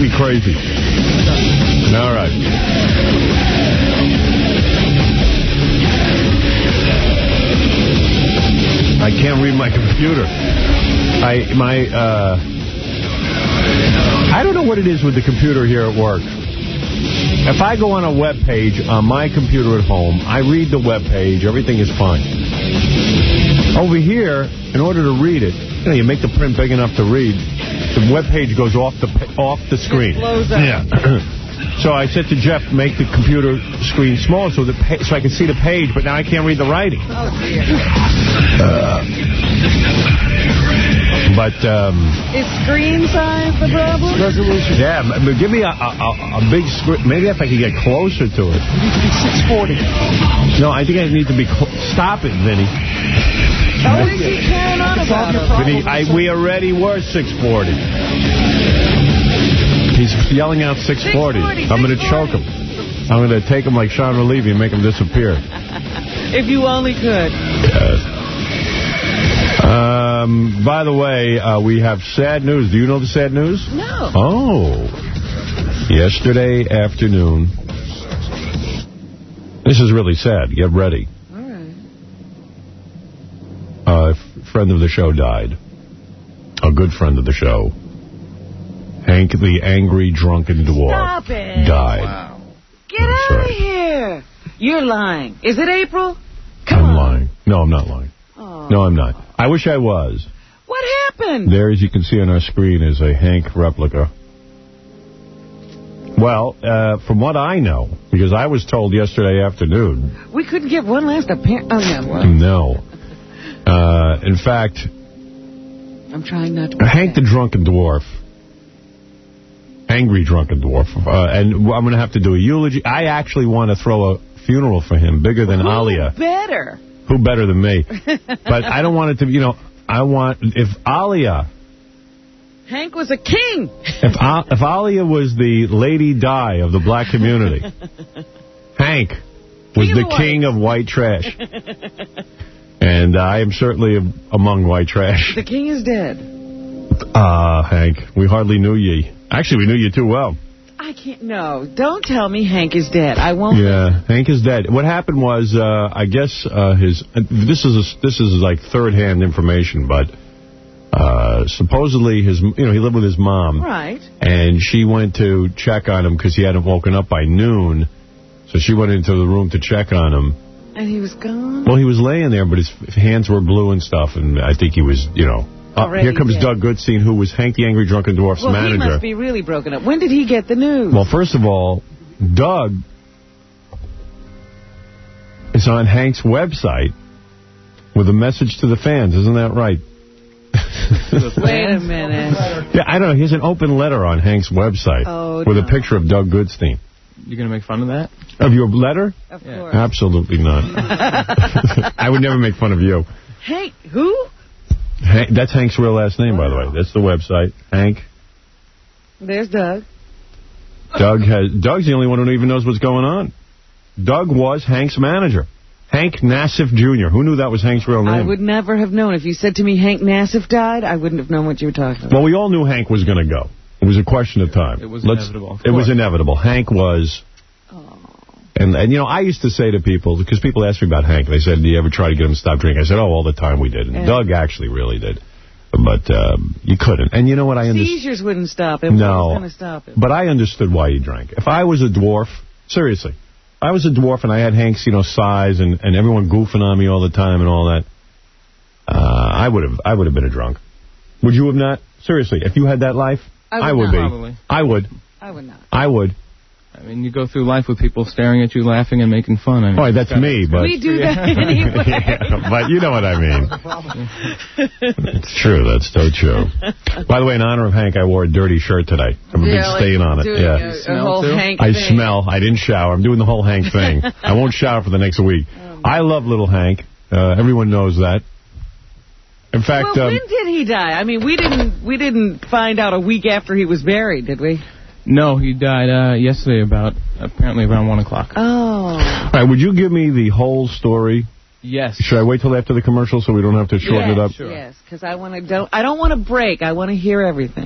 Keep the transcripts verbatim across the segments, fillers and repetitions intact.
me crazy. All right. I can't read my computer. I my uh, I don't know what it is with the computer here at work. If I go on a web page on my computer at home, I read the web page, everything is fine. Over here, in order to read it, you know, you make the print big enough to read, the web page goes off the off the screen. It blows up. Yeah. So I said to Jeff, make the computer screen smaller so that so I can see the page, but now I can't read the writing. Oh, dear. Uh, but, um... Is screen size the problem? Resolution. Yeah, but give me a, a, a big screen. Maybe if I could get closer to it. You need to be six forty. No, I think I need to be... Stop it, Vinny. What is he carrying on about? Vinny, I, we already were six forty. He's yelling out six forty. I'm going to choke him. I'm going to take him like Sean Relievy and make him disappear. If you only could. Yes. Um, by the way, uh, we have sad news. Do you know the sad news? No. Oh. Yesterday afternoon. This is really sad. Get ready. All right. Uh, a friend of the show died. A good friend of the show. Hank the Angry Drunken Dwarf. Stop it. Died. Wow. Get That's out right. of here. You're lying. Is it April? Come I'm on. lying. No, I'm not lying. Oh. No, I'm not. I wish I was. What happened? There, as you can see on our screen, is a Hank replica. Well, uh, from what I know, because I was told yesterday afternoon. We couldn't get one last appearance. Oh, no. What? No. Uh, in fact, I'm trying not to. Hank the Drunken Dwarf. Angry Drunken Dwarf. Uh, and I'm going to have to do a eulogy. I actually want to throw a funeral for him, bigger than Who Alia. better? Who better than me? But I don't want it to, you know, I want, if Alia... Hank was a king. If, uh, if Alia was the Lady Di of the black community, Hank was king the of king of white trash. And uh, I am certainly among white trash. The king is dead. Ah, uh, Hank, we hardly knew ye. Actually, we knew you too well. I can't, no. Don't tell me Hank is dead. I won't. Yeah, Hank is dead. What happened was, uh, I guess uh, his, uh, this is a, this is like third-hand information, but uh, supposedly his, you know, he lived with his mom. Right. And she went to check on him because he hadn't woken up by noon. So she went into the room to check on him. And he was gone? Well, he was laying there, but his hands were blue and stuff, and I think he was, you know... Uh, here comes dead. Doug Goodstein, who was Hank the Angry Drunken Dwarf's well, manager. Well, he must be really broken up. When did he get the news? Well, first of all, Doug is on Hank's website with a message to the fans. Isn't that right? Wait a minute. Yeah, I don't know. He has an open letter on Hank's website oh, with no. a picture of Doug Goodstein. You going to make fun of that? Of your letter? Of yeah. course. Absolutely not. I would never make fun of you. Hank, who? Hank, that's Hank's real last name, wow. by the way. That's the website. Hank. There's Doug. Doug has. Doug's the only one who even knows what's going on. Doug was Hank's manager. Hank Nassif Junior Who knew that was Hank's real name? I would never have known. If you said to me Hank Nassif died, I wouldn't have known what you were talking about. Well, we all knew Hank was going to go. It was a question of time. It was Let's, inevitable. It was inevitable. Hank was... Oh. And, and, you know, I used to say to people, because people asked me about Hank, they said, do you ever try to get him to stop drinking? I said, oh, all the time we did. And yeah. Doug actually really did. But um, you couldn't. And you know what? I understood. Seizures wouldn't stop him. No. What was going to stop him? But I understood why he drank. If I was a dwarf, seriously, I was a dwarf and I had Hank's, you know, size and, and everyone goofing on me all the time and all that, uh, I would have I would have been a drunk. Would you have not? Seriously, if you had that life, I would, I would not. be. Probably. I would. I would not. I would. I mean, you go through life with people staring at you, laughing, and making fun. I mean, oh, that's me, but... We do that anyway. Yeah, but you know what I mean. It's true. That's so true. By the way, in honor of Hank, I wore a dirty shirt today. I have a yeah, big stain like on it. doing Yeah. A, a whole Hank I thing. smell. I didn't shower. I'm doing the whole Hank thing. I won't shower for the next week. Oh, I love little Hank. Uh, everyone knows that. In fact... Well, um, when did he die? I mean, we didn't we didn't find out a week after he was buried, did we? No, he died uh, yesterday about, apparently around one o'clock. Oh. All right, would you give me the whole story? Yes. Should I wait till after the commercial so we don't have to shorten yes, it up? Yes, because I want to don't I don't want to break. I want to hear everything.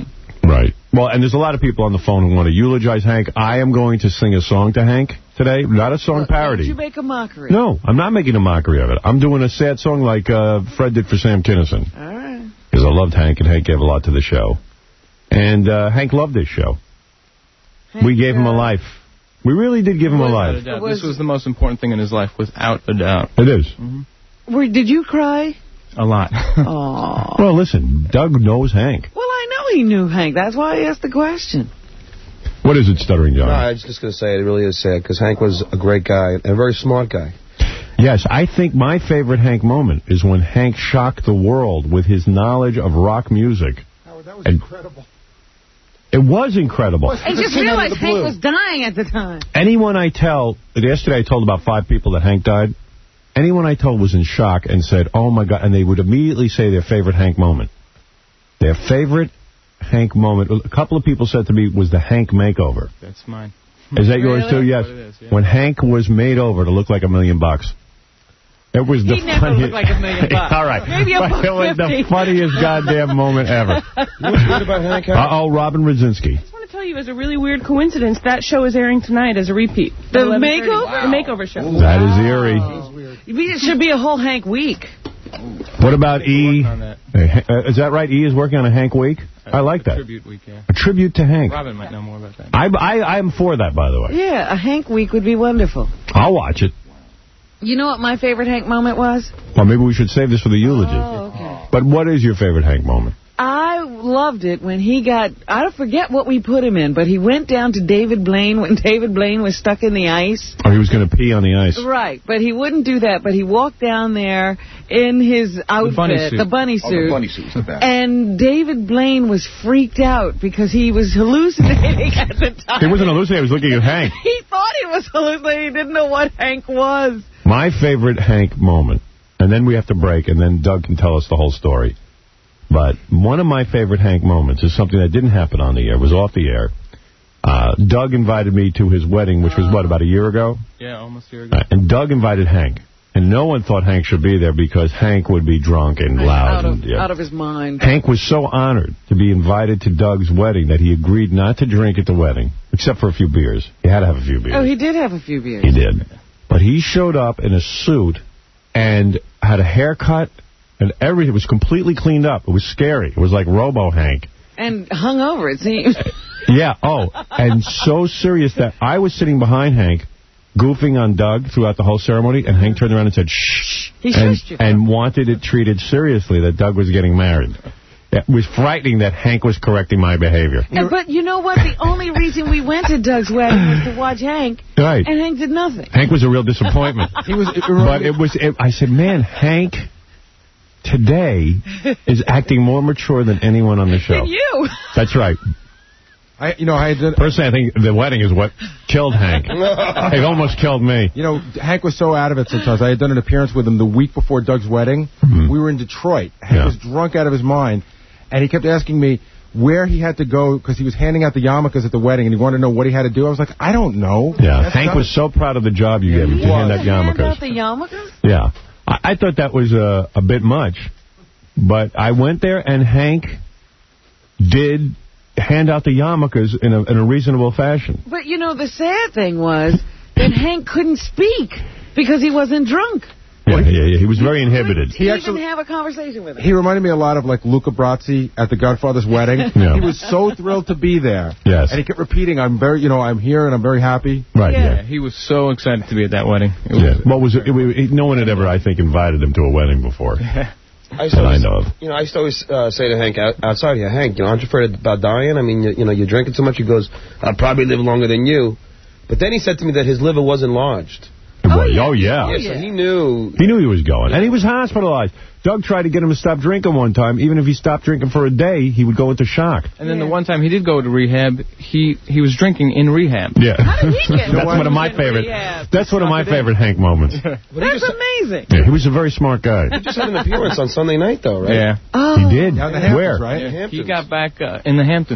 Right. Well, and there's a lot of people on the phone who want to eulogize Hank. I am going to sing a song to Hank today, not a song Well, parody. Did you make a mockery? No, I'm not making a mockery of it. I'm doing a sad song like uh, Fred did for Sam Kinison. All right. Because I loved Hank, and Hank gave a lot to the show. And uh, Hank loved this show. Hank, we gave him a uh, life. We really did give him a life. Without a doubt. This was the most important thing in his life, without a doubt. It is. Mm-hmm. Were, did you cry? A lot. Oh. Well, listen, Doug knows Hank. Well, I know he knew Hank. That's why I asked the question. What is it, Stuttering John? No, I was just going to say it really is sad because Hank was a great guy and a very smart guy. Yes, I think my favorite Hank moment is when Hank shocked the world with his knowledge of rock music. Howard, that was and incredible. It was incredible. I just realized Hank was dying at the time. Anyone I tell, yesterday I told about five people that Hank died. Anyone I told was in shock and said, oh, my God, and they would immediately say their favorite Hank moment. Their favorite Hank moment, a couple of people said to me, was the Hank makeover. That's mine. Is that yours, Really? too? Yes. That's what it is, yeah. When Hank was made over to look like a million bucks. It was the He never funniest. looked like a million bucks. All right. Maybe a But buck it was fifty. the funniest goddamn moment ever. You know what's good about Hank? Uh-oh, Robin Radzinski. I just want to tell you, as a really weird coincidence, that show is airing tonight as a repeat. The At eleven thirty. makeover? The makeover show. That is eerie. It should be a whole Hank week. What about E? On that. Uh, is that right? E is working on a Hank week? I like that. Tribute week, yeah. A tribute to Hank. Robin might know more about that. I, I, I'm for that, by the way. Yeah, a Hank week would be wonderful. I'll watch it. You know what my favorite Hank moment was? Well, maybe we should save this for the eulogy. Oh, okay. But what is your favorite Hank moment? I loved it when he got, I don't forget what we put him in, but he went down to David Blaine when David Blaine was stuck in the ice. Oh, he was going to pee on the ice. Right, but he wouldn't do that, but he walked down there in his outfit, bunny suit. the bunny suit. Oh, the bunny suit was the best. And David Blaine was freaked out because he was hallucinating at the time. He wasn't hallucinating. He was looking at Hank. He thought he was hallucinating. He didn't know what Hank was. My favorite Hank moment, and then we have to break, and then Doug can tell us the whole story. But one of my favorite Hank moments is something that didn't happen on the air. It was off the air. Uh, Doug invited me to his wedding, which was, what, about a year ago? Yeah, almost a year ago. Uh, and Doug invited Hank. And no one thought Hank should be there because Hank would be drunk and loud. Out of, and, yeah. out of his mind. Hank was so honored to be invited to Doug's wedding that he agreed not to drink at the wedding, except for a few beers. He had to have a few beers. Oh, he did have a few beers. He did. But he showed up in a suit and had a haircut and everything. It was completely cleaned up. It was scary. It was like Robo Hank. And hung over, it seems. Yeah, oh, and so serious that I was sitting behind Hank, goofing on Doug throughout the whole ceremony, and Hank turned around and said, shh, He and, shushed you. and wanted it treated seriously that Doug was getting married. It was frightening that Hank was correcting my behavior. And, but you know what? The only reason we went to Doug's wedding was to watch Hank. Right. And Hank did nothing. Hank was a real disappointment. He was, it But it was. It, I said, man, Hank today is acting more mature than anyone on the show. And you. That's right. I, you know, I did, Personally, I think the wedding is what killed Hank. It almost killed me. you know, Hank was so out of it sometimes. I had done an appearance with him the week before Doug's wedding. Mm-hmm. We were in Detroit. Hank Yeah. was drunk out of his mind, and he kept asking me where he had to go because he was handing out the yarmulkes at the wedding, and he wanted to know what he had to do. I was like, I don't know. Yeah, That's Hank not- was so proud of the job you gave him he to hand was. out Hand out yarmulkes. the yarmulkes? Yeah. I, I thought that was uh, a bit much. But I went there, and Hank did hand out the yarmulkes in a, in a reasonable fashion. But, you know, the sad thing was that Hank couldn't speak because he wasn't drunk. Yeah, yeah, yeah. He was very inhibited. He He even actually- have a conversation with him. He reminded me a lot of, like, Luca Brasi at the Godfather's wedding. Yeah. He was so thrilled to be there. Yes. And he kept repeating, I'm very, you know, I'm here and I'm very happy. Right, Yeah. yeah. He was so excited to be at that wedding. It was, Yeah. What was it? It, it? No one had ever, I think, invited him to a wedding before. I used to That I always, know of. you know, I used to always uh, say to Hank out, outside here, Hank, you know, aren't you afraid about dying? I mean, you, you know, you're drinking so much. He goes, I'll probably live longer than you. But then he said to me that his liver was enlarged. Oh, yeah. Oh, yeah. Yeah, so he knew. He knew he was going. And he was hospitalized. Doug tried to get him to stop drinking one time. Even if he stopped drinking for a day, he would go into shock. and then the one time he did go to rehab, he he was drinking in rehab. Yeah. How did he get That's one of my in favorite. rehab? That's one of my favorite Hank moments. But he That's just, amazing. Yeah, he was a very smart guy. he just had an appearance on Sunday night, though, right? Yeah. Oh. He did. Down the Hamptons, Where? right? Yeah, He Hamptons. got back uh, in the Hamptons.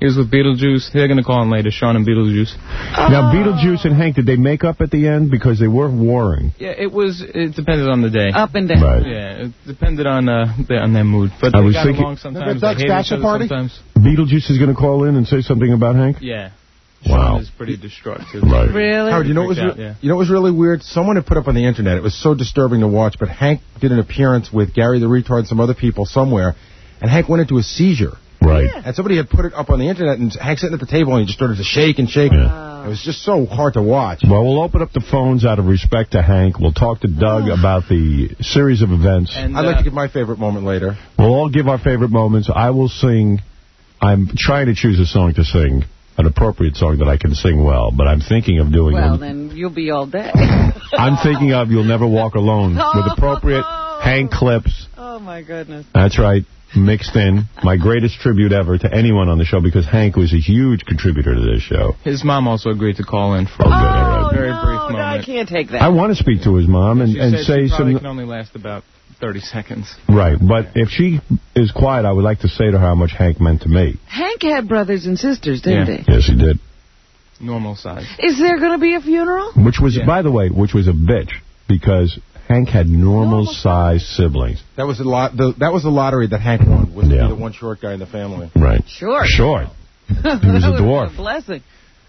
He was with Beetlejuice. They're going to call him later, Sean and Beetlejuice. Oh. Now, Beetlejuice and Hank, did they make up at the end? Because they were warring. Yeah, it was. It depended on the day. Up and down. Right. Yeah, it depended on uh, the, on their mood. But I they was got thinking, along sometimes. Doug's They hated each bachelor other party? sometimes. Beetlejuice is going to call in and say something about Hank? Yeah. Wow. Sean is pretty destructive. Right. Really? Howard, you know what was Freaked re- out, yeah. you know what was really weird? Someone had put up on the internet. It was so disturbing to watch. But Hank did an appearance with Gary the Retard and some other people somewhere, and Hank went into a seizure. Right. Yeah. And somebody had put it up on the internet, and Hank sitting at the table, and he just started to shake and shake. Yeah. It was just so hard to watch. Well, we'll open up the phones out of respect to Hank. We'll talk to Doug about the series of events. And, I'd uh, like to give my favorite moment later. We'll all give our favorite moments. I will sing. I'm trying to choose a song to sing, an appropriate song that I can sing well, but I'm thinking of doing Well, one. then you'll be all day. I'm thinking of You'll Never Walk Alone with appropriate Hank clips. Oh, my goodness. That's right. Mixed in. My greatest tribute ever to anyone on the show, because Hank was a huge contributor to this show. His mom also agreed to call in for Oh, a good, all right. very no, brief no, moment. I can't take that. I want to speak to his mom and, She and said say she probably some... can only last about thirty seconds. Right, but if she is quiet, I would like to say to her how much Hank meant to me. Hank had brothers and sisters, didn't Yeah. he? Yes, he did. Normal size. Is there going to be a funeral? Which was, Yeah. by the way, which was a bitch, because Hank had normal-sized siblings. That was the lot. The, that was the lottery that Hank won. Was to Yeah. be the one short guy in the family. Right. Sure. Short. He was a That dwarf. a blessing.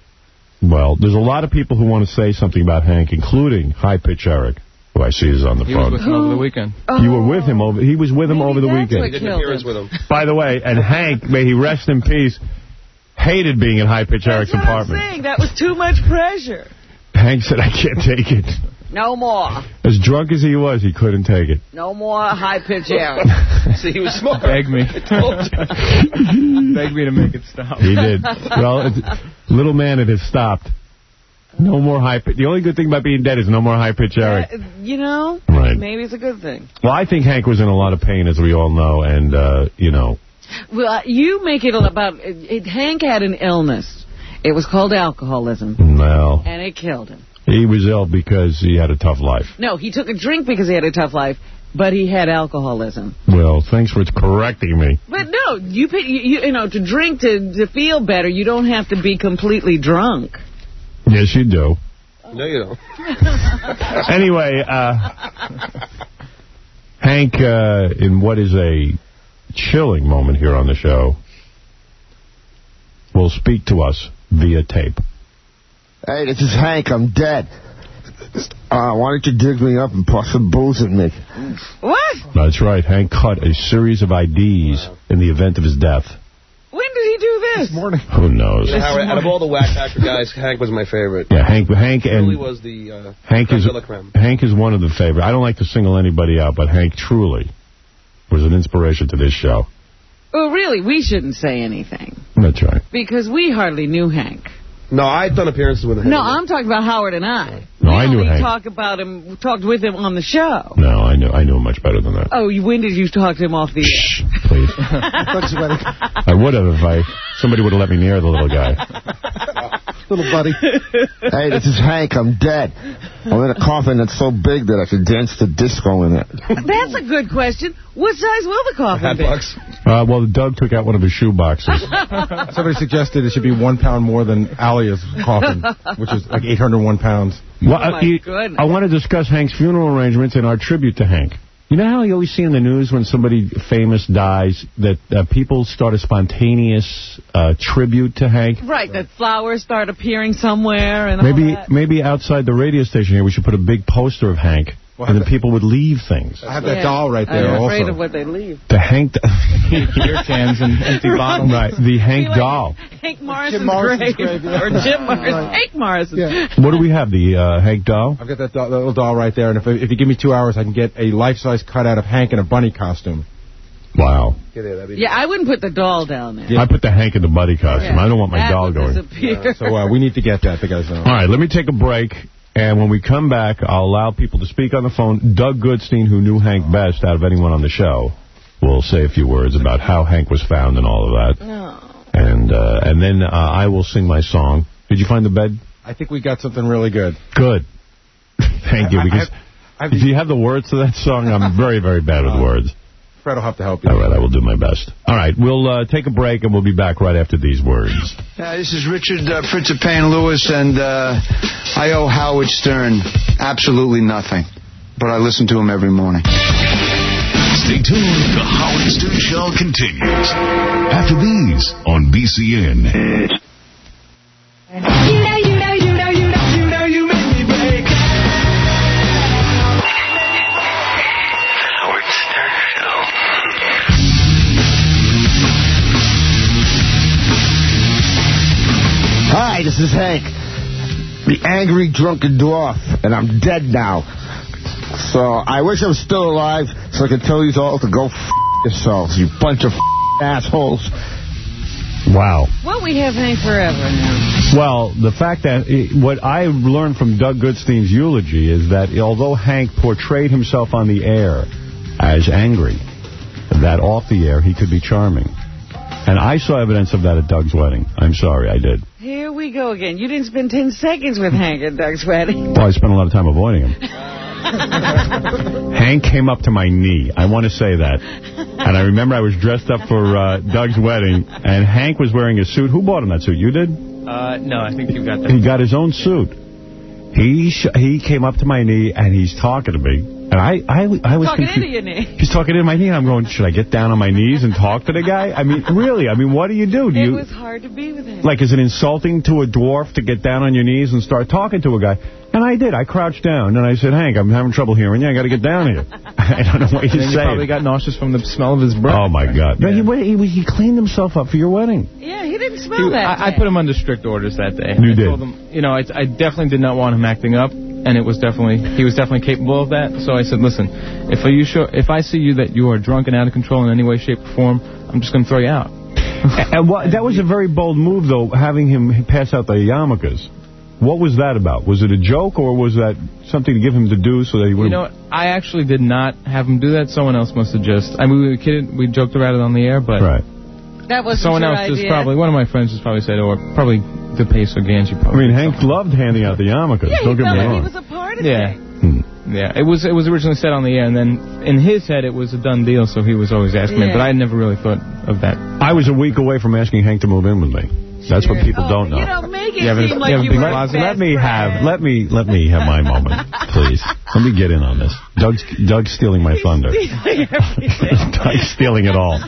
Well, there's a lot of people who want to say something about Hank, including High Pitch Eric, who I see is on the He was phone. with him over the weekend. You were with him over. He was with him Maybe over the that's weekend. what Did an killed appearance him. with him. By the way, and Hank, may he rest in peace, hated being in High Pitch Eric's That's what apartment. I'm saying. That was too much pressure. Hank said, "I can't take it." No more. As drunk as he was, he couldn't take it. No more high-pitch Eric. See, he was smart. Begged me. I told you. Begged me to make it stop. He did. Well, it, little man, it has stopped. No more high pitch. The only good thing about being dead is no more high pitch Eric. Uh, you know, Right. maybe it's a good thing. Well, I think Hank was in a lot of pain, as we all know, and, uh, you know. Well, uh, you make it about... It, it, Hank had an illness. It was called alcoholism, Well, and it killed him. he was ill because he had a tough life. No, he took a drink because he had a tough life, but he had alcoholism. Well, thanks for correcting me. But no, you pick- you, you, you know, to drink to, to feel better, you don't have to be completely drunk. Yes, you do. No, you don't. Anyway, uh, Hank, uh, in what is a chilling moment here on the show, will speak to us via tape. Hey, this is Hank. I'm dead. Uh, why don't you dig me up and pour some booze in me? What? That's right. Hank cut a series of I Ds in the event of his death. When did he do this? This morning. Who knows? You know, Howard, out of all the whack actor guys, Hank was my favorite. Yeah, Hank, Hank, He really and was the uh, Hank creme is de la creme. Hank is one of the favorite. I don't like to single anybody out, but Hank truly was an inspiration to this show. Well, really, we shouldn't say anything, That's right. because we hardly knew Hank. No, I've done appearances with him. No, I'm talking about Howard and I. No, we I knew only Hank. talk about him, talked with him on the show. No, I knew I knew him much better than that. Oh, you- when did you talk to him off the air? Shh, please. I would have if I somebody would have let me near the little guy. Little buddy. Hey, this is Hank. I'm dead. I'm in a coffin that's so big that I could dance to disco in it. That's a good question. What size will the coffin Hat be? box. Uh, well, Doug took out one of his shoe boxes. Somebody suggested it should be one pound more than Alia's coffin, which is like eight hundred one pounds. Well, Oh, my uh, you- goodness. I want to discuss Hank's funeral arrangements and our tribute to Hank. You know how you always see in the news when somebody famous dies that uh, people start a spontaneous uh, tribute to Hank? Right, that flowers start appearing somewhere and all Maybe that. maybe outside the radio station here we should put a big poster of Hank, Well, and then that- people would leave things. I have that Yeah. doll right there I'm afraid also. of what they leave. The Hank... Beer cans and empty bottles. Right, the Hank Like doll. Hank Morrison's, Jim Morrison's grave. grave, yeah. Or Jim Morrison. Right. Hank Morrison. Yeah. What do we have, the uh, Hank doll? I've got that, doll, that little doll right there, and if, if you give me two hours, I can get a life-size cutout of Hank in a bunny costume. Wow. Yeah, that'd be Yeah, I wouldn't put the doll down there. I put the Hank in the buddy costume. Yeah. I don't want my That doll would going. disappear. So uh, we need to get that, the guys know. All right, let me take a break, and when we come back, I'll allow people to speak on the phone. Doug Goodstein, who knew Hank best out of anyone on the show, will say a few words about how Hank was found and all of that. No. And uh, and then uh, I will sing my song. Did you find the bed? I think we got something really good. Good. Thank you. I- Because I- I- do you have the words to that song? I'm very, very bad with words. Fred will have to help you. All right, I will do my best. All right, we'll uh, take a break, and we'll be back right after these words. Uh, this is Richard uh, Prince of Payne Lewis, and uh, I owe Howard Stern absolutely nothing. But I listen to him every morning. Stay tuned. The Howard Stern Show continues after these on B C N. You know, you know, you know, you know, you know, you make me break. Howard Stern Show. Hi, this is Hank, the angry drunken dwarf, and I'm dead now. So I wish I was still alive so I could tell you all to go f*** yourselves, you bunch of f*** assholes. Wow. Well, we have Hank forever now. Well, the fact that, it, what I learned from Doug Goodstein's eulogy is that although Hank portrayed himself on the air as angry, that off the air he could be charming. And I saw evidence of that at Doug's wedding. I'm sorry, I did. Here we go again. You didn't spend ten seconds with Hank at Doug's wedding. Well, I spent a lot of time avoiding him. Hank came up to my knee. I want to say that. And I remember I was dressed up for uh, Doug's wedding, and Hank was wearing a suit. Who bought him that suit? You did? Uh, no, I think you got that. He got his own suit. He sh he came up to my knee, and he's talking to me. And I, I, I was Talking confused. into your knee. He's talking into my knee, and I'm going, should I get down on my knees and talk to the guy? I mean, really? I mean, what do you do? Do It you, was hard to be with him. like, is it insulting to a dwarf to get down on your knees and start talking to a guy? And I did. I crouched down, and I said, Hank, I'm having trouble hearing you. I got to get down here. I don't know what and you're then saying. You probably got nauseous from the smell of his breath. Oh, my God. Yeah. No, he, he, he cleaned himself up for your wedding. Yeah, he didn't smell He, that I, I bad. put him under strict orders that day. You I did. Told him, you know, I, I definitely did not want him acting up, and it was definitely he was definitely capable of that. So I said, listen, if you show, if I see you that you are drunk and out of control in any way, shape, or form, I'm just going to throw you out. And what, that was a very bold move, though, having him pass out the yarmulkes. What was that about? Was it a joke, or was that something to give him to do so that he would? You know, I actually did not have him do that. Someone else must have just. I mean, we were kidding, we joked about it on the air, but right. That was someone else idea. just probably. One of my friends just probably said, or probably the pace or Ganji. I mean, Hank loved handing out the yarmulkes. Yeah, Don't he get felt me like wrong. he was a part of Yeah. it. Hmm. Yeah, it was it was originally said on the air, and then in his head it was a done deal, so he was always asking Yeah. me, but I never really thought of that. I was a week away from asking Hank to move in with me. That's what people Oh, don't know. You don't make it You have a- seem you like have a you big were closet? best Let me friend. have, let me, let me have my moment, please. Let me get in on this. Doug's, Doug's stealing my thunder. Stealing everything. Doug's stealing it all.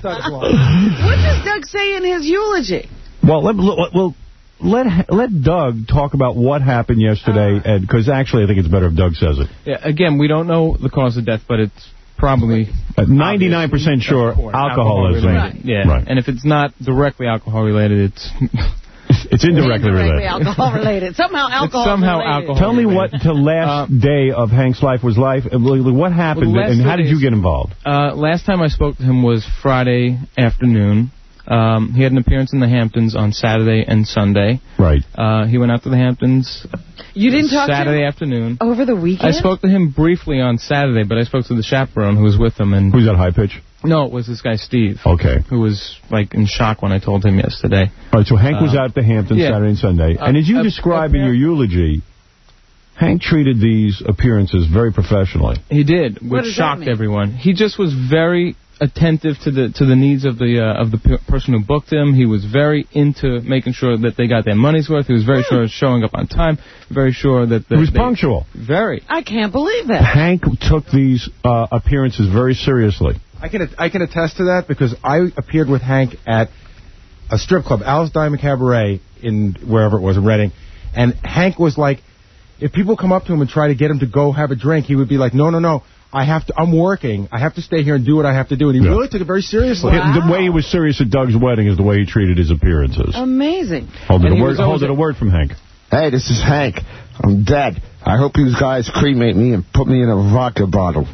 What does Doug say in his eulogy? Well, let, let, well, let let Doug talk about what happened yesterday, and because actually I think it's better if Doug says it. Yeah, again, we don't know the cause of death, but it's probably ninety-nine percent sure alcoholism. related. Yeah, Right. and if it's not directly alcohol related, it's It's indirectly related. alcohol related. Somehow alcohol. somehow related. alcohol. Tell me what the last Uh, day of Hank's life was like. What happened, Well, the last and how two did you days- get involved? Uh, last time I spoke to him was Friday afternoon. Um, he had an appearance in the Hamptons on Saturday and Sunday. Right. Uh, he went out to the Hamptons You didn't talk Saturday to him afternoon. over the weekend? I spoke to him briefly on Saturday, but I spoke to the chaperone who was with him. And Who's that, High Pitch? no, it was this guy Steve. Okay. Who was like in shock when I told him yesterday. All right, so Hank was Uh, out at the Hamptons yeah. Saturday and Sunday. Uh, and as you uh, describe uh, in your eulogy, Hank treated these appearances very professionally. He did, What which does that shocked mean? everyone. He just was very attentive to the to the needs of the uh, of the p- person who booked him. He was very into making sure that they got their money's worth. He was very sure of showing up on time. Very sure that the, He was they- punctual. Very. I can't believe that. Hank took these uh, appearances very seriously. I can I can attest to that because I appeared with Hank at a strip club, Alice Diamond Cabaret, in wherever it was in Reading, and Hank was like, if people come up to him and try to get him to go have a drink, he would be like, no, no, no, I have to, I'm working, I have to stay here and do what I have to do, and he Yeah. really took it very seriously. Wow. The way he was serious at Doug's wedding is the way he treated his appearances. Amazing. Hold it, And a he word, was always hold it a word from Hank. Hey, this is Hank. I'm dead. I hope you guys cremate me and put me in a vodka bottle.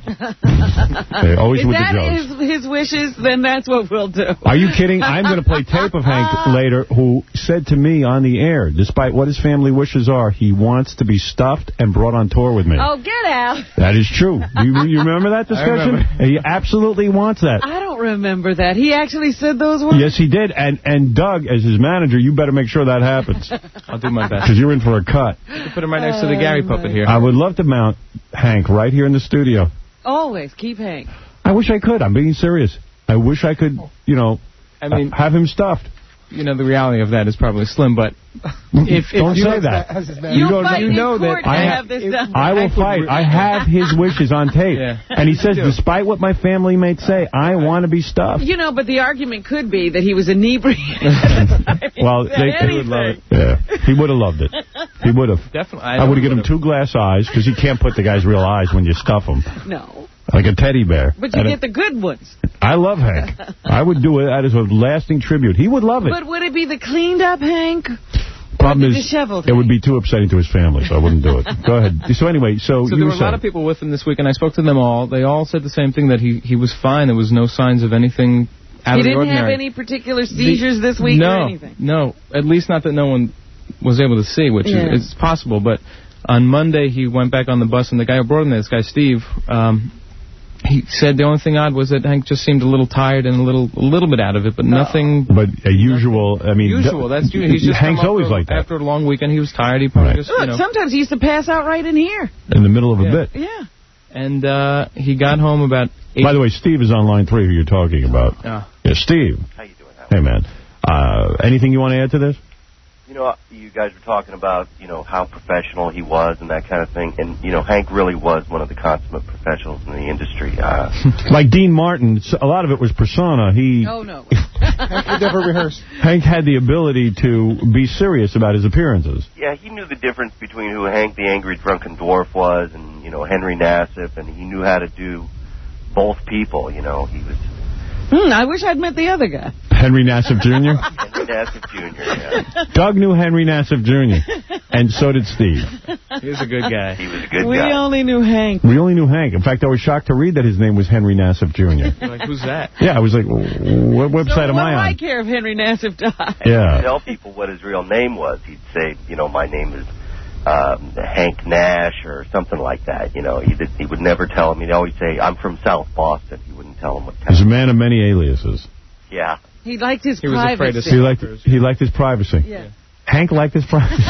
Hey, always If with that the jokes. is his wishes, then that's what we'll do. Are you kidding? I'm going to play tape of Hank later, who said to me on the air, despite what his family wishes are, he wants to be stuffed and brought on tour with me. Oh, get out. That is true. You, you remember that discussion? remember. He absolutely wants that. I don't remember that. He actually said those words? Yes, he did. And and Doug, as his manager, you better make sure that happens. I'll do my best. Because you're in for a cut. Put him right next to the Gary puppet here. I would love to mount Hank right here in the studio. Always. Keep Hank. I wish I could. I'm being serious. I wish I could, you know, I mean, have him stuffed. You know, the reality of that is probably slim, but if, if don't you say that. You, don't fight you in know court that I, to ha have this done. I will fight. I have his wishes on tape. Yeah. And he says, despite what my family may say, I want to be stuffed. You know, but the argument could be that he was inebriated. Well, they, they would love it. Yeah, he would have loved it. He would have. Definitely. I, I would have given him two glass eyes, because you can't put the guy's real eyes when you stuff them. No. Like a teddy bear. But you and get a, the good ones. I love Hank. I would do it as a lasting tribute. He would love it. But would it be the cleaned up Hank? Problem is, disheveled it would be too upsetting to his family, so I wouldn't do it. Go ahead. So anyway, so, so you there were were a lot of people with him this week, and I spoke to them all. They all said the same thing, that he, he was fine. There was no signs of anything out he of the ordinary. He didn't have any particular seizures the, this week no, or anything? No, at least not that no one was able to see, which yeah. is, is possible. But on Monday, he went back on the bus, and the guy who brought him there, this guy Steve, um, he said the only thing odd was that Hank just seemed a little tired and a little a little bit out of it, but nothing... But a usual, I mean... Usual, that's usual. He's just Hank's always after, like that. After a long weekend, he was tired. He probably right. just, Look, you know... sometimes he used to pass out right in here. In the middle of a yeah. bit. Yeah. And uh, he got home about... eight. By the way, Steve is on line three, who you're talking about. Oh. Yeah, Steve. How you doing, Howard? Hey, man. Uh, anything you want to add to this? You know, you guys were talking about, you know, how professional he was and that kind of thing. And, you know, Hank really was one of the consummate professionals in the industry. Uh, like Dean Martin, a lot of it was persona. He, oh, no. Hank would never rehearse. Hank had the ability to be serious about his appearances. yeah, he knew the difference between who Hank the Angry Drunken Dwarf was and, you know, Henry Nassif, and he knew how to do both people, you know. He was... Hmm, I wish I'd met the other guy. Henry Nassif Junior? Henry Nassif Junior, yeah. Doug knew Henry Nassif Junior, and so did Steve. He was a good guy. He was a good we guy. We only knew Hank. We only knew Hank. In fact, I was shocked to read that his name was Henry Nassif Junior You're like, who's that? Yeah, I was like, what website so am I on? what do I care if Henry Nassif died? Yeah. He'd tell people what his real name was. He'd say, you know, my name is um, Hank Nash or something like that. You know, he, did, he would never tell him. He'd always say, I'm from South Boston. He wouldn't tell him what town. He's a man of many aliases. Yeah. He liked his he was privacy. afraid to he liked he liked his privacy. Yeah. Hank liked his privacy.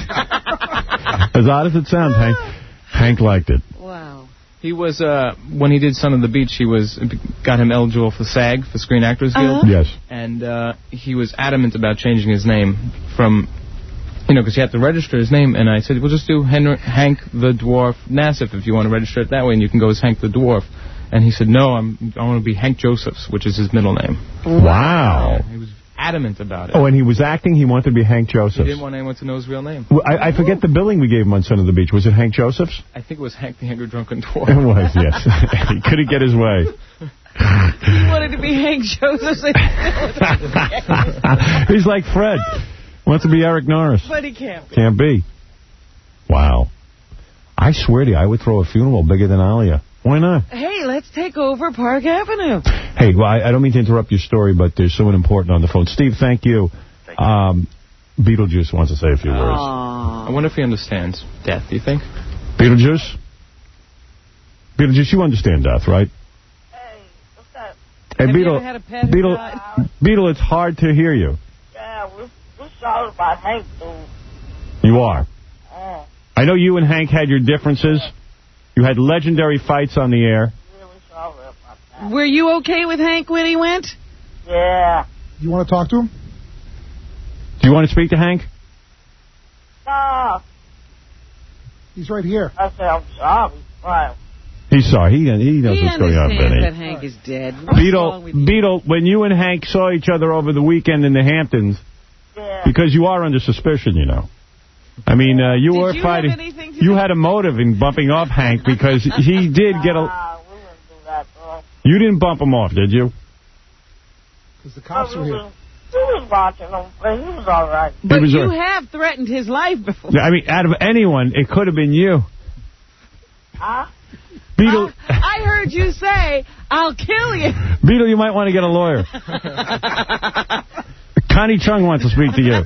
As odd as it sounds, Hank Hank liked it. Wow. He was, uh, when he did Son of the Beach, he was, got him eligible for SAG, for Screen Actors Guild. Uh-huh. Yes. And uh, he was adamant about changing his name from, you know, because he had to register his name. And I said, we'll just do Henry, Hank the Dwarf Nassif if you want to register it that way, and you can go as Hank the Dwarf. And he said, no, I'm, I want to be Hank Josephs, which is his middle name. Wow. He was adamant about it. Oh, and he was acting, he wanted to be Hank Josephs. He didn't want anyone to know his real name. Well, I, I forget the billing we gave him on Son of the Beach. Was it Hank Josephs? I think it was Hank the Angry Drunken Dwarf. It was, yes. He couldn't get his way. He wanted to be Hank Josephs. He's like Fred. Wants to be Eric Norris. But he can't be. Can't be. Wow. I swear to you, I would throw a funeral bigger than Alia. Why not? Hey, let's take over Park Avenue. Hey, well, I, I don't mean to interrupt your story, but there's someone important on the phone. Steve, thank you. Thank you. Um, Beetlejuice wants to say a few words. Aww. I wonder if he understands death, do you think? Beetlejuice? Beetlejuice, you understand death, right? Hey, what's that? Hey, Have Beetle, you ever had a pet who Beetle, died? Beetle, it's hard to hear you. Yeah, we're, we're sorry about Hank, dude. You are. Oh, I know you and Hank had your differences. You had legendary fights on the air. really sorry about that. Were you okay with Hank when he went? Yeah. You want to talk to him? Do you want to speak to Hank? Nah. He's right here. I said, I'm sorry. Right. He's sorry. He, he knows He what's going on, understands that Benny. Hank is dead. What's wrong Beetle, with you? Beetle, when you and Hank saw each other over the weekend in the Hamptons, Yeah. because you are under suspicion, you know. I mean, uh, you Did were you fighting. have anything to You do? had a motive in bumping off Hank because he did get a... Nah, we wouldn't do that, bro. You didn't bump him off, did you? Because the cops we are here. was, we was watching him, but he was all right. But He was you a- have threatened his life before. I mean, out of anyone, it could have been you. Huh? Beetle, I, I heard you say, I'll kill you. Beetle, you might want to get a lawyer. Connie Chung wants to speak to you.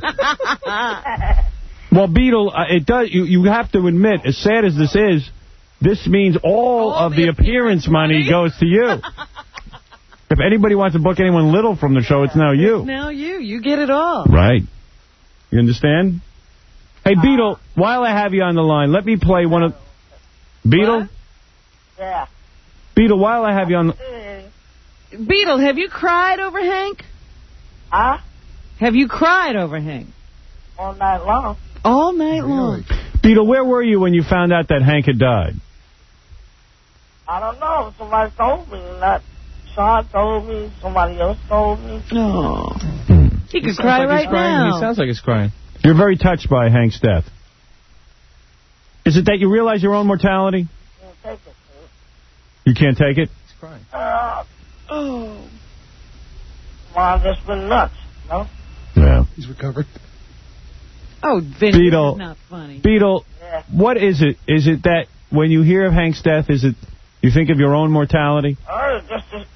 Well, Beetle, uh, it does. You, you have to admit, as sad as this is, this means all, All of the the appearance money goes to you. If anybody wants to book anyone little from the show, it's now you. Now you. You get it all. Right. You understand? Hey, Beetle, while I have you on the line, let me play one of... Beetle? Yeah. Beetle, while I have you on... Beetle, have you cried over Hank? Huh? Have you cried over Hank? All night long. All night long. Beetle, where were you when you found out that Hank had died? I don't know. Somebody told me. Not Sean told me. Somebody else told me. Oh. He could sounds cry like right he's crying. now. He sounds like he's crying. You're very touched by Hank's death. Is it that you realize your own mortality? Can't take it. You can't take it? He's crying. Uh, oh. Mom just been nuts, no? Yeah. He's recovered. Oh, Vinny, Beetle, this is not funny. Beetle, Yeah. what is it? Is it that when you hear of Hank's death, is it you think of your own mortality? I just, just,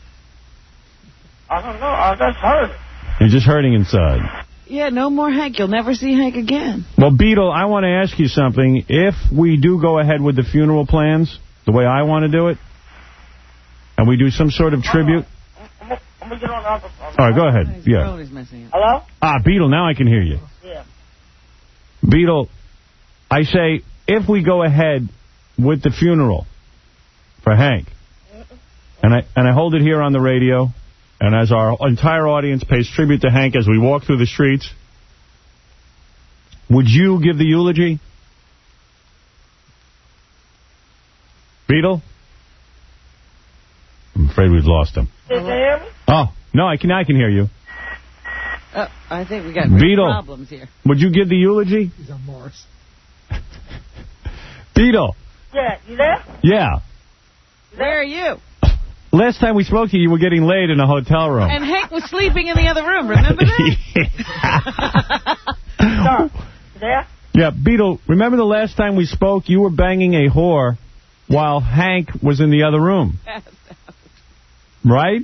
I don't know. I just heard it. You're just hurting inside. Yeah, no more Hank. You'll never see Hank again. Well, Beetle, I want to ask you something. If we do go ahead with the funeral plans, the way I want to do it, and we do some sort of tribute... I'm gonna, I'm gonna get on the other phone. All right, go ahead. His Yeah. phone is messing up. Hello? Ah, Beetle, now I can hear you. Yeah. Beetle, I say, if we go ahead with the funeral for Hank, and I and I hold it here on the radio, and as our entire audience pays tribute to Hank as we walk through the streets, would you give the eulogy? Beetle? I'm afraid we've lost him. Did you hear me? Oh, no, I can, I can hear you. Uh, I think we got real Beetle, problems here. would you give the eulogy? He's on Mars. Beetle. Yeah, you there? Yeah. Where are you? Last time we spoke to you, you were getting laid in a hotel room. And Hank was sleeping in the other room. Remember that? No. You there? Yeah, Beetle, remember the last time we spoke, you were banging a whore while Hank was in the other room. Right?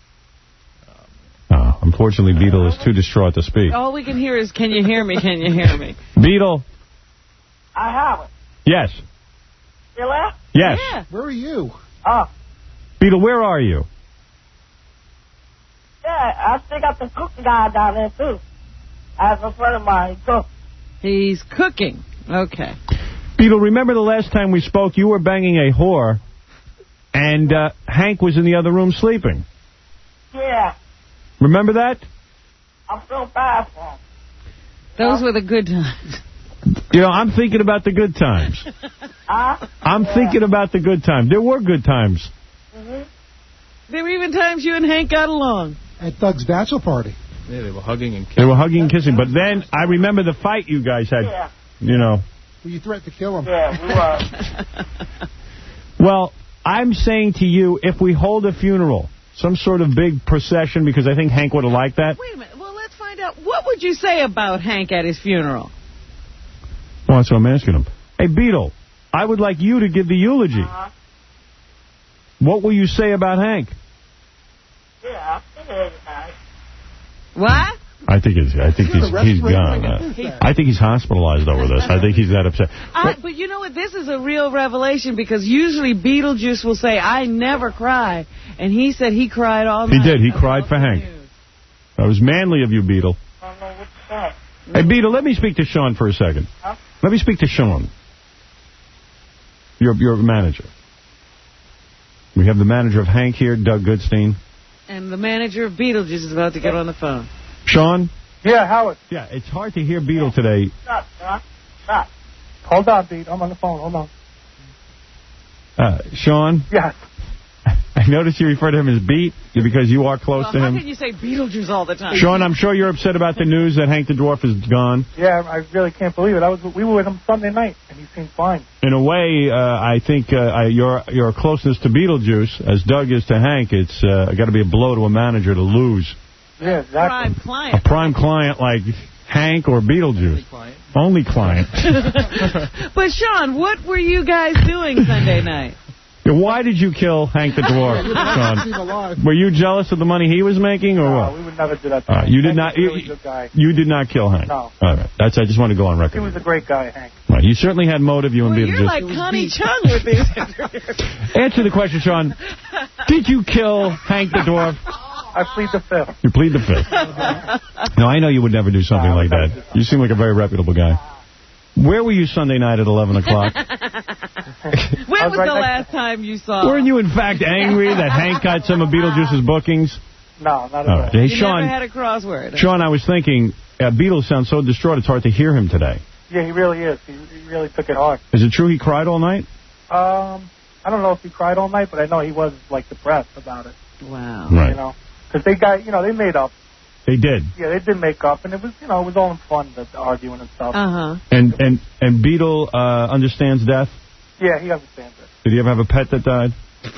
Oh, unfortunately, Beetle is too distraught to speak. All we can hear is, can you hear me? Can you hear me? Beetle. I have it. Yes. You there? Yes. Yeah. Where are you? Oh. Beetle, where are you? Yeah, I still got the cooking guy down there, too. I have a friend of mine. He cooks. He's cooking. Okay. Beetle, remember the last time we spoke, you were banging a whore, and uh, Hank was in the other room sleeping. Yeah. Remember that? I'm so bad for him. Those were the good times. You know, I'm thinking about the good times. Huh? I'm Yeah. thinking about the good times. There were good times. Mm-hmm. There were even times you and Hank got along. At Doug's bachelor party. Yeah, they were hugging and kissing. They were hugging and kissing. But then I remember the fight you guys had. Yeah. You know. Well, you threatened to kill him. Yeah, we were. Well, I'm saying to you, if we hold a funeral, some sort of big procession, because I think Hank would have liked that. Wait a minute. Well, let's find out. What would you say about Hank at his funeral? Well, that's what I'm asking him. Hey, Beetle, I would like you to give the eulogy. Uh-huh. What will you say about Hank? Yeah, I think it is nice. What? I think it's. I think he's he's gone. Uh, I think he's hospitalized over this. I think he's that upset. I, but you know what? This is a real revelation because usually Beetlejuice will say, I never cry. And he said he cried all night. He did. He cried for Hank. That was manly of you, Beetle. I don't know what to say. Hey, Beetle, let me speak to Sean for a second. Huh? Let me speak to Sean. Your your manager. We have the manager of Hank here, Doug Goodstein. And the manager of Beetlejuice is about to get on the phone. Sean? Yeah, Howard. Yeah, it's hard to hear Beetle today. Stop, huh? Stop. Hold on, Beat. I'm on the phone. Hold on. Uh, Sean? Yes. I noticed you refer to him as Beat because you are close Well, to how him. can you say Beetlejuice all the time? Sean, I'm sure you're upset about the news that Hank the Dwarf is gone. Yeah, I really can't believe it. I was we were with him Sunday night, and he seemed fine. In a way, uh, I think uh, I, your your closeness to Beetlejuice, as Doug is to Hank, it's uh, got to be a blow to a manager to lose. Yeah, exactly. Prime client. A prime client like Hank or Beetlejuice. Only client. Only client. But, Sean, what were you guys doing Sunday night? Yeah, why did you kill Hank the Dwarf, Sean? Were you jealous of the money he was making, or No, what? we would never do that. Uh, you did Hank not. was a really You, good guy. you did not kill Hank. No. All right. That's. I just want to go on record. He was a great guy, Hank. Right. You certainly had motive. You and Well, Beetlejuice. you're like Connie Chung with these interviews. Answer the question, Sean. Did you kill Hank the Dwarf? I plead the fifth. You plead the fifth. No, I know you would never do something like that. You seem like a very reputable guy. Where were you Sunday night at eleven o'clock? When was, was right the last time you saw Weren't you, in fact, angry that Hank got some of Beetlejuice's bookings? No, not at all. all. Hey, you Sean, never had a crossword. Sean, I was thinking, uh, Beatles sounds so distraught, it's hard to hear him today. Yeah, he really is. He, he really took it hard. Is it true he cried all night? Um, I don't know if he cried all night, but I know he was, like, depressed about it. Wow. Right. You know, because they got, you know, they made up. They did. Yeah, they did make up, and it was, you know, it was all in fun, the, the arguing and stuff. Uh-huh. And, and, and Beetle uh, understands death? Yeah, he understands it. Did he ever have a pet that died?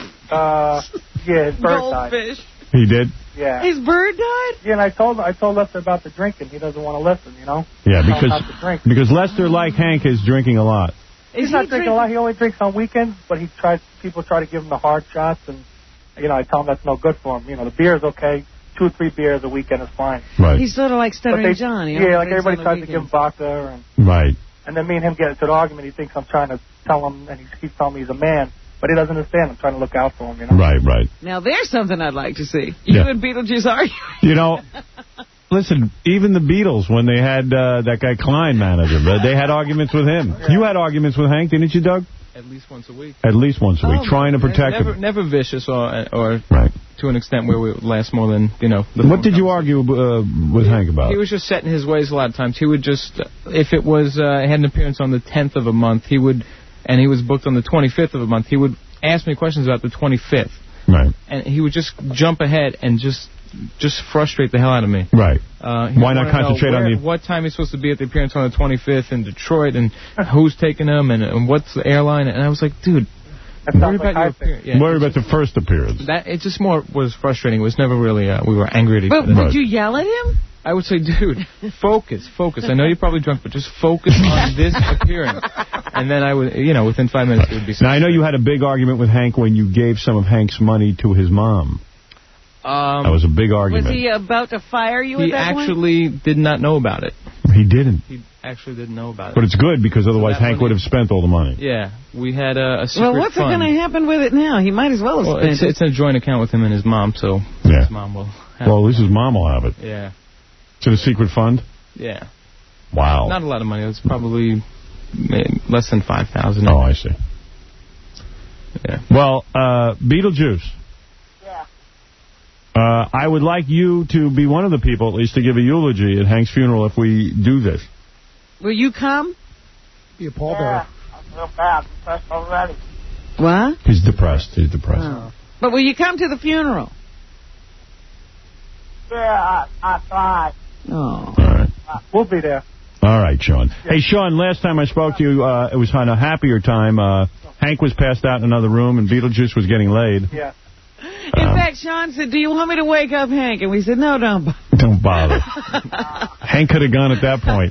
Uh, yeah, his bird Goldfish. died. He did? Yeah. His bird died? Yeah, and I told I told Lester about the drinking. He doesn't want to listen, you know? Yeah, I told him because not to drink. because Lester, like Hank, is drinking a lot. He's Is not he drinking drink- a lot. He only drinks on weekends, but he tries. People try to give him the hard shots, and, you know, I tell him that's no good for him. You know, the beer's okay. Two or three beers a weekend is fine. Right. He's sort of like Stuttering they, John. He Yeah, only like drinks everybody on the tries to give him weekends. vodka, and Right. and then me and him get into an argument. He thinks I'm trying to tell him, and he keeps telling me he's a man, but he doesn't understand. I'm trying to look out for him, you know? Right, right. Now, there's something I'd like to see. You Yeah. and Beetlejuice argue. You know, listen, even the Beatles, when they had uh, that guy Klein manage them, they had arguments with him. Yeah. You had arguments with Hank, didn't you, Doug? At least once a week. At least once a week, Oh, trying to protect never, him. Never vicious or or right. to an extent where we would last more than, you know. The What did you argue uh, with he, Hank about? He was just set in his ways a lot of times. He would just, if it was, uh, had an appearance on the tenth of a month, he would, and he was booked on the twenty-fifth of a month, he would ask me questions about the twenty-fifth. Right. And he would just jump ahead and just just frustrate the hell out of me. Right. Uh, Why not concentrate where, on the... what time he's supposed to be at the appearance on the twenty-fifth in Detroit, and who's taking him, and, and what's the airline, and I was like, dude, worry about your appearance. Yeah, worry about the first appearance. That it just more was frustrating. It was never really, uh, we were angry at each But other. would you yell at him? I would say, dude, focus, focus. I know you're probably drunk, but just focus on this appearance. And then I would, you know, within five minutes it would be... Now, I know you had a big argument with Hank when you gave some of Hank's money to his mom. Um, that was a big argument. Was he about to fire you He at that actually point? did not know about it. He didn't. He actually didn't know about it. But it's good, because otherwise So that Hank money- would have spent all the money. Yeah, we had a, a secret Well, what's fund. going to happen with it now? He might as well have Well, spent it's, it. it's a joint account with him and his mom, so Yeah. his mom will have Well, at it. least his mom will have it. Yeah, It's in a secret fund? yeah. Wow. Not a lot of money. It's probably maybe less than five thousand Oh, I see. Yeah. Well, uh, Beetlejuice. Yeah. Uh, I would like you to be one of the people, at least, to give a eulogy at Hank's funeral if we do this. Will you come? Be a pallbearer. Yeah, I feel bad. I'm depressed already. What? He's depressed. He's depressed. Oh. But will you come to the funeral? Yeah, I, I tried. Oh. All right. We'll be there. All right, Sean. Hey, Sean, last time I spoke to you, uh, it was on a happier time. Uh, Hank was passed out in another room, and Beetlejuice was getting laid. Yeah. In Um, fact, Sean said, do you want me to wake up Hank? And we said, no, don't. Don't bother. Hank could have gone at that point.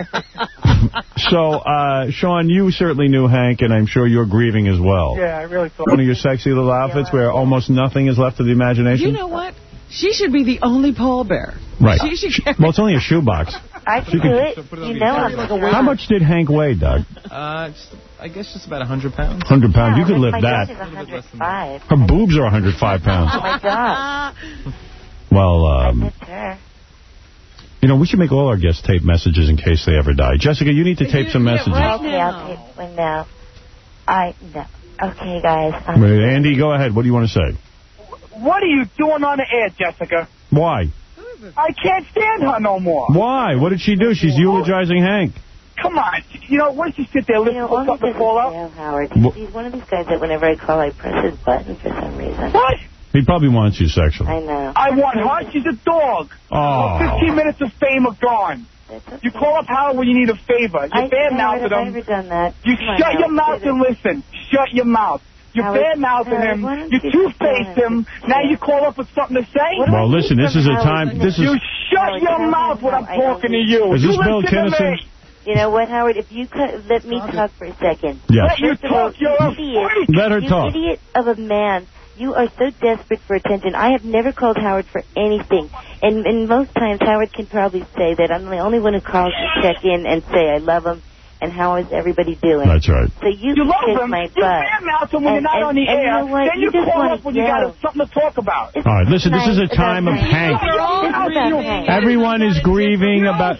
So, uh, Sean, you certainly knew Hank, and I'm sure you're grieving as well. Yeah, I really thought... One of your sexy little outfits where almost nothing is left to the imagination? You know what? She should be the only pallbearer. Right. She should carry Well, it's only a shoebox. I can do it. You know I'm like a How much did Hank weigh, Doug? Uh, just, I guess just about one hundred pounds. one hundred pounds. You could lift my that. dog is one hundred five. Her boobs are one hundred five pounds. Oh, my God. Well, um, That's her. you know, we should make all our guests tape messages in case they ever die. Jessica, you need to tape some messages. Okay, I'll take one now. I, no. Okay, guys. Um, Wait, Andy, go ahead. What do you want to say? What are you doing on the air, Jessica? Why? I can't stand her no more. Why? What did she do? She's eulogizing Hank. Come on. You know, what does she sit there You listening know, for all he something does to fall is out? fail, Howard. Wha- He's one of these guys that whenever I call, I press his button for some reason. What? He probably wants you sexually. I know. I want her. She's a dog. Oh. fifteen minutes of fame are gone. Okay. You call up Howard when you need a favor. You I bad-mouthed have I him. ever done that? You Come on, shut your Howard, mouth do and listen. Shut your mouth. You Howard, bad-mouthed Howard, him. why don't You you two-faced just go him. and- Now you call up with something to say? What do Well, I listen, need this from is a Howard time... when This You is... shut Howard, your tell mouth him when how I'm I talking to don't you. Is You this Bill listen to Kinnison? me. You know what, Howard? If you could let me talk for a second. Yes. Let you First of all, talk. You're a idiot. freak. Let her You talk. idiot of a man. You are so desperate for attention. I have never called Howard for anything. And, and most times, Howard can probably say that I'm the only one who calls to check in and say I love him and how is everybody doing. That's right. So you, You love kiss him. my You butt. bad-mouth him when And- you're not and- on the and you air. know what? Then you, You just call wanna up when you yell. got something to talk about. It's All right, listen, this is a nice time of about Hank. This is about Hank. Everyone is grieving about...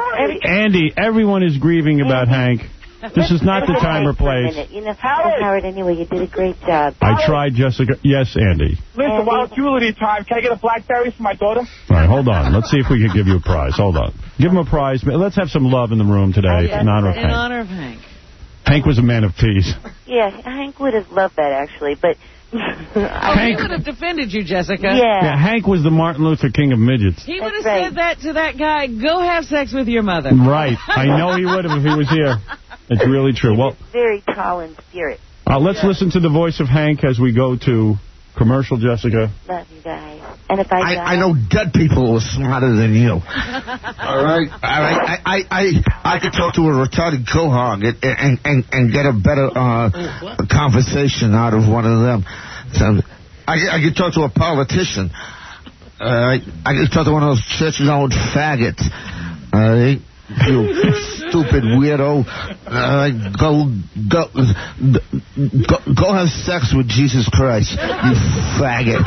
Howard! Andy, everyone is grieving about Hank. This is not the time or place. You know, Howard. Howard, anyway, you did a great job. I tried, Jessica. Yes, Andy. Listen, while it's Jubilee time, can I get a Blackberry for my daughter? All right, hold on. Let's see if we can give you a prize. Hold on. Give him a prize. Let's have some love in the room today yes, in honor of In Hank. honor of Hank. Hank was a man of peace. Yeah, Hank would have loved that, actually, but... oh, Hank, he would have defended you, Jessica. Yeah. yeah. Hank was the Martin Luther King of midgets. He would have right. said that to that guy, go have sex with your mother. Right. I know he would have if he was here. It's really true. Well, very tall in spirit. Uh, let's yeah. listen to the voice of Hank as we go to commercial, Jessica. Love you guys. And if I I, die... I know dead people who are smarter than you. All right? All right. I, I, I, I could talk to a retarded quahog and, and, and, and get a better uh, conversation out of one of them. So I, I could talk to a politician. All right? I could talk to one of those church-going faggots. All right? You stupid weirdo. Uh, go, go, go, go have sex with Jesus Christ, you faggot.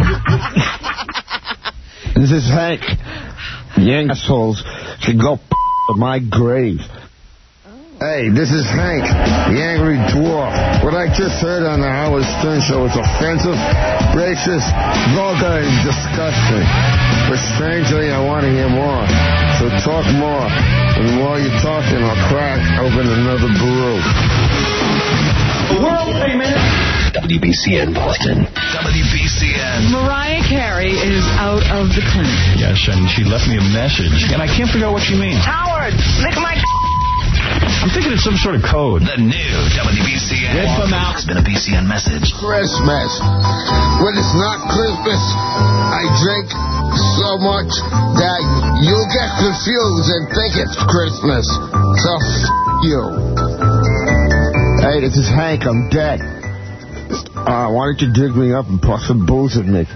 This is Hank. You assholes should go to my grave. Hey, this is Hank, the angry dwarf. What I just heard on the Howard Stern show is offensive, racist, vulgar, and disgusting. But strangely, I want to hear more. So talk more. And while you're talking, I'll crack open another brew. World famous W B C N Boston. W B C N. Mariah Carey is out of the clinic. Yes, and she left me a message, and I can't figure out what she means. Howard, lick my... I'm thinking it's some sort of code. The new W B C N. Rip them out. It's been a B C N message. Christmas. When it's not Christmas, I drink so much that you'll get confused and think it's Christmas. So f*** you. Hey, this is Hank. I'm dead. Uh, why don't you dig me up and pour some booze at me?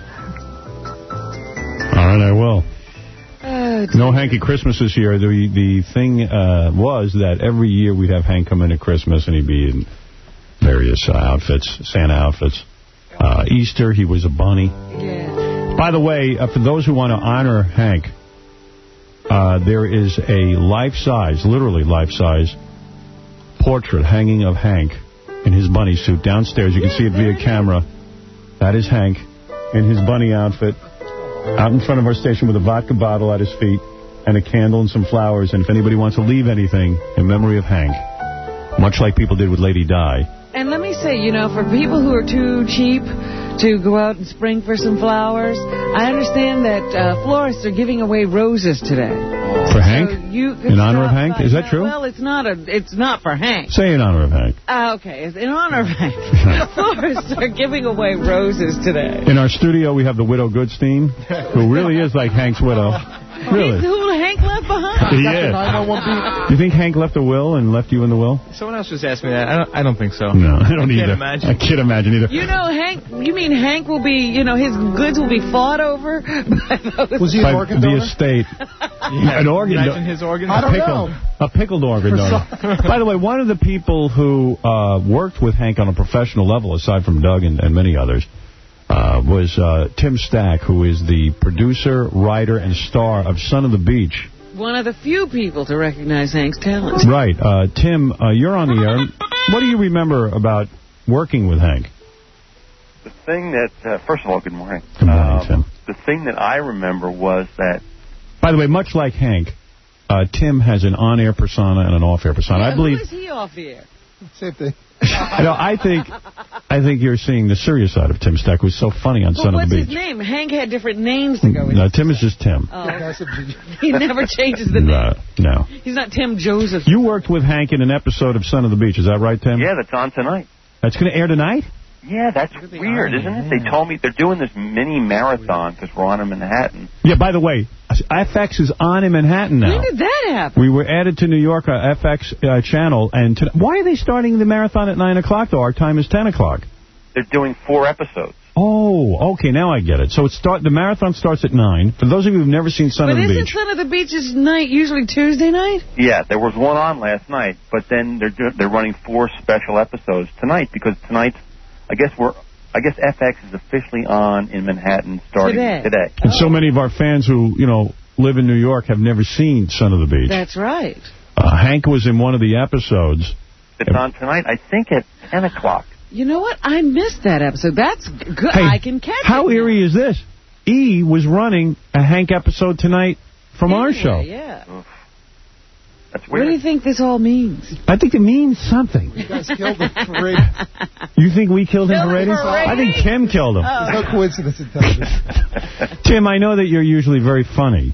All right, I will. Oh, no Hanky Christmas this year. The the thing uh, was that every year we'd have Hank come in at Christmas and he'd be in various uh, outfits, Santa outfits. Uh, Easter, he was a bunny. Yeah. By the way, uh, for those who want to honor Hank, uh, there is a life-size, literally life-size, portrait hanging of Hank in his bunny suit downstairs. You can see it via camera. That is Hank in his bunny outfit, out in front of our station with a vodka bottle at his feet and a candle and some flowers. And if anybody wants to leave anything in memory of Hank, much like people did with Lady Di. And let me say, you know, for people who are too cheap to go out and spring for some flowers, I understand that uh, florists are giving away roses today. For Hank? So you in honor of Hank? By, Is that true? Well, it's not a. It's not for Hank. Say in honor of Hank. Uh, okay, it's in honor of Hank. Florists are giving away roses today. In our studio, we have the widow Goodstein, who really is like Hank's widow. Really? He's who Hank left behind. Yeah. Do you think Hank left a will and left you in the will? Someone else just asked me that. I don't, I don't think so. No, I don't I either. Can't imagine. I can't imagine either. You know, Hank, you mean Hank will be, you know, his goods will be fought over by those... Was he an organ the donor? estate. Yeah, an organ donor. his organ? I don't pickled, know. A pickled organ donor. By the way, one of the people who uh, worked with Hank on a professional level, aside from Doug and, and many others, Uh, was uh, Tim Stack, who is the producer, writer, and star of Son of the Beach. One of the few people to recognize Hank's talent. Right. Uh, Tim, uh, you're on the air. What do you remember about working with Hank? The thing that, uh, first of all, good morning. Good morning, um, Tim. The thing that I remember was that... By the way, much like Hank, uh, Tim has an on-air persona and an off-air persona. Yeah, I believe. Who is he off the air? Same thing. No, I think I think you're seeing the serious side of Tim Stack, who's so funny on Well, Son of what's the his Beach. name? Hank had different names to go with. No, Tim is just Tim. Oh. He never changes the name. No, no. He's not Tim Joseph. You worked with Hank in an episode of Son of the Beach. Is that right, Tim? Yeah, that's on tonight. That's going to air tonight? Yeah, that's weird, isn't it? They told me they're doing this mini marathon because we're on in Manhattan. Yeah, by the way, F X is on in Manhattan now. When did that happen? We were added to New York, uh, F X uh, channel, and to, why are they starting the marathon at nine o'clock, though? Our time is ten o'clock. They're doing four episodes. Oh, okay, now I get it. So it start the marathon starts at nine. For those of you who've never seen Son but of the isn't Beach. Son of the Beach's night usually Tuesday night? Yeah, there was one on last night, but then they're do they're running four special episodes tonight because tonight, I guess we're... I guess F X is officially on in Manhattan starting today. today. And so many of our fans who, you know, live in New York have never seen Son of the Beach. That's right. Uh, Hank was in one of the episodes. It's on tonight, I think, at ten o'clock. You know what? I missed that episode. That's good. Hey, I can catch how it. How eerie is this? E was running a Hank episode tonight from anyway, our show. Yeah. That's weird. What do you think this all means? I think it means something. You guys killed him for ratings. You think we killed him Killed for ratings? him for ratings? I think Tim killed him. Oh. There's no coincidence in television. Tim, I know that you're usually very funny.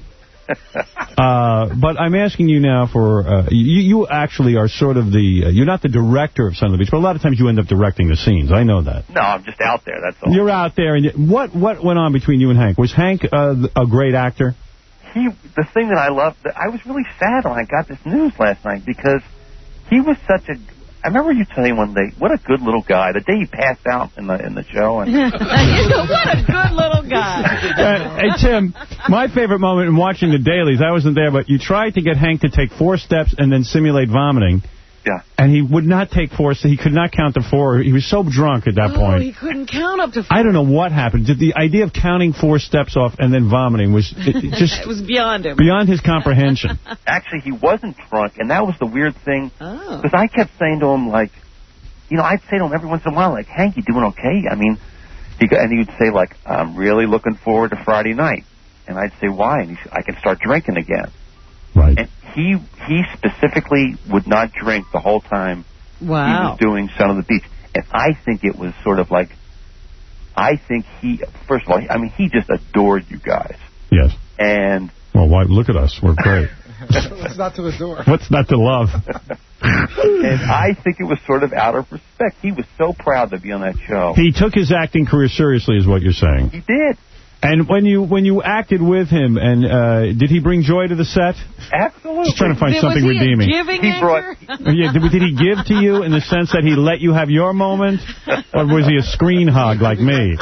Uh, but I'm asking you now for, uh, you, you actually are sort of the, uh, you're not the director of Son of the Beach, but a lot of times you end up directing the scenes. I know that. No, I'm just out there, that's all. You're out there. and you, What what went on between you and Hank? Was Hank uh, a great actor? He, the thing that I loved, I was really sad when I got this news last night because he was such a, I remember you telling one day, what a good little guy. The day he passed out in the in the show. And What a good little guy. Uh, hey, Tim, my favorite moment in watching the dailies, I wasn't there, but you tried to get Hank to take four steps and then simulate vomiting. Yeah. And he would not take four, so he could not count to four. He was so drunk at that oh, point. he couldn't count up to four. I don't know what happened. The idea of counting four steps off and then vomiting was it, it just it was beyond him. Beyond his comprehension. Actually, he wasn't drunk, and that was the weird thing. Oh. Because I kept saying to him, like, you know, I'd say to him every once in a while, like, Hank, you doing okay? I mean, he and he would say, like, I'm really looking forward to Friday night. And I'd say, why? And he said, I can start drinking again. Right. And he he specifically would not drink the whole time wow. he was doing Son of the Beach. And I think it was sort of like, I think he, first of all, I mean, he just adored you guys. Yes. And... Well, why, look at us. We're great. What's not to adore? What's not to love? And I think it was sort of out of respect. He was so proud to be on that show. He took his acting career seriously, is what you're saying. He did. And when you when you acted with him, and uh, did he bring joy to the set? Absolutely. Just trying to find did, something was he redeeming. A giving he brought. Yeah, did, did he give to you in the sense that he let you have your moment, or was he a screen hug like me?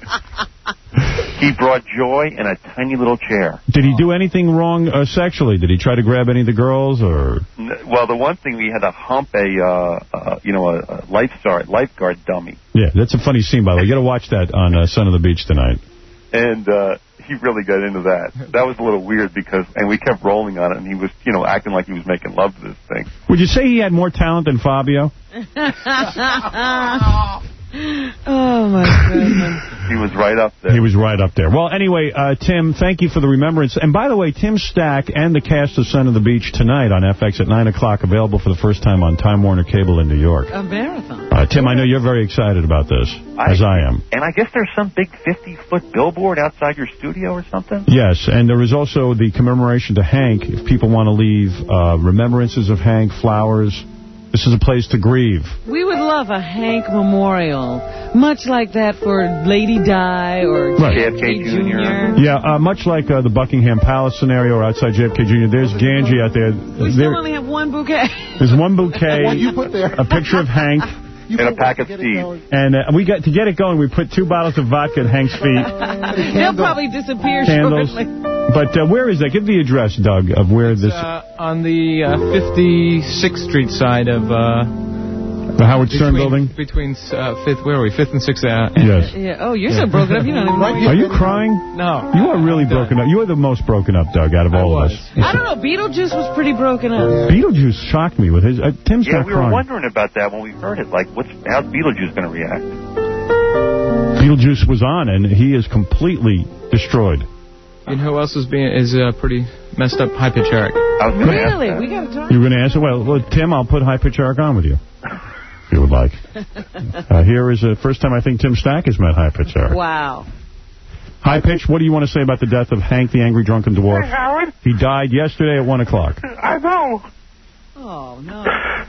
He brought joy in a tiny little chair. Did he do anything wrong uh, sexually? Did he try to grab any of the girls, or? Well, the one thing we had to hump a, uh, uh, you know, a, a lifeguard lifeguard dummy. Yeah, that's a funny scene, by the way. You got to watch that on uh, Son of the Beach tonight. And uh, he really got into that. That was a little weird because, and we kept rolling on it, and he was, you know, acting like he was making love to this thing. Would you say he had more talent than Fabio? Oh, my goodness. He was right up there. He was right up there. Well, anyway, uh, Tim, thank you for the remembrance. And by the way, Tim Stack and the cast of Son of the Beach tonight on F X at nine o'clock, available for the first time on Time Warner Cable in New York. A marathon. Uh, Tim, I know you're very excited about this, I, as I am. And I guess there's some big fifty-foot billboard outside your studio or something? Yes, and there is also the commemoration to Hank. If people want to leave uh, remembrances of Hank, flowers, this is a place to grieve. We would love a Hank memorial, much like that for Lady Di or Right. J F K Junior Yeah, uh, much like uh, the Buckingham Palace scenario or outside J F K Junior, there's Ganji out there. We there still only have one bouquet. there's one bouquet, What you put there. a picture of Hank, And a pack of seeds. and uh, we got to get it going. We put two bottles of vodka at Hank's feet, They'll probably disappear candles. shortly. But uh, where is that? Give the address, Doug, of where this. Uh, on the uh, fifty-sixth Street side of uh, the Howard Stern between, building. Between uh, fifth, where are we? Fifth and sixth. Uh, Yes. Yeah. Oh, you're so broken up. You don't even know. Are you crying? No. You are really broken up. You are the most broken up, Doug, out of all of us. I don't know. Beetlejuice was pretty broken up. Beetlejuice shocked me with his. Uh, Tim's Yeah, not we were crying. wondering about that when we heard it. Like, what's how's Beetlejuice going to react? Beetlejuice was on, and he is completely destroyed. You know who else is being is uh, pretty messed up? High Pitch Eric. I was gonna ask Really? that. We got to talk. You're going to answer? Well, well, Tim, I'll put High Pitch Eric on with you, if you would like. Uh, here is the first time I think Tim Stack has met High Pitch Eric. Wow. High Pitch, what do you want to say about the death of Hank the Angry Drunken Dwarf? Hey, Howard. He died yesterday at one o'clock. I know. Oh, no.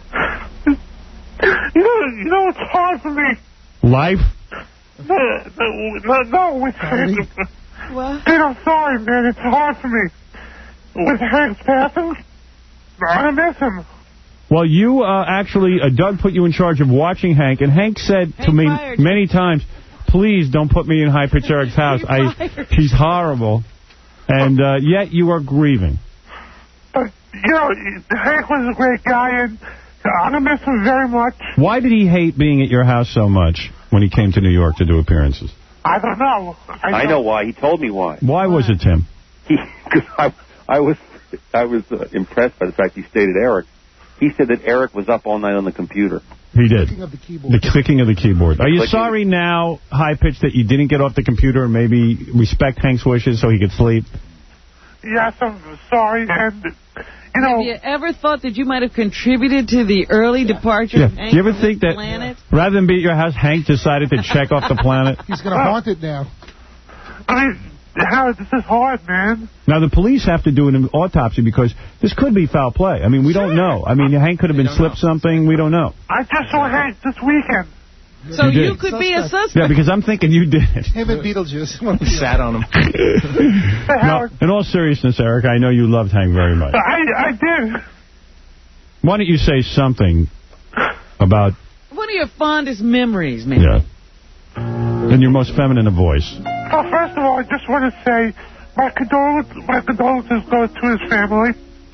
You know, you know it's hard for me. Life? No, no, no with Hank. What? Dude, I'm sorry, man. It's hard for me. With Hank's passing, I miss him. Well, you uh, actually, uh, Doug put you in charge of watching Hank, and Hank said to Hank me fired. many times, please don't put me in High Pitch Eric's house. He I, fired. he's horrible. And uh, yet you are grieving. But, you know, Hank was a great guy, and I'm going to miss him very much. Why did he hate being at your house so much when he came to New York to do appearances? I don't know. I know why. He told me why. Why was it, Tim? He because I, I was, I was uh, impressed by the fact he stated Eric. He said that Eric was up all night on the computer. He did. The clicking of the keyboard. The clicking of the keyboard. Are you clicking. sorry now, High Pitch, that you didn't get off the computer and maybe respect Hank's wishes so he could sleep? Yes, I'm sorry, and, you know... Have you ever thought that you might have contributed to the early departure yeah. of Hank Do you ever from think that, planet? rather than be at your house, Hank decided to check off the planet? He's going to uh, haunt it now. I mean, Howard, this is hard, man. Now, the police have to do an autopsy because this could be foul play. I mean, we don't know. I mean, Hank could have been slipped know. something. We don't know. I just saw Hank this weekend. So you, you could suspect. be a suspect. Yeah, because I'm thinking you did it. Him and Beetlejuice. Sat on him. Hey, no, in all seriousness, Eric, I know you loved Hank very much. I, I did. Why don't you say something about... One of your fondest memories, maybe. Yeah. In your most feminine of voice. Well, first of all, I just want to say my condolences, my condolences go to his family.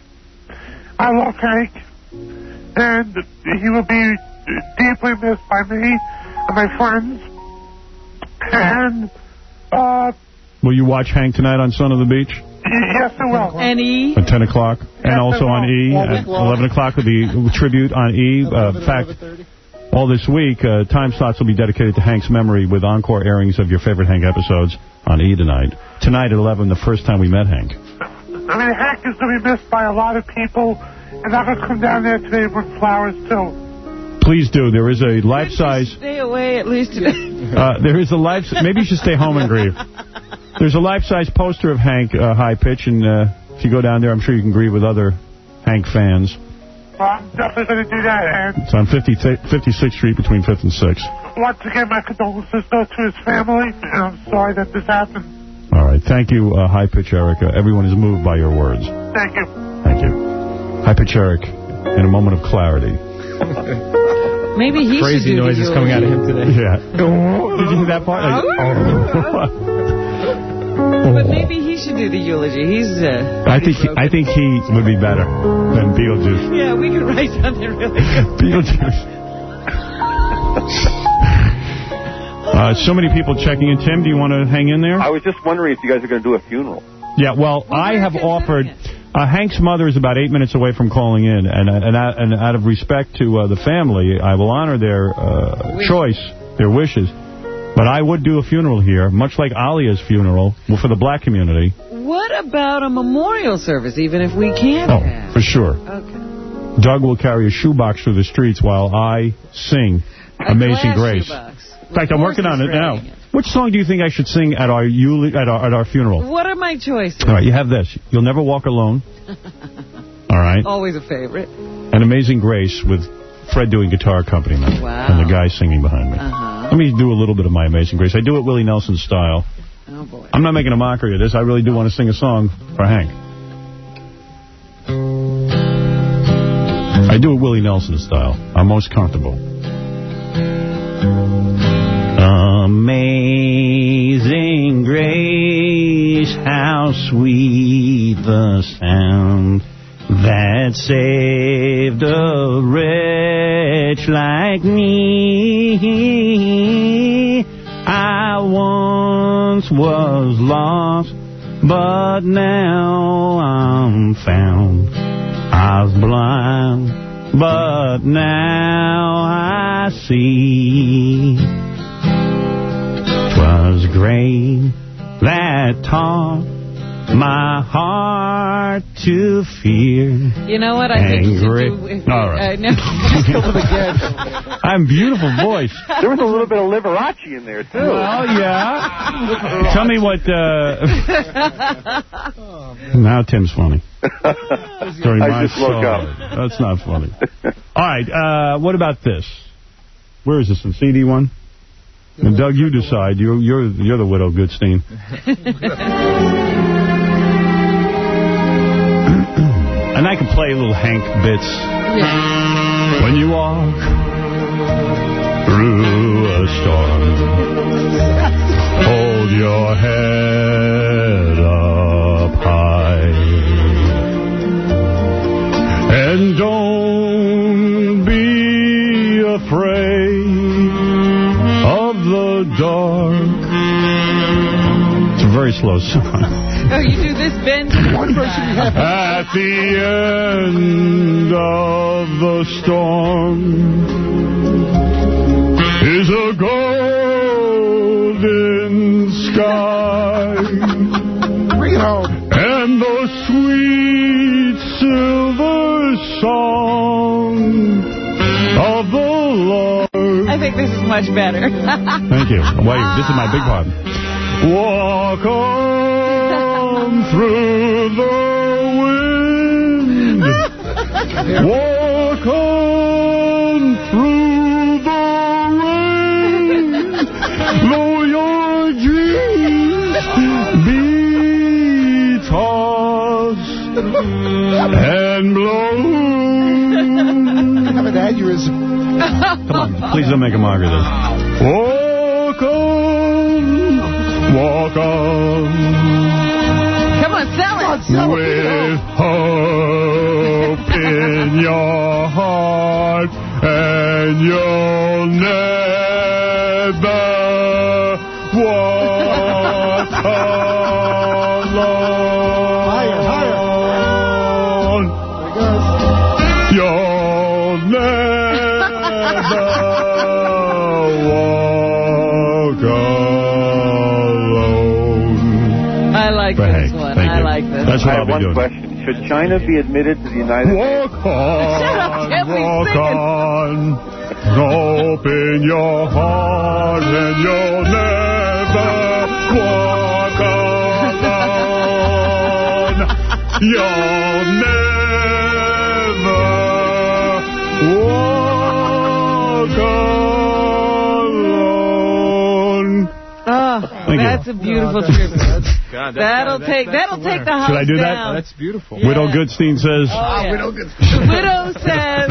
I love Hank, and he will be deeply missed by me and my friends. And, uh... will you watch Hank tonight on Son of the Beach? Yes, I will. And E? At ten o'clock. And yes, also on E at eleven o'clock with the tribute on E. Uh, in fact, all this week, uh, time slots will be dedicated to Hank's memory with encore airings of your favorite Hank episodes on E tonight. Tonight at eleven, the first time we met Hank. I mean, Hank is going to be missed by a lot of people, and I'm going to come down there today with flowers, too. Please do. There is a life-size... Stay away at least today. uh, there is a life... Maybe you should stay home and grieve. There's a life-size poster of Hank, uh, High Pitch, and uh, if you go down there, I'm sure you can grieve with other Hank fans. Well, I'm definitely going to do that, and... It's on fifty-sixth Street between fifth and sixth. Once again, my condolences go to his family, and I'm sorry that this happened. All right. Thank you, uh, High Pitch Erica. Everyone is moved by your words. Thank you. Thank you. High Pitch Eric, in a moment of clarity. Maybe he Crazy should do noises coming out of him today. Yeah. Did you hear that part? Like, but maybe he should do the eulogy. He's. Uh, I think he, I think he would be better than Beetlejuice. Yeah, we could write something really good. Beetlejuice. uh, so many people checking in. Tim, do you want to hang in there? I was just wondering if you guys are going to do a funeral. Yeah, well, well I have offered... Uh, Hank's mother is about eight minutes away from calling in, and and, and out of respect to uh, the family, I will honor their uh, choice, their wishes. But I would do a funeral here, much like Alia's funeral, for the black community. What about a memorial service, even if we can't Oh, have? for sure. Okay. Doug will carry a shoebox through the streets while I sing A Amazing Grace. Shoebox. In fact, I'm working on it now. It. Which song do you think I should sing at our at our, at our funeral? What are my choices? All right, you have this. You'll Never Walk Alone. All right. Always a favorite. An Amazing Grace with Fred doing guitar accompaniment. Wow. And the guy singing behind me. Uh-huh. Let me do a little bit of my Amazing Grace. I do it Willie Nelson style. Oh, boy. I'm not making a mockery of this. I really do want to sing a song for Hank. I do it Willie Nelson style. I'm most comfortable. Amazing grace, how sweet the sound that saved a wretch like me. I once was lost, but now I'm found. I was blind, but now I see. 'Twas grace that taught my heart to fear. You know what? I think you should do... If All right. Uh, no. I'm beautiful voice. There was a little bit of Liberace in there, too. Oh, yeah. Tell me what... Uh... now Tim's funny. During I my just woke song. up. That's not funny. All right. Uh, what about this? Where is this, in C D one? And Doug, you decide. You're you're you're the widow Goodstein. And I can play little Hank bits. Yeah. When you walk through a storm, hold your head up high, and don't be afraid of the dark. It's a very slow song. So you do this bend. One person you have. At the end of the storm is a golden sky. Bring it home. And the sweet silver song of the Lord. I think this is much better. Thank you. Wait, this is my big part. Walk on through the wind. Walk on through the rain. Though your dreams be tossed and blown. I have an aneurysm. Come on, please don't make a mockery of this. Walk on, walk on. Come on, sell it. Sell with hope in your heart, and you'll never walk alone. Higher, higher. You'll never walk alone. I like But this hey, one. thank I you. like this. That's what I I'll have be one doing. question. Should China be admitted to the United Walk States? on, walk on, open your heart and you'll never walk alone. You'll never walk alone. Oh, Thank that's you. a beautiful tribute. God, that- That'll that- take that's that'll the take the winner. house Should I do that? down. That's beautiful. Widow Goodstein says... Oh, yeah. Widow Widow says...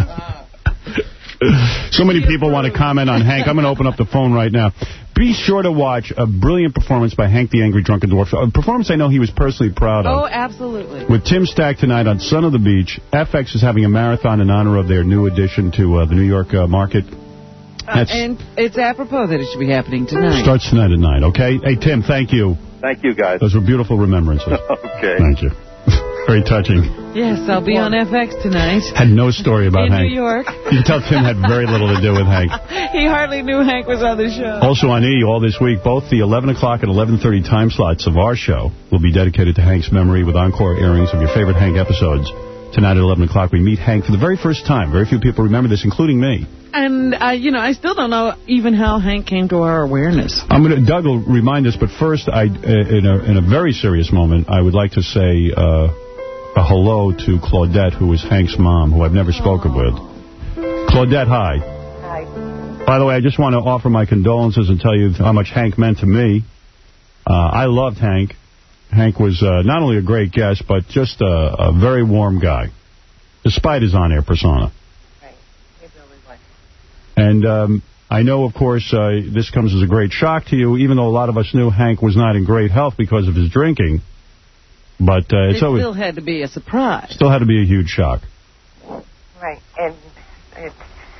So many people want to comment on Hank. I'm going to open up the phone right now. Be sure to watch a brilliant performance by Hank the Angry Drunken Dwarf. A performance I know he was personally proud of. Oh, absolutely. With Tim Stack tonight on Son of the Beach. F X is having a marathon in honor of their new addition to uh, the New York uh, market. Uh, and it's apropos that it should be happening tonight. Starts tonight at nine, okay? Hey, Tim, thank you. Thank you, guys. Those were beautiful remembrances. Okay. Thank you. Very touching. Yes, I'll be on F X tonight. Had no story about in Hank. New York. You can tell Tim had very little to do with Hank. He hardly knew Hank was on the show. Also on E! all this week, both the eleven o'clock and eleven thirty time slots of our show will be dedicated to Hank's memory with encore airings of your favorite Hank episodes. Tonight at eleven o'clock, we meet Hank for the very first time. Very few people remember this, including me. And, uh, you know, I still don't know even how Hank came to our awareness. I'm going to, Doug will remind us, but first, I, uh, in, a, in a very serious moment, I would like to say uh, a hello to Claudette, who is Hank's mom, who I've never spoken with. Claudette, hi. Hi. By the way, I just want to offer my condolences and tell you how much Hank meant to me. Uh, I loved Hank. Hank was uh, not only a great guest, but just a, a very warm guy, despite his on-air persona. Right. He really was. And um, I know, of course, uh, this comes as a great shock to you, even though a lot of us knew Hank was not in great health because of his drinking. But uh, it's it always still had to be a surprise. still had to be a huge shock. Right. And it's,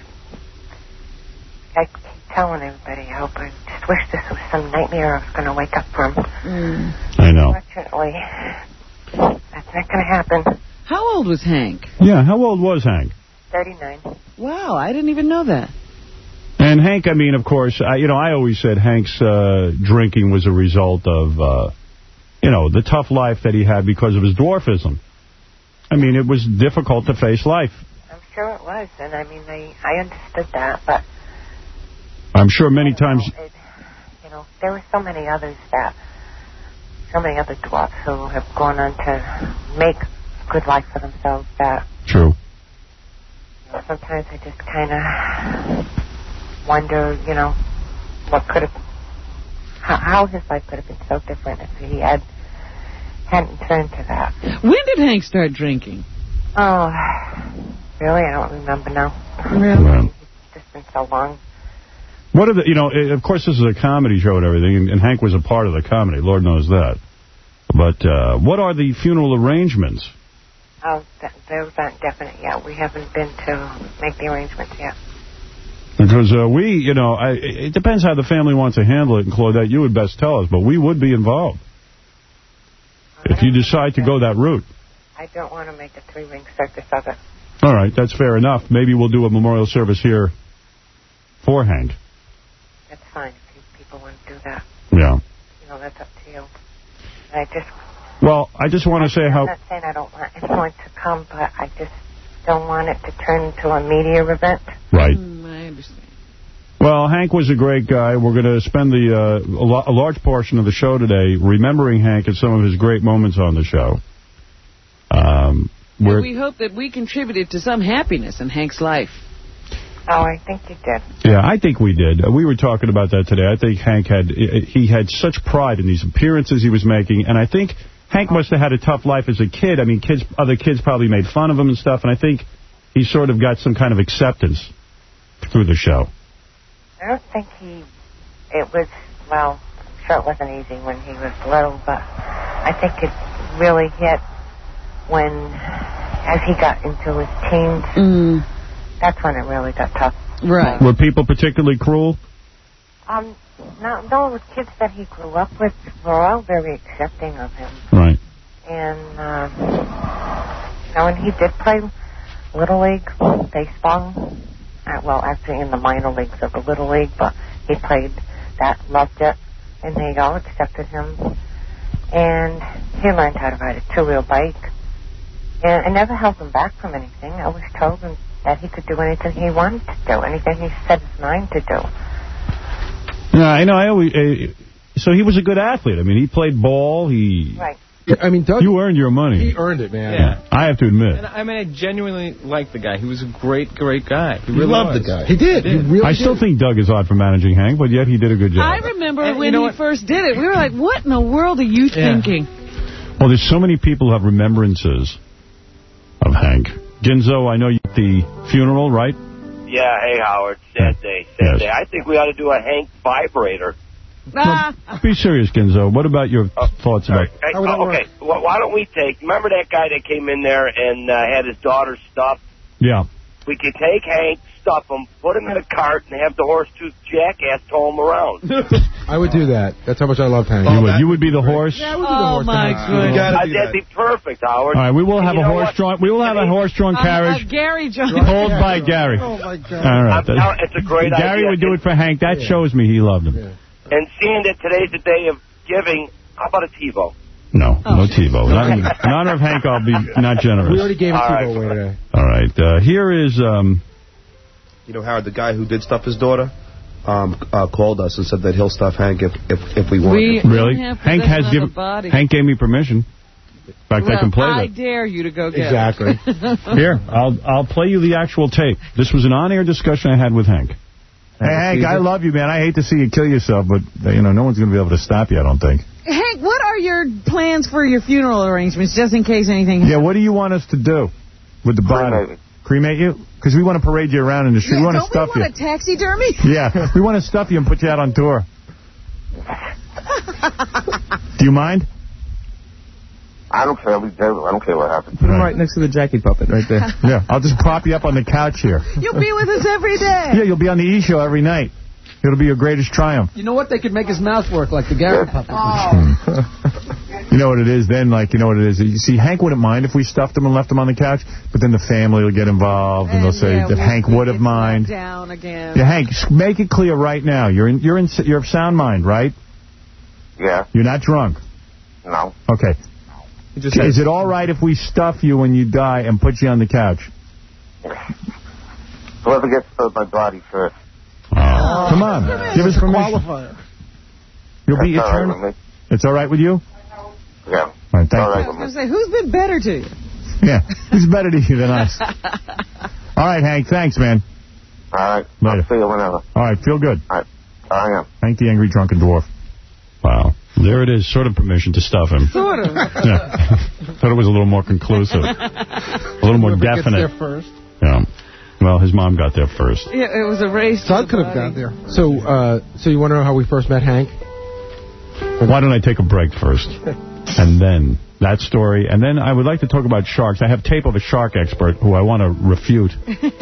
I keep telling everybody, I hope I just wish this was some nightmare I was going to wake up from. Mm. I know. Unfortunately, that's not going to happen. How old was Hank? Yeah, how old was Hank? thirty-nine. Wow, I didn't even know that. And Hank, I mean, of course, I, you know, I always said Hank's uh, drinking was a result of, uh, you know, the tough life that he had because of his dwarfism. I mean, it was difficult to face life. I'm sure it was, and I mean, I, I understood that, but... I'm sure many times... Know, it, you know, there were so many others that... So many other dwarfs who have gone on to make a good life for themselves that... True. You know, sometimes I just kind of wonder, you know, what could have... How, how his life could have been so different if he had... hadn't turned to that. When did Hank start drinking? Oh, really? I don't remember now. Really? Well, It's just been so long. what are the, you know, of course this is a comedy show and everything, and, and Hank was a part of the comedy, Lord knows that. But uh, what are the funeral arrangements? Oh, th- those aren't definite yet. We haven't been to make the arrangements yet. Because uh, we, you know, I, it depends how the family wants to handle it, and Claudette, you would best tell us, but we would be involved. if you decide to go that route. I don't want to make a three-ring circus of it. All right, that's fair enough. Maybe we'll do a memorial service here for Hank. That's fine if you people want to do that. Yeah. You know, that's up to you. I just... Well, I just want to say how... I'm not saying I don't want anyone to come, but I just don't want it to turn into a media event. Right. Mm, I understand. Well, Hank was a great guy. We're going to spend the uh, a, lo a large portion of the show today remembering Hank and some of his great moments on the show. Um, And we hope that we contributed to some happiness in Hank's life. Oh, I think you did. Yeah, I think we did. Uh, we were talking about that today. I think Hank had he had such pride in these appearances he was making, and I think Hank must have had a tough life as a kid. I mean, kids, other kids probably made fun of him and stuff, and I think he sort of got some kind of acceptance through the show. I don't think he... It was... Well, I'm sure it wasn't easy when he was little, but I think it really hit when... As he got into his teens, mm. that's when it really got tough. Right. Were people particularly cruel? Um, no, no, the kids that he grew up with were all very accepting of him. Right. And, uh, you know, and he did play Little League baseball. Uh, well, actually in the minor leagues of the Little League, but he played that, loved it, and they all accepted him. And he learned how to ride a two-wheel bike. And I never held him back from anything. I always told him that he could do anything he wanted to do, anything he set his mind to do. Yeah, I know. I always. Uh, so he was a good athlete. I mean, he played ball. He. Right. I mean, Doug. You earned your money. He earned it, man. Yeah. I have to admit. And I mean, I genuinely liked the guy. He was a great, great guy. He You really loved was. the guy. He did. He really I still did. think Doug is odd for managing Hank, but yet he did a good job. I remember And when you know he what? first did it. We were like, what in the world are you Yeah. thinking? Well, there's so many people who have remembrances of Hank. Ginzo, I know you at the funeral, right? Yeah, hey, Howard. Sad day, sad Yes. day. I think we ought to do a Hank vibrator. Ah. Be serious, Ginzo. What about your Oh, thoughts about... Hey, oh, okay, well, why don't we take... Remember that guy that came in there and uh, had his daughter stuffed? Yeah. We could take Hank, stuff him, put him in a cart, and have the horse-tooth jackass tow him around. I would do that. That's how much I love Hank. You would, you would be the horse? Yeah, I would be the Oh, horse. my Hank. goodness. You gotta Uh, do that'd that. be perfect, Howard. All right, we will And have you a know horse-drawn... what? We will have a horse-drawn Uh, carriage. uh, Gary Jones. Pulled by Gary. Oh, my God. All right. I'm telling- it's a great Gary idea. would do it for Hank. That shows me he loved him. Yeah. And seeing that today's the day of giving, how about a TiVo? No, no TiVo. Not in, in honor of Hank, I'll be not generous. We already gave it All to right. you away today. All right. Uh, here is... Um, You know, Howard, the guy who did stuff his daughter um, uh, called us and said that he'll stuff Hank if if, if we want. We really? don't have Hank possession has of given... the body. Hank gave me permission. In fact, well, I can play I that. dare you to go get Exactly. it. Here, I'll I'll play you the actual tape. This was an on-air discussion I had with Hank. Hey, Hank, I love you, man. I hate to see you kill yourself, but, you know, no one's going to be able to stop you, I don't think. Hank, what are your plans for your funeral arrangements, just in case anything happens? Yeah, what do you want us to do with the body? Cremate. Cremate you? Because we want to parade you around in the street. Yeah, we want to don't stuff we you. want a taxidermy? Yeah, we want to stuff you and put you out on tour. Do you mind? I don't care. We do. I don't care what happens. Put him right next to the Jackie puppet, right there. Yeah, I'll just prop you up on the couch here. You'll be with us every day. Yeah, you'll be on the E! Show every night. It'll be your greatest triumph. You know what? They could make his mouth work like the Gary puppet. You know what it is then? Like, you know what it is? You see, Hank wouldn't mind if we stuffed him and left him on the couch, but then the family will get involved, and, and they'll say yeah, that we'll Hank would have mind. Down again. Yeah, Hank, make it clear right now. You're in, you're in, you're of sound mind, right? Yeah. You're not drunk. No. Okay. Is it all right if we stuff you when you die and put you on the couch? Whoever gets to my body first. Oh. Come on, give us permission. Qualifier. You'll be That's all right eternal. with me. It's all right with you? Yeah. All right, thank all you. right I was going to say, who's been better to you? Yeah, who's better to you than us? All right, Hank, thanks, man. All right. Later. I'll see you whenever. All right, feel good. All right. I am. Hank the Angry Drunken Dwarf. Wow. There it is, sort of permission to stuff him. Sort of. Yeah. Thought it was a little more conclusive. A little more Whoever definite. gets there first. Yeah. Well, his mom got there first. Yeah, it was a race. So I could have got there. So, uh, so you want to know how we first met Hank? Why don't I take a break first? And then that story. And then I would like to talk about sharks. I have tape of a shark expert who I want to refute.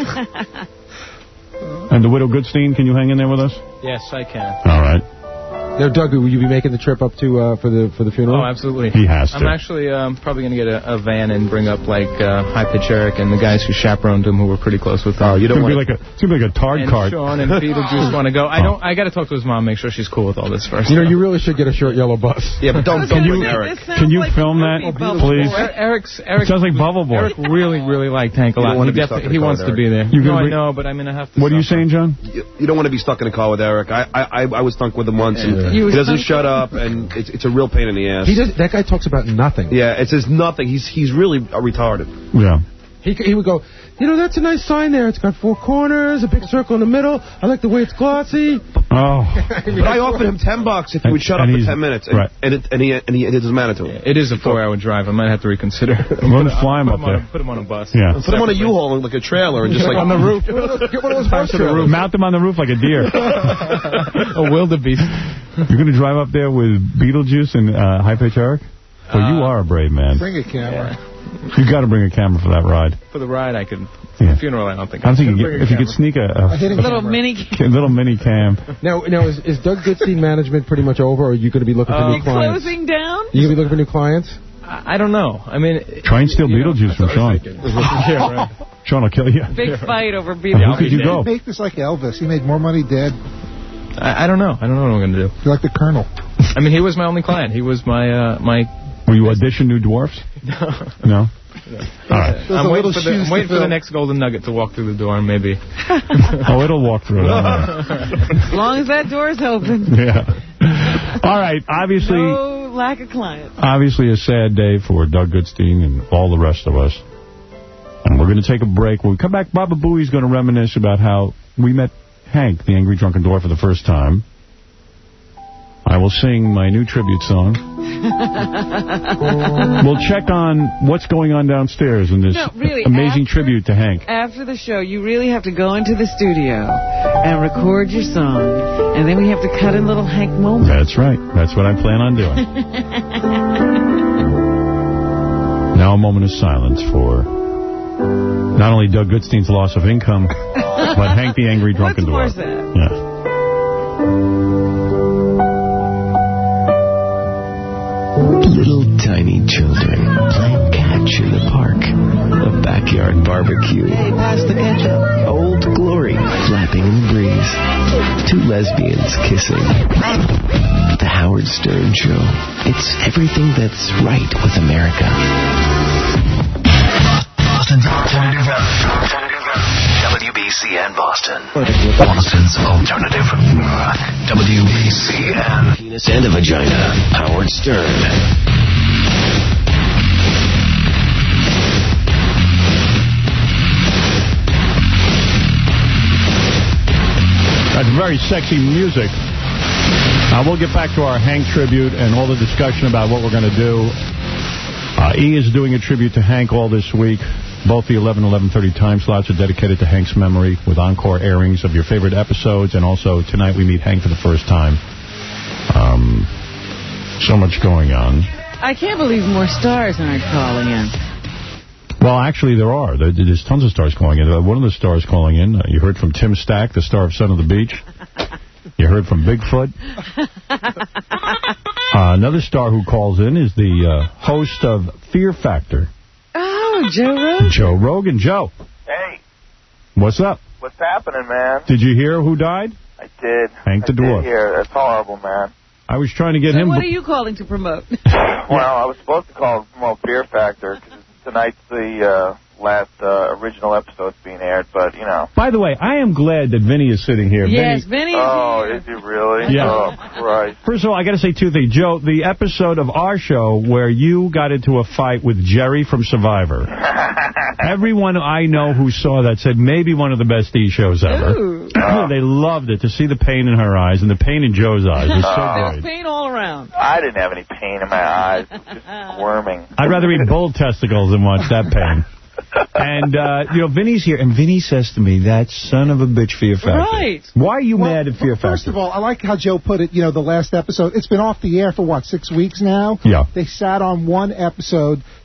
And the Widow Goodstein, can you hang in there with us? Yes, I can. All right. Now, Doug, will you be making the trip up to uh, for the for the funeral? Oh, absolutely. He has to. I'm actually um, probably going to get a, a van and bring up, like, uh, High Pitch Eric and the guys who chaperoned him who were pretty close with him. Oh, you don't want like a, it's going to be like a tard and cart. Sean and Beetlejuice want to go. I don't. I got to talk to his mom, make sure she's cool with all this first. You know, you really should get a short yellow bus. Yeah, but don't Can don't you, Eric. can you film that, please? Eric's, Eric, it sounds like Bubble Boy. Eric really, really liked Hank a lot. He, definitely, he wants to be there. You no, I bring, know, but I'm going to have to. What are you saying, John? You, you don't want to be stuck in a car with Eric. I I, I was stuck with him once, and Yeah. he doesn't shut up, and it's, it's a real pain in the ass. He does. That guy talks about nothing. Yeah, it says nothing. He's he's really uh, retarded. Yeah. He he would go, you know, that's a nice sign there. It's got four corners, a big circle in the middle. I like the way it's glossy. Oh. But I offered him ten bucks if he would shut up for ten minutes, and, right. and, it, and he and he it doesn't matter to him. It is a four-hour drive. I might have to reconsider. I'm going to fly him up there. Put him on a bus. Yeah. Put him on a U-Haul like a trailer and just like on the roof. Get one of those Tie to the roof. Mount him on the roof like a deer. A wildebeest. You're going to drive up there with Beetlejuice and uh, High Pitch Eric? Well, uh, you are a brave man. Bring a camera. Yeah. You've got to bring a camera for that ride. For the ride, I could. For yeah. the funeral, I don't think. I'm thinking if you could sneak a, a, a little mini a little mini cam. Now, now is, is Doug Goodstein management pretty much over, or are you going to be looking for Uh, new clients? Closing down? You going to be looking for new clients? I, I don't know. I mean, try and steal Beetlejuice from Sean. Yeah, right. Sean will kill you. Big fight over Yeah, Beetlejuice. who could you go? Make this like Elvis. He made more money dead. I, I don't know. I don't know what I'm going to do. You're like the Colonel. I mean, he was my only client. He was my uh, my. Will you audition New Dwarfs? No. No. All right. I'm waiting, for the, I'm waiting for the next golden nugget to walk through the door, maybe. Oh, it'll walk through. As long as that door's open. Yeah. All right. Obviously. No lack of clients. Obviously a sad day for Doug Goodstein and all the rest of us. And we're going to take a break. When we come back, Baba Booey's going to reminisce about how we met Hank, the Angry Drunken Dwarf, for the first time. I will sing my new tribute song. We'll check on what's going on downstairs in this no, really, amazing after, tribute to Hank. After the show, you really have to go into the studio and record your song, and then we have to cut in little Hank moments. That's right. That's what I plan on doing. Now a moment of silence for not only Doug Goodstein's loss of income, but Hank the Angry Drunken Dwarf. What's more sad? Yeah. Little tiny children playing catch in the park. A backyard barbecue. Hey, pass the ketchup. Old Glory flapping in the breeze. Two lesbians kissing. The Howard Stern Show. It's everything that's right with America. Boston's alternative W B C N Boston. Boston's alternative W B C N. Penis and a vagina. Howard Stern. That's very sexy music. Uh, we'll get back to our Hank tribute and all the discussion about what we're going to do. Uh, E is doing a tribute to Hank all this week. Both the eleven, eleven thirty time slots are dedicated to Hank's memory with encore airings of your favorite episodes. And also, tonight we meet Hank for the first time. Um, so much going on. I can't believe more stars aren't calling in. Well, actually, there are. There, there's tons of stars calling in. Uh, one of the stars calling in, uh, you heard from Tim Stack, the star of Son of the Beach. You heard from Bigfoot. Uh, another star who calls in is the uh, host of Fear Factor. Oh, Joe Rogan. Joe Rogan. Joe. Hey. What's up? What's happening, man? Did you hear who died? I did. Hank the I Dwarf. did hear. That's horrible, man. I was trying to get so him... what are you calling to promote? Well, I was supposed to call it promote Fear Factor, because tonight's the uh, last uh, original episode's being aired, but, you know. By the way, I am glad that Vinny is sitting here. Yes, Vinny is Oh, here. is he really? Yeah. Oh, Christ. First of all, I got to say two things. Joe, the episode of our show where you got into a fight with Jerry from Survivor. Everyone I know who saw that said maybe one of the best E! shows ever. They loved it, to see the pain in her eyes and the pain in Joe's eyes. It was so There's great. pain all around. I didn't have any pain in my eyes. It was just squirming. I'd rather eat bull testicles than watch that pain. And, uh, you know, Vinny's here, and Vinny says to me, that son of a bitch Fear Factor. Right. Why are you Well, mad at Fear Factor? First of all, I like how Joe put it, you know, the last episode. It's been off the air for, what, six weeks now? Yeah. They sat on one episode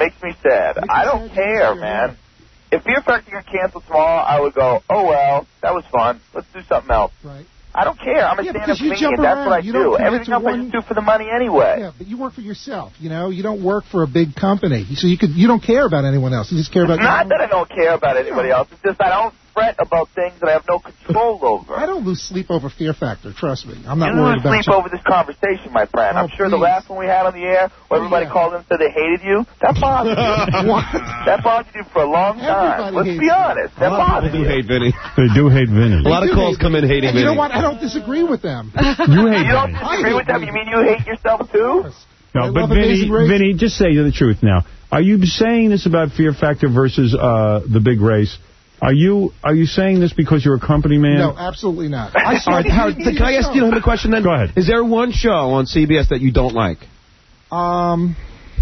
makes me sad. I don't care, man. If Fear Factor got canceled tomorrow, I would go, oh, well, that was fun. Let's do something else. Right. I don't care. I'm a Yeah, stand-up because you comedian. jump That's around. what I You do. don't commit Everything to else I one- just do for the money anyway. Yeah, but you work for yourself, you know? You don't work for a big company. So you could you don't care about anyone else. You just care about It's not that I don't care about anybody else. It's just I don't fret about things that I have no control over. I don't lose sleep over Fear Factor, trust me. I'm not you worried lose about sleep you. over this conversation, my friend. Oh, I'm sure the please. last one we had on the air, where everybody called in and said they hated you, that bothered you. What? That bothered you for a long time. Everybody Let's hates be you. honest. That bothered do you. hate Vinny. They do hate Vinny. A lot of do calls hate come in hating And you Vinny. know what? I don't disagree with them. You hate You don't Vinny. disagree with them? You mean you hate yourself too? No, I but love Vinny, Amazing Race. Vinny, just say the truth now. Are you saying this about Fear Factor versus uh, the big race? Are you are you saying this because you're a company man? No, absolutely not. I saw All right, the Howard, beginning can I of the ask you show. a question then? Go ahead. Is there one show on C B S that you don't like? Um,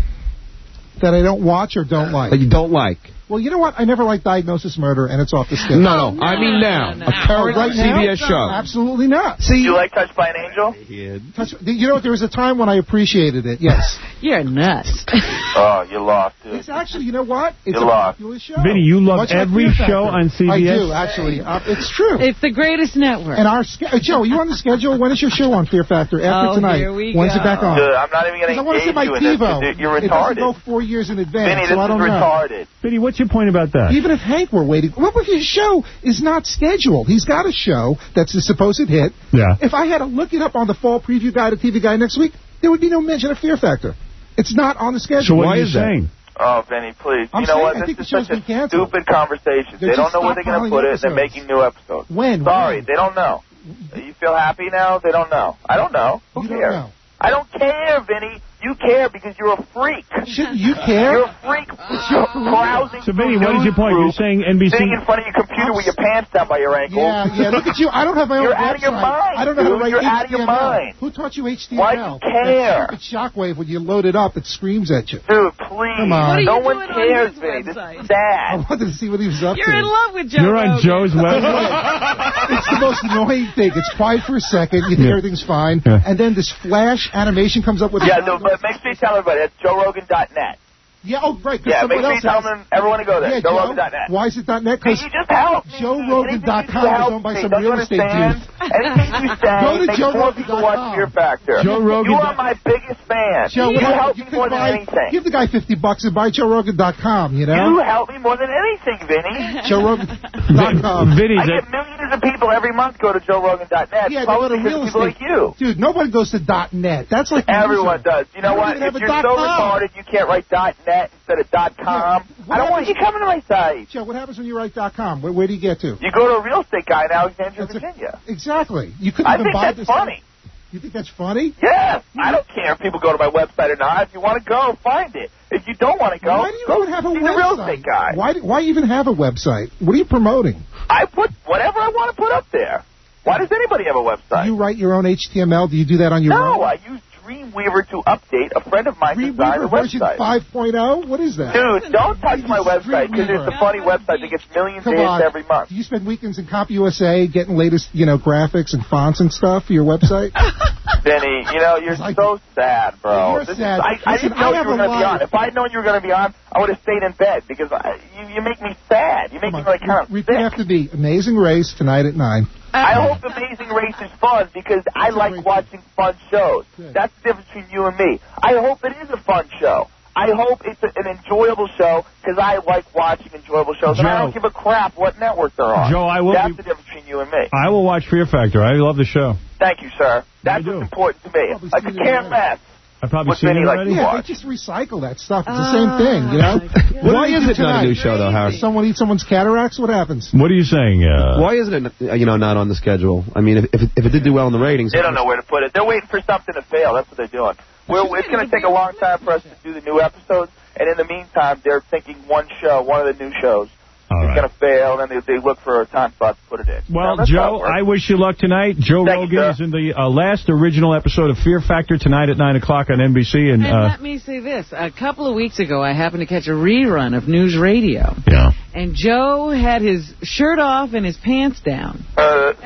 that I don't watch or don't like. That you don't like? Well, you know what? I never liked Diagnosis Murder, and it's off the schedule. No, no. I mean now. no, no. A current Right C B S now? show. Absolutely not. See, You like Touched by an Angel? Touch, you know, there was a time when I appreciated it, yes. You're nuts. Oh, you lost, dude. It's actually, you know what? It's You a lost. popular show. Vinny, you love Much like every Fear Factor. show on C B S? I do, actually. Uh, it's true. It's the greatest network. And our sch- uh, Joe, are you on the schedule? When is your show on Fear Factor? After Oh, tonight. here we When's go. it back on? Dude, I'm not even going 'Cause to I want to see engage my you in this. TiVo. Dude, You're It doesn't go retarded. four years in advance, Vinny, this so I is don't know. retarded. Vinny, what's your point about that? Even if Hank were waiting, what if his show is not scheduled? He's got a show that's a supposed hit. Yeah. If I had to look it up on the fall preview guide of T V Guide next week, there would be no mention of Fear Factor. It's not on the schedule. So what Why are you is that? saying? Oh, Vinny, please. I'm you know saying what? I This think the is show's such a been canceled. stupid conversation. They're They don't just know where they're going to stockpiling put it. They're episodes. making new episodes. When? Sorry, When? they don't know. You feel happy now? They don't know. I don't know. Who You don't cares? know. I don't care, Vinny. You care because you're a freak. Shouldn't you care? You're a freak browsing So, Vinny, through what is your news point? You're groups, saying N B C... sitting in front of your computer with your pants down by your ankles. Yeah, yeah. Look at you. I don't have my own You're website. out of your mind, I don't know how to dude. write You're H T M L. out of your mind. Who taught you H T M L? Why do you care? That stupid shockwave, when you load it up, it screams at you. Dude, please. Come on. What are you no one doing on cares, his Vinny. This website? is sad. I wanted to see what he was up You're to. in love with Joe You're on Rogan. Joe's website? It's the most annoying thing. It's quiet for a second. You think Yeah. everything's fine. Yeah. And then this flash animation comes up with... Yeah, a no, but make sure you tell everybody. That's Joe Rogan dot net. Yeah, oh, right. 'cause Yeah, make someone sure you else tell has- them, everyone to go there. Yeah, Joe Joe, Rogan dot net. why is it .net? Hey, Because you just help me. Joe Rogan dot com is owned by some Don't you real estate understand? dude. Anything you say Go to makes Joe more Rogan people dot watch com. Fear Factor. Joe Rogan You dot- are my biggest fan. Joe, you what- help you me could more than buy- anything. Give the guy fifty bucks and buy Joe Rogan dot com, you know? You help me more than anything, Vinny. Joe Rogan dot com. Vinny, I that, get millions of people every month go to Joe Rogan dot net. Yeah, they go to probably because real of people estate. like you. Dude, nobody goes to .net. That's like... Everyone does. You know You don't what? even have If a you're dot so com. retarded you can't write .net instead of .com, What I don't want happens- you coming to my site. Joe, what happens when you write .com? Where, where do you get to? You go to a real estate guy in Alexandria, That's a- Virginia. Exactly. You couldn't I even think buy that's this. funny. You think that's funny? Yes, I don't care if people go to my website or not. If you want to go, find it. If you don't want to go, Why do you go even have a see the real website? estate guy. Why, do- why even have a website? What are you promoting? I put whatever I want to put up there. Why does anybody have a website? Do you write your own H T M L? Do you do that on your no, own? I use Dreamweaver to update. A friend of mine designed a Dreamweaver version website. five point oh? What is that? Dude, don't touch my website because it's a Dreamweaver. funny website that gets millions Come of hits on. every month. Do you spend weekends in CompUSA getting latest, you know, graphics and fonts and stuff for your website? Benny, you know, you're so sad, bro. You're This sad. Is, I, I Listen, didn't know I have you were a going to be life. on. If I had known you were going to be on, I would have stayed in bed because I, you, you make me sad. You make me like kind of Repeat after me. Amazing Race tonight at nine. I hope Amazing Race is fun because I like watching fun shows. That's the difference between you and me. I hope it is a fun show. I hope it's a, an enjoyable show because I like watching enjoyable shows. And I Joe. don't give a crap what network they're on. Joe, I will That's be- the difference between you and me. I will watch Fear Factor. I love the show. Thank you, sir. That's what's important to me. I could care less. I've probably What seen Vinny it likes already. to Yeah, watch. they just recycle that stuff. It's the same thing, you know? What Why do we is do it not a tonight? new show, though, Howard? Someone eat someone's cataracts? What happens? What are you saying? Uh, Why isn't it, uh, you know, not on the schedule? I mean, if if it, if it did do well in the ratings, They don't know where to put it. They're waiting for something to fail. That's what they're doing. We're, it's going to take a long time for us to do the new episodes, and in the meantime, they're thinking one show, one of the new shows, All is right. going to fail, and then they, they look for a time spot to put it in. Well, Now, that's how it Joe, works. I wish you luck tonight. Joe Thank you, Rogan sir. is in the uh, last original episode of Fear Factor tonight at nine o'clock on N B C. And, And uh, let me say this. A couple of weeks ago, I happened to catch a rerun of News Radio. yeah. And Joe had his shirt off and his pants down. Uh,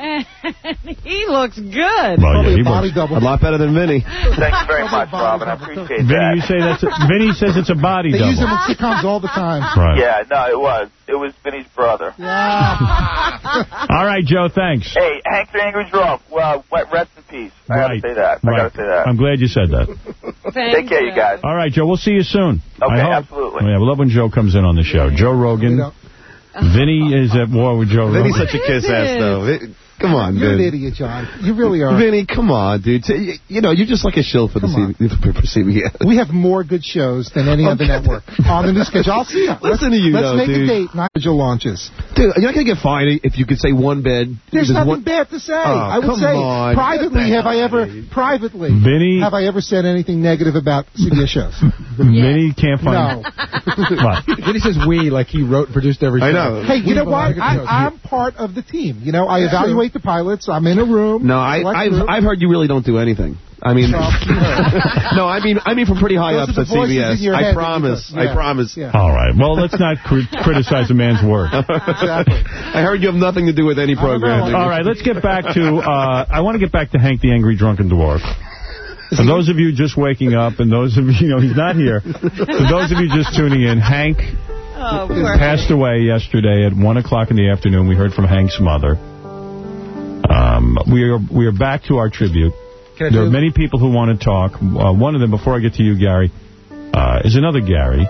He looks good. Well, yeah, he body looks double. a lot better than Vinny. Thank you very much, Robin. I appreciate Vinny, that. you say that's a, Vinny says it's a body They double. use them in sitcoms all the time. Right. Yeah, no, it was. It was Vinny's brother. All right, Joe, thanks. Hey, Hank the Angry Drunk. Well, rest in peace. I Right. gotta say that. I Right. gotta say that. I'm glad you said that. Take care, you guys. All right, Joe, we'll see you soon. Okay, I hope. absolutely. Yeah, we love when Joe comes in on the show. Joe Rogan. Vinny is at war with Joe Vinny's Rogan. such a kiss ass, though. Vin- Come on, You're Vin. an idiot, John. You really are. Vinny, come on, dude. T- You know, you're just like a shill for the C- for C B S. We have more good shows than any other network on the new schedule. I'll see you. Listen to you, Let's though, make dude. a date, not schedule launches. Dude, you're not going to get fined if you could say one bed. There's nothing one... bad to say. Oh, I would come say on. privately. Have I ever privately? Vinny- Have I ever said anything negative about C B S shows? Vinny can't find. No. What? Vinny says we like he wrote and produced every show. I know. Hey, you We know have a lot what? of good I, shows. I'm part of the team. You know, I evaluate the pilots. I'm in a room. No, I, select I've group. I've heard you really don't do anything. I mean, no, I mean, I mean from pretty high Those ups are at the voices C B S. in your I head that you promise. do. Yeah. I promise. Yeah. All right. Well, let's not cri- criticize a man's work. Exactly. I heard you have nothing to do with any program. All right, let's get back to, uh, I want to get back to Hank the Angry Drunken Dwarf. For those of you just waking up, and those of you, you know, he's not here. For those of you just tuning in, Hank Oh, poor passed away yesterday at one o'clock in the afternoon. We heard from Hank's mother. Um, we are we are back to our tribute. Can I There do- are many people who want to talk. Uh, one of them, before I get to you, Gary, uh, is another Gary.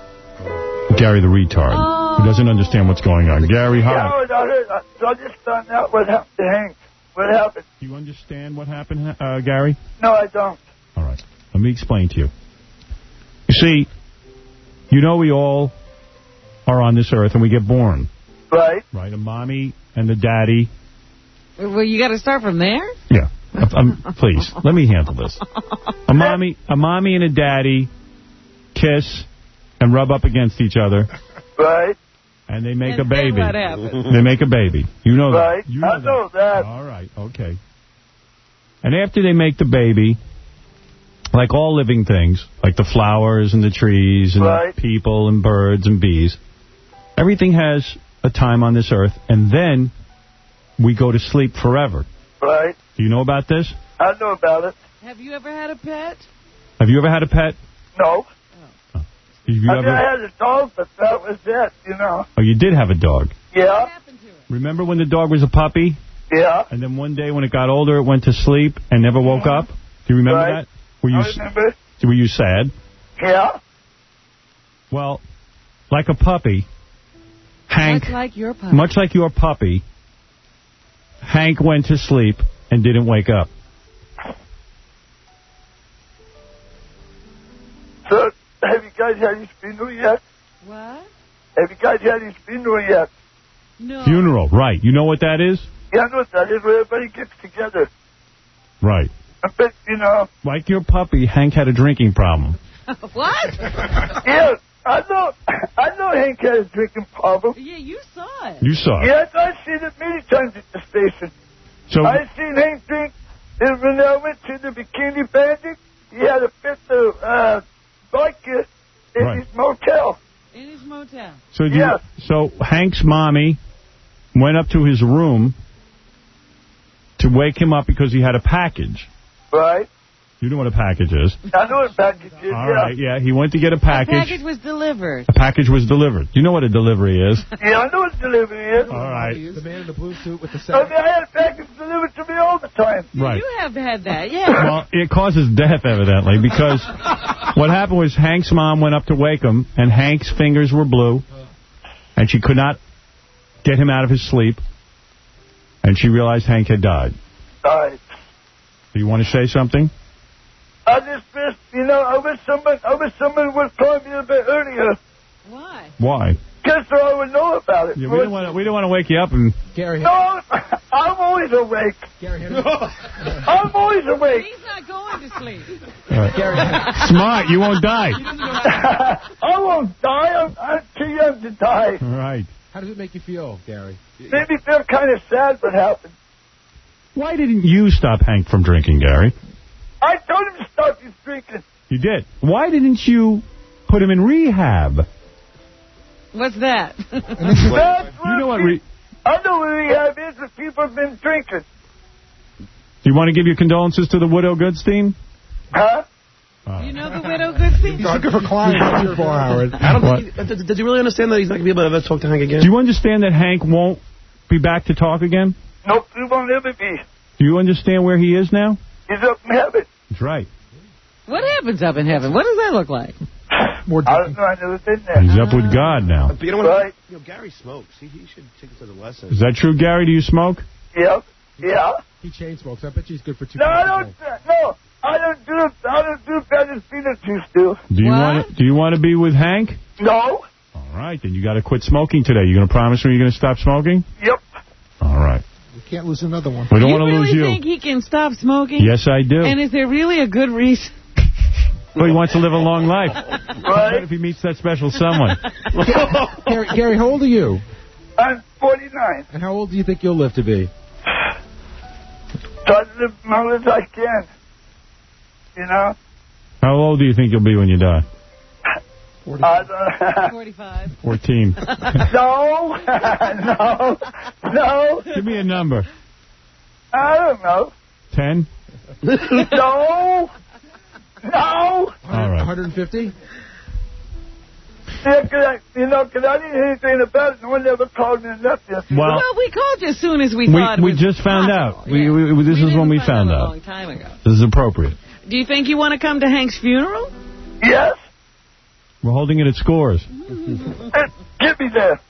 Gary the retard, who doesn't understand what's going on. Gary, hi. Howard, I, heard, I, I just found out what happened to Hank. What happened? Do you understand what happened, uh, Gary? No, I don't. All right. Let me explain to you. You see, you know we all are on this earth and we get born. Right. Right? A mommy and a daddy. Well, you got to start from there? Yeah. Um, please, let me handle this. A mommy, a mommy and a daddy kiss and rub up against each other. Right. And they make And a baby. then what happens? They make a baby. You know Right. that. You know I know that. All right. Okay. And after they make the baby, like all living things, like the flowers and the trees and Right. the people and birds and bees, everything has a time on this earth, and then we go to sleep forever. Right. Do you know about this? I know about it. Have you ever had a pet? Have you ever had a pet? No. Have you I mean, ever? I had a dog, but that was it, you know. Oh, you did have a dog. Yeah. Remember when the dog was a puppy? Yeah. And then one day when it got older, it went to sleep and never woke up? Do you remember Right. that? Were you, I remember. were you sad? Yeah. Well, like a puppy, Hank, Much like your puppy. much like your puppy, Hank went to sleep and didn't wake up. So, have you guys had his funeral yet? What? Have you guys had his funeral yet? No. Funeral, right. You know what that is? Yeah, I know what that is, where everybody gets together. Right. I bet, you know. Like your puppy, Hank had a drinking problem. What? Yeah, I know. I know Hank had a drinking problem. Yeah, you saw it. You saw it. Yes, I've seen it many times at the station. So, I've seen Hank drink. And when I went to the Bikini Bandit, he had a fifth of uh, vodka in Right. his motel. In his motel. so, do you- Yeah. so Hank's mommy went up to his room to wake him up because he had a package. Right. You know what a package is. I know what package is, All yeah. right, yeah. He went to get a The package. package was delivered. A package was delivered. You know what a delivery is. Yeah, I know what delivery is. All right. The man in the blue suit with the I mean, I had a package delivered to me all the time. Right. You have had that, yeah. Well, it causes death, evidently, because what happened was Hank's mom went up to wake him, and Hank's fingers were blue, and she could not get him out of his sleep, and she realized Hank had died. Right. Do you want to say something? I just wish, you know, I wish someone, I wish someone would call me a bit earlier. Why? Why? Just so I would know about it. Yeah, we don't want to. We don't want to wake you up and. Gary. No, I'm always awake. Gary, I'm always awake. He's not going to sleep. Gary. Smart, you won't die. I won't die. I'm, I'm too young to die. All right. How does it make you feel, Gary? Maybe feel kind of sad what happened. Why didn't you stop Hank from drinking, Gary? I told him to stop his drinking. You did. Why didn't you put him in rehab? What's that? That's You know what? Re- I know what rehab is if people have been drinking. You want to give your condolences to the widow Goodstein? Huh? You know the widow Goodstein? He's looking for clients. For Howard. I don't think he, does, does he really understand that he's not going to be able to ever talk to Hank again? Do you understand that Hank won't be back to talk again? Nope, he won't ever be. Do you understand where he is now? He's up in heaven. That's right. What happens up in heaven? What does that look like? More I don't know, I've never been there. He's up with God now. But you know what? Right. You know, Gary smokes. He, he should take it as a lesson. Is that true, Gary? Do you smoke? Yep. Yeah. He chain smokes. I bet he's good for two. No, I don't. No, I don't do. I don't do that as peanut juice do. Do you want? Do you want to be with Hank? No. All right, then you got to quit smoking today. You going to promise me you're going to stop smoking? Yep. All right. We can't lose another one. We don't you want to really lose you. You think he can stop smoking? Yes, I do. And is there really a good reason? Well, he wants to live a long life. Right. What if he meets that special someone? Gary, Gary, how old are you? I'm forty-nine. And how old do you think you'll live to be? Try to live as long as I can. You know? How old do you think you'll be when you die? Uh, forty-five. fourteen. No. No. No. Give me a number. I don't know. ten? No. No. All right. one hundred fifty? Yeah, cause I, you know, because I didn't hear anything about it. No one ever called me and left this. Well, well, we called you as soon as we, We, thought it we was just found possible. out. We, we, we, this we is when we found out. out. A long time ago. This is appropriate. Do you think you want to come to Hank's funeral? Yes. We're holding it at Scores. Get me there.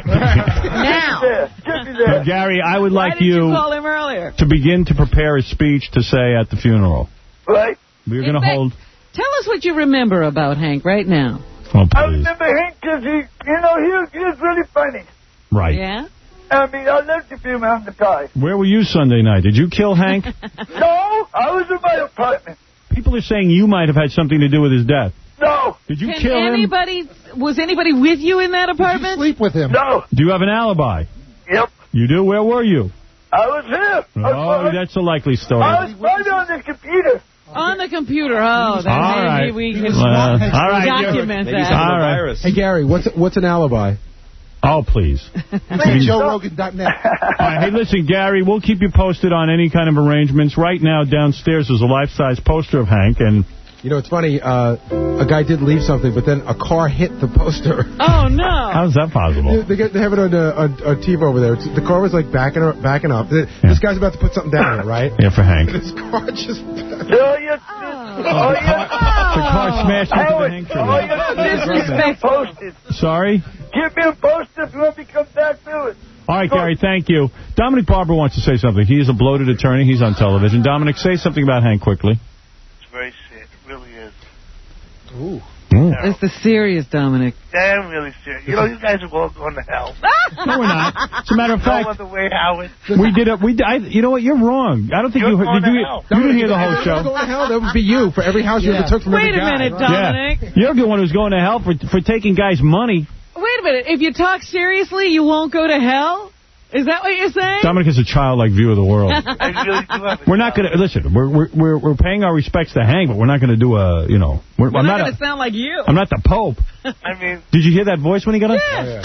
Now. Get me there. Now, Gary, I would Why like did you you call him earlier? to begin to prepare a speech to say at the funeral. Right. We're In going to fact, hold... Tell us what you remember about Hank right now. Oh, I please. remember Hank because he, you know, he was, he was really funny. Right. Yeah? I mean, I loved to be around the guy. Where were you Sunday night? Did you kill Hank? No, I was in my apartment. People are saying you might have had something to do with his death. No. Did you Can kill him? anybody, was anybody with you in that apartment? Sleep with him. No. Do you have an alibi? Yep. You do? Where were you? I was here. I Oh, was, that's a likely story. I was right on the computer. On the computer. Oh, then All maybe right. we can Uh, all right. document Maybe that. some All right. virus. Hey, Gary, what's what's an alibi? Oh, please. Joe Rogan dot net. All right, hey, listen, Gary, we'll keep you posted on any kind of arrangements. Right now, downstairs is a life-size poster of Hank, and... You know, it's funny, uh, a guy did leave something, but then a car hit the poster. Oh, no. How's that possible? They, get, they have it on, uh, on, on T V over there. It's, the car was, like, backing up. Backing up. This Yeah. guy's about to put something down here, right? Yeah, for Hank. This car just... Oh, you, oh, you, The car smashed into the Howard, Hank oh, tree. you keep me posted. Sorry? Keep me posted if you want me to come back to it. All right, Gary, thank you. Dominic Barber wants to say something. He is a bloated attorney. He's on television. Dominic, say something about Hank quickly. It's very sad. It really is. Ooh. Mm. It's the serious Dominic. Yeah, I'm really serious. You know, you guys are all going to hell. No, we're not. As a matter of No fact, other way, Howard. we did a, we. I, you know what? You're wrong. I don't think You're you going did. You, to hell. you didn't hear the whole If show. you're going to hell, that would be you for every house you Yeah. ever took from Wait every a guy. minute, Dominic. Yeah, you're the one who's going to hell for for taking guys' money. Wait a minute. If you talk seriously, you won't go to hell? Is that what you're saying? Dominic has a childlike view of the world. I really do have it. We're not going to listen. We're we're we're we're paying our respects to Hank, but we're not going to do a you know. We're, We're I'm not not. going to A, sound like you. I'm not the Pope. I mean, Did you hear that voice when he got on? Yeah.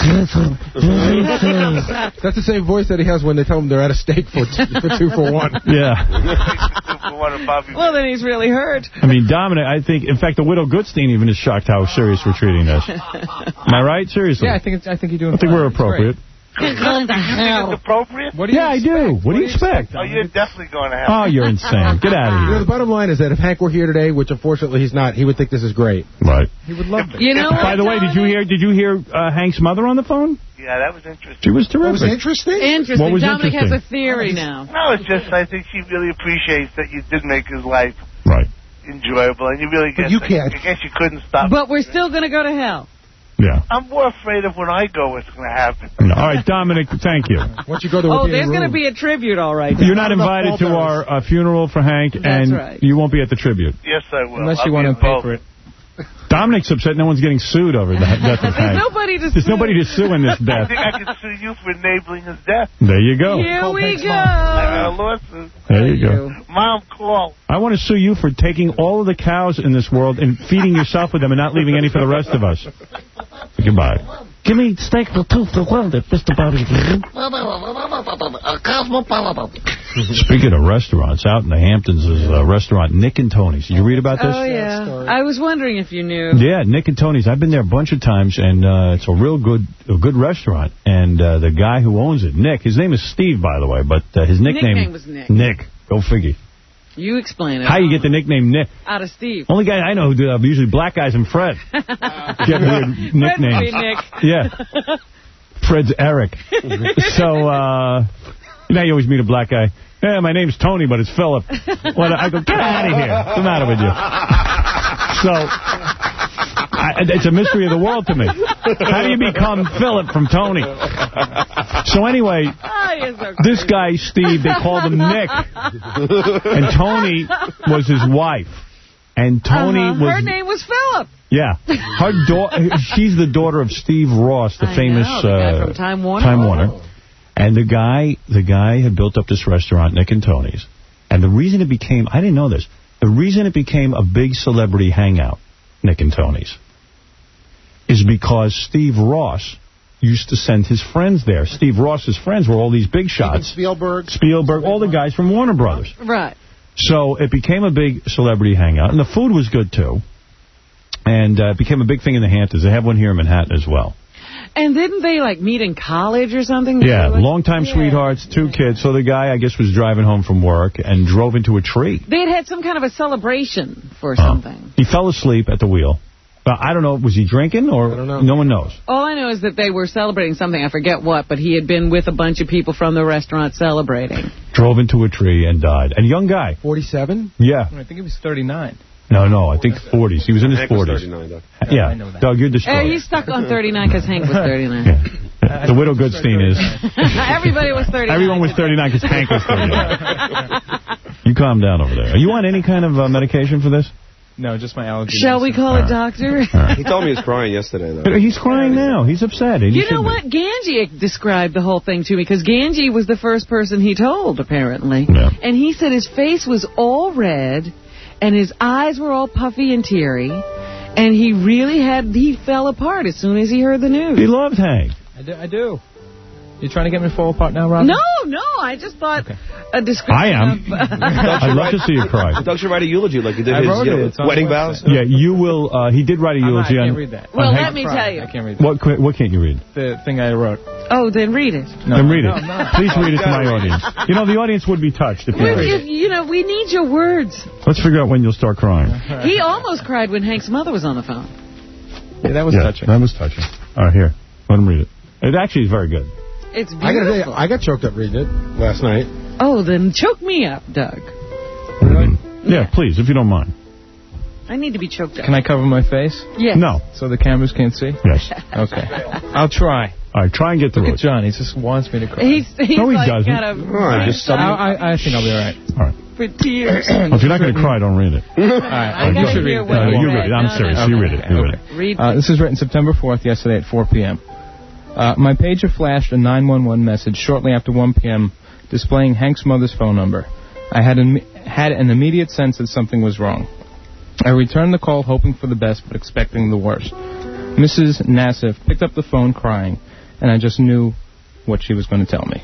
That's the same voice that he has when they tell him they're at a steak for two for, two for one. Yeah. Well, then he's really hurt. I mean, Dominic, I think, in fact, the widow Goodstein even is shocked how serious we're treating this. Am I right? Seriously. Yeah, I think it's, I think you're doing I think fine. we're It's great. appropriate. You're going to you think hell. it's appropriate? What do you Yeah, I expect? do. What do you expect? Oh, you're definitely going to hell. Oh, you're insane. Get out of You know, here. the bottom line is that if Hank were here today, which unfortunately he's not, he would think this is great. Right. He would love it. You know By what, the way, did you Dominic? hear? Did you hear uh, Hank's mother on the phone? Yeah, that was interesting. She was That was terrific. interesting. Interesting. What was Dominic interesting? has a theory now. No, it's just I think she really appreciates that you did make his life Right. enjoyable, and you really But guess you I- can't. I guess you couldn't stop. But we're still going to go to hell. Yeah. I'm more afraid of when I go what's going to happen. No. All right, Dominic, thank you. Once you go to Oh, a there's going to room. be a tribute, all right. You're not invited to our uh, funeral for Hank, That's and right. you won't be at the tribute. Yes, I will. Unless I'll you be want to pay involved. for it. Dominic's upset no one's getting sued over the death of There's Hank. nobody to There's sue. nobody to sue in this I death. think I can sue you for enabling his death. There you go. Here we I got a go. lawsuit. There you go. Mom, call. I want to sue you for taking all of the cows in this world and feeding yourself with them and not leaving any for the rest of us. Goodbye. Give me steak for two for one, Mister Bobby. Cosmopolitan. Speaking of restaurants, out in the Hamptons is a restaurant, Nick and Tony's. Did you read about this? Oh, yeah. I was wondering if you knew. Yeah, Nick and Tony's. I've been there a bunch of times, and uh, it's a real good a good restaurant. And uh, the guy who owns it, Nick, his name is Steve, by the way, but uh, his nickname... Nickname was Nick. Nick. Go figure. You explain it. How you get the nickname Nick? Out of Steve. Only guy I know who do that, usually black guys and Fred. Get weird nicknames. Fred Nick. Yeah. Fred's Eric. So, uh, you know, you always meet a black guy. Yeah, my name's Tony, but it's Philip. Well, I go, get out of here. What's the matter with you? So, I, it's a mystery of the world to me. How do you become Philip from Tony? So anyway, oh, so this guy, Steve, they called him Nick. And Tony was his wife. And Tony uh-huh. was... Her name was Philip. Yeah. Her da- She's the daughter of Steve Ross, the I famous... know, the guy uh, from Time Warner. Time Warner. And the guy, the guy had built up this restaurant, Nick and Tony's. And the reason it became... I didn't know this. The reason it became a big celebrity hangout, Nick and Tony's, is because Steve Ross used to send his friends there. Steve Ross's friends were all these big shots. Spielberg. Spielberg, all the guys from Warner Brothers. Right. So it became a big celebrity hangout. And the food was good, too. And uh, it became a big thing in the Hamptons. They have one here in Manhattan as well. And didn't they, like, meet in college or something? Yeah, like, longtime yeah. sweethearts, two kids. So the guy, I guess, was driving home from work and drove into a tree. They had had some kind of a celebration for Oh. something. He fell asleep at the wheel. Uh, I don't know, was he drinking or I don't know. No one knows? All I know is that they were celebrating something. I forget what, but he had been with a bunch of people from the restaurant celebrating. Drove into a tree and died. And young guy. forty-seven? Yeah. I think he was thirty-nine. No, no, I think forties. He was in his Hank was forties. thirty-nine, Doug. Yeah, I know that. Doug, you're Uh, destroyed. he's stuck on thirty-nine because Hank was thirty-nine. Yeah. The widow Goodstein is. Everybody was thirty-nine. Everyone was thirty-nine because Hank was thirty-nine. You calm down over there. Are you on any kind of uh, medication for this? No, just my allergy. Shall we call a doctor? He told me he was crying yesterday, though. He's crying now. He's upset. And You he know should what? Ganji described the whole thing to me, because Ganji was the first person he told, apparently. Yeah. And he said his face was all red, and his eyes were all puffy and teary, and he really had, he fell apart as soon as he heard the news. He loved Hank. I do. I do. You trying to get me to fall apart now, Robin? No, no, I just thought a description I am. of... I'd love to see you cry. Doug should write a eulogy like he did I his wrote you it. know, It's on wedding the vows. Yeah, you will. Uh, he did write a I'm not, eulogy I on... can't read that. Well, on let Hank. me tell you. I can't read that. What, qu- what can't you read? The thing I wrote. Oh, then read it. No, then read no, it. I'm not. Please read it to my audience. You know, the audience would be touched if you Well, read if, it. you know, we need your words. Let's figure out when you'll start crying. He almost cried when Hank's mother was on the phone. Yeah, that was yeah, touching. that was touching. All right, here. Let him read it. It actually is very good. It's beautiful. I gotta tell you, I got choked up reading it last night. Oh, then choke me up, Doug. Really? Yeah, please, if you don't mind. I need to be choked up. Can I cover my face? Yes. No. So the cameras can't see? Yes. Okay. I'll try. All right, try and get through Look it. at John. He just wants me to cry. He's, he's No, he like doesn't. got a Oh, just I, I, I think I'll be all right. All right. for tears. Well, if you're not going to cry, don't read it. All right. I you gotta should hear read it. what No, he you said. read it. I'm No, serious. no, You no. read it. You read it. Read Uh, this is written September fourth, yesterday at four p m Uh, my pager flashed a nine one one message shortly after one p m displaying Hank's mother's phone number. I had an, had an immediate sense that something was wrong. I returned the call hoping for the best but expecting the worst. Missus Nassif picked up the phone crying, and I just knew what she was going to tell me.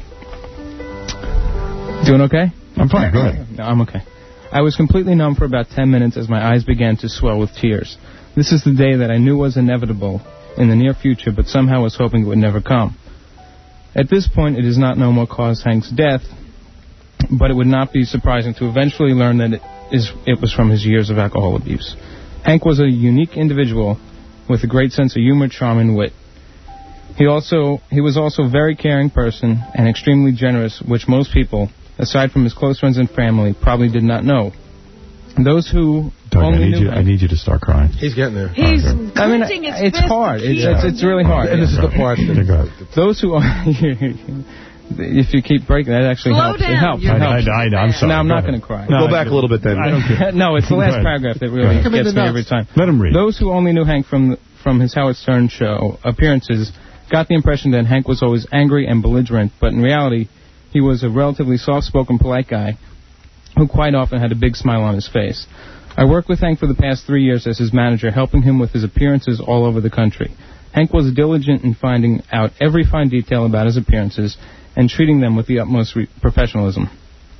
Doing okay? I'm fine. Go ahead. No, I'm okay. I was completely numb for about ten minutes as my eyes began to swell with tears. This is the day that I knew was inevitable in the near future, but somehow was hoping it would never come. At this point, it is not known what caused Hank's death, but it would not be surprising to eventually learn that it, is, it was from his years of alcohol abuse. Hank was a unique individual with a great sense of humor, charm, and wit. He also he was also a very caring person and extremely generous, which most people, aside from his close friends and family, probably did not know. Those who Doug, I only need knew you. I need you to start crying. He's getting there. He's I mean, clenching his it's fist. hard. It's, Yeah. it's, it's really hard. And this is the part Yeah, go ahead. Those who if you keep breaking, that actually Slow helps. down. It helps. You're It I, helps. I, I, I'm sorry. Now I'm Go not ahead. going to cry. No, Go back a little bit then. I don't care. No, it's the Go last ahead. paragraph that Go really ahead. gets me every time. Let him read. Those who only knew Hank from from his Howard Stern show appearances got the impression that Hank was always angry and belligerent, but in reality, he was a relatively soft-spoken, polite guy who quite often had a big smile on his face. I worked with Hank for the past three years as his manager, helping him with his appearances all over the country. Hank was diligent in finding out every fine detail about his appearances and treating them with the utmost re- professionalism.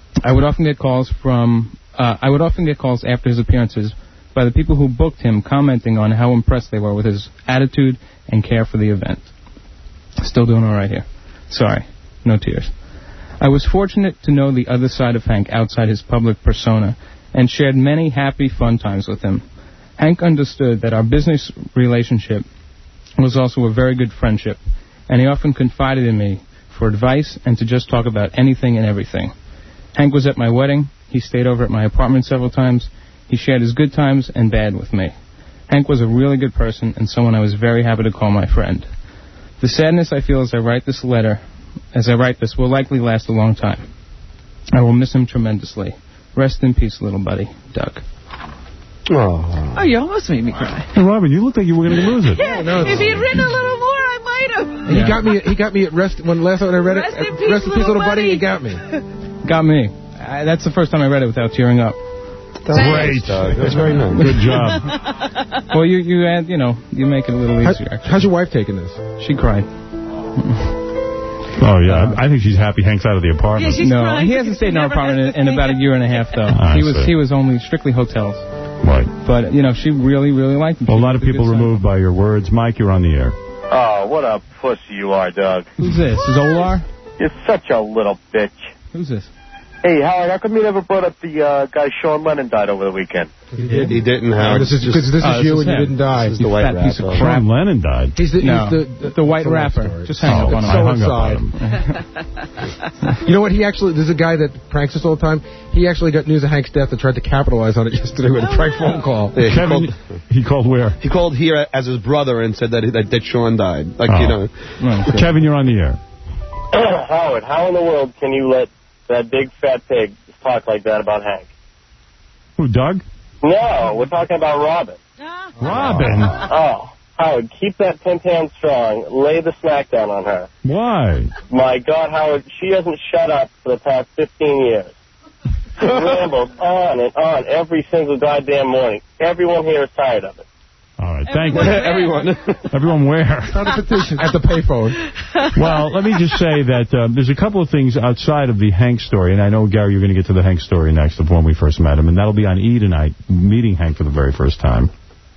I would often get calls from, uh, I would often get calls after his appearances by the people who booked him commenting on how impressed they were with his attitude and care for the event. Still doing all right here. Sorry. No tears. I was fortunate to know the other side of Hank outside his public persona and shared many happy, fun times with him. Hank understood that our business relationship was also a very good friendship, and he often confided in me for advice and to just talk about anything and everything. Hank was at my wedding. He stayed over at my apartment several times. He shared his good times and bad with me. Hank was a really good person and someone I was very happy to call my friend. The sadness I feel as I write this letter, as I write this, will likely last a long time. I will miss him tremendously. Rest in peace, little buddy. Doug. Oh, oh you almost made me cry. Hey, Robin, you look like you were going to lose it. Yeah, no, if he had written a little more, I might have. He got me. He got me at rest when last time I read it. Rest in at, peace, rest in peace, little little buddy. buddy. He got me. Got me. I, that's the first time I read it without tearing up. Great. That's very nice. Good job. Well, you you add, you know, you make it a little easier. How, how's your wife taking this? She cried. Oh, yeah. I think she's happy Hank's out of the apartment. Yeah, she's no, crying he hasn't stayed in our apartment in, in about a year and a half, though. I he was see. he was only strictly hotels. Right. But, you know, she really, really liked him. Well, a lot of people removed by your words. Mike, you're on the air. Oh, what a pussy you are, Doug. Who's this? Is Olar? You're such a little bitch. Who's this? Hey, Howard, how come you never brought up the uh, guy Sean Lennon died over the weekend? He did. He didn't, Howard. This is because this Oh, is you this is and you him. didn't die. This is the white fat piece of rapper. crap. Sean Lennon died. He's the, No, he's the, the, the white it's a long rapper. story. Just hang up on him. I So hung up on inside. him. You know what? He actually, there's a guy that pranks us all the time. He actually got news of Hank's death and tried to capitalize on it yesterday with a prank phone call. Yeah, he, Kevin, called, he called where? he called here as his brother and said that that, that Sean died. Like, Oh. you know. Oh, okay. Kevin, you're on the air. Howard, how in the world can you let that big fat pig talk like that about Hank? Who, Doug? No, we're talking about Robin. Robin? Oh, Howard, keep that ten pounds strong. Lay the smack down on her. Why? My God, Howard, she hasn't shut up for the past fifteen years. She rambles on and on every single goddamn morning. Everyone here is tired of it. All right, thank you. Everyone. Everyone where? Start a petition at the payphone. Well, let me just say that uh, there's a couple of things outside of the Hank story, and I know, Gary, you're going to get to the Hank story next of when we first met him, and that'll be on E! tonight, meeting Hank for the very first time.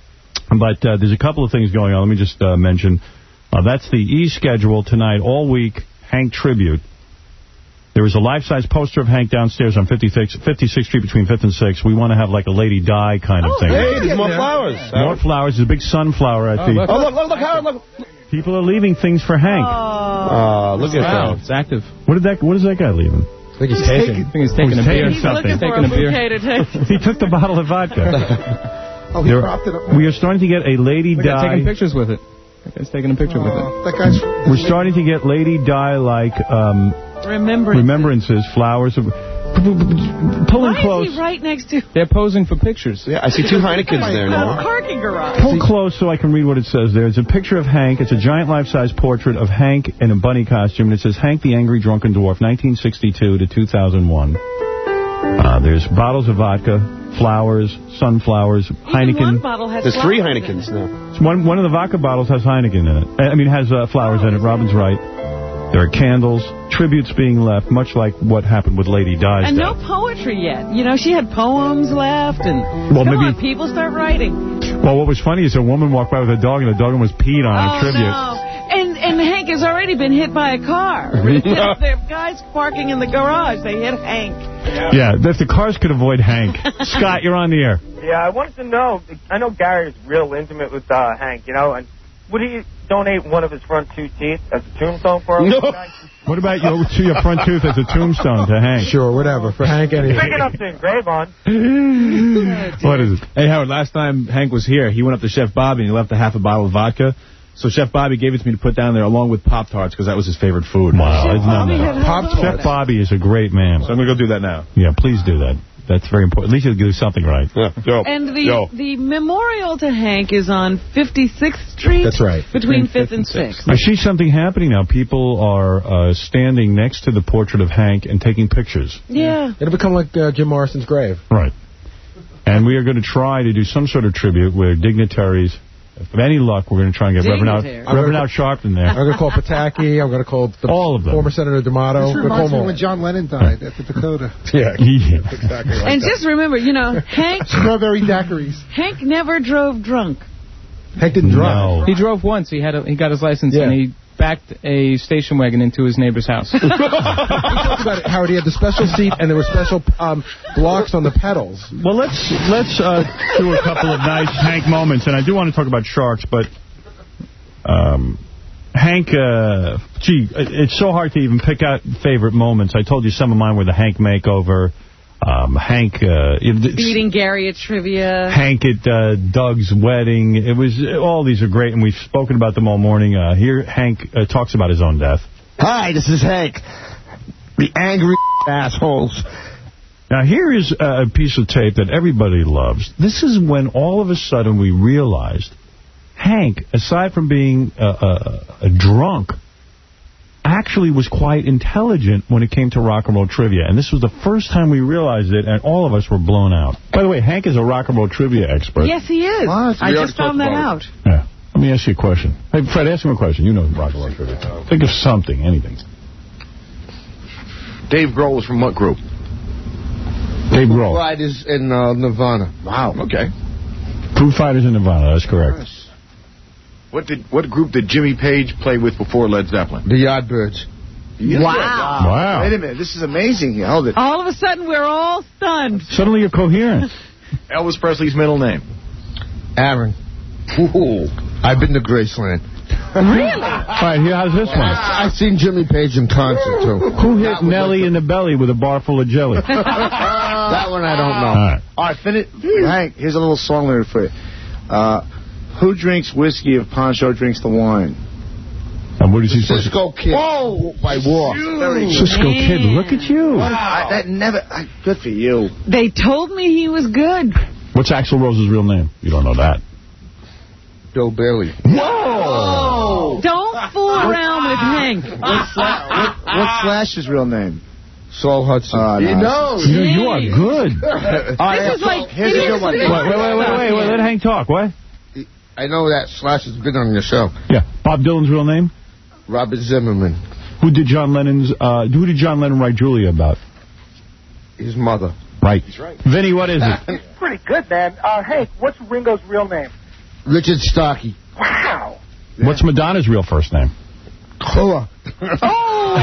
But uh, there's a couple of things going on. Let me just uh, mention, uh, that's the E! schedule tonight, all week, Hank tribute. There is a life-size poster of Hank downstairs on fifty-sixth Street between fifth and sixth. We want to have like a Lady Di kind of Oh, thing. hey, there's more flowers. More flowers. There's a big sunflower at Oh, the... look, oh, look, look, look, Howard, look. People are leaving things for Hank. Oh, look at Wow, that. it's active. What did that? What is that guy leaving? I think he's taking. I think he's taking Oh, he's a beer. taking something. Looking for Taking a a beer. bouquet to take. He took the bottle of vodka. Oh, he There- propped it up. we are starting to get a Lady Look at taking Di. pictures with it. That guy's taking a picture with it. Oh, that guy's... We're starting to get Lady Di like um, Remembrance. remembrances, flowers, of, pulling Why close. is he right next to They're posing for pictures. Yeah, I see two Heinekens there a now. parking garage? Pull close so I can read what it says there. It's a picture of Hank. It's a giant life-size portrait of Hank in a bunny costume. And it says, Hank the Angry Drunken Dwarf, nineteen sixty-two to two thousand one. Uh, there's bottles of vodka, flowers, sunflowers, Even Heineken. one bottle has There's three flowers in Heinekens it. now. One, one of the vodka bottles has Heineken in it. I mean, has uh, flowers in it. Robin's right. There are candles, tributes being left, much like what happened with Lady Di's And no death. poetry yet. You know, she had poems left, and Well, come maybe- on, people start writing. Well, what was funny is a woman walked by with a dog, and the dog was peed on Oh, a tribute. no. And, and Hank has already been hit by a car. The guys parking in the garage, they hit Hank. Yeah, if the cars could avoid Hank. Scott, you're on the air. Yeah, I wanted to know, I know Gary is real intimate with uh, Hank, you know, and would he donate one of his front two teeth as a tombstone for him? No. What about your, to your front tooth as a tombstone to Hank? Sure, whatever. For Hank, anything. Big enough to engrave on. What is it? Hey, Howard, last time Hank was here, he went up to Chef Bobby and he left a half a bottle of vodka. So Chef Bobby gave it to me to put down there along with Pop-Tarts because that was his favorite food. Wow, isn't that Bobby nice? had Pop Chef Bobby is a great man. So I'm going to go do that now. Yeah, please do that. That's very important. At least you'll do something right. Yeah. Yo. And the Yo. the memorial to Hank is on fifty-sixth Street. That's right. Between fifth and sixth. I see something happening now. People are uh, standing next to the portrait of Hank and taking pictures. Yeah. It'll become like uh, Jim Morrison's grave. Right. And we are going to try to do some sort of tribute where dignitaries With any luck, we're going to try and get Reverend Al, Reverend Al Sharpton there. I'm going to call Pataki. I'm going to call the all of them. Former Senator D'Amato. This reminds me when John Lennon died at the Dakota. Yeah, yeah. Exactly like And that. just remember, you know, Hank... Strawberry daiquiris. Hank never drove drunk. Hank didn't drive. No. He drove once. He had a, he got his license, Yeah. and he backed a station wagon into his neighbor's house. We talked about it, Howard. He had the special seat, and there were special um, blocks on the pedals. Well, let's let's uh, do a couple of nice Hank moments, and I do want to talk about Sharks, but um, Hank, uh, gee, it's so hard to even pick out favorite moments. I told you some of mine were the Hank makeover, um, Hank... Uh, Beating Gary at trivia. Hank at uh, Doug's wedding. It was all these are great, and we've spoken about them all morning. Uh, here, Hank uh, talks about his own death. Hi, this is Hank. The angry assholes. Now, here is a piece of tape that everybody loves. This is when all of a sudden we realized Hank, aside from being a, a, a drunk, actually was quite intelligent when it came to rock and roll trivia. And this was the first time we realized it, and all of us were blown out. By the way, Hank is a rock and roll trivia expert. Yes, he is. What? I just found that out. Yeah. Let me ask you a question. Hey, Fred, ask him a question. You know rock and roll trivia. Think of something, anything. Dave Grohl was from what group? Dave Grohl. Riders in uh, Nirvana. Wow, okay. Foo Fighters in Nirvana, that's correct. Yes. What did what group did Jimmy Page play with before Led Zeppelin? The Yardbirds. Wow. Wow. Wait a minute, this is amazing. Hold it. All of a sudden, we're all stunned. Suddenly you're coherent. Elvis Presley's middle name? Aaron. Ooh. I've been to Graceland. Really? All right, here, how's this one? I've seen Jimmy Page in concert, too. Who hit Nelly like in the belly with a bar full of jelly? That one I don't know. All right. All right, finish. Hank, here's a little song lyric for you. Uh, who drinks whiskey if Poncho drinks the wine? And what is he supposed Cisco Kid. Whoa! By War. Cisco Kid, look at you. Wow. I, that never... I, good for you. They told me he was good. What's Axl Rose's real name? You don't know that. Bill Bailey. Whoa! Don't fool around with Hank. What's, Sla what, what's Slash's real name? Saul Hudson. Uh, he knows. You, you are good. All This is like... Here's a good one. Wait, wait, wait, wait, wait, wait. Let Hank talk. What? I know that Slash has been on your show. Yeah. Bob Dylan's real name? Robert Zimmerman. Who did John Lennon's, uh, who did John Lennon write Julia about? His mother. Right. He's right. Vinny, what is it? Pretty good, man. Uh, Hank, what's Ringo's real name? Richard Starkey. Wow. What's Madonna's real first name? Cola. Oh!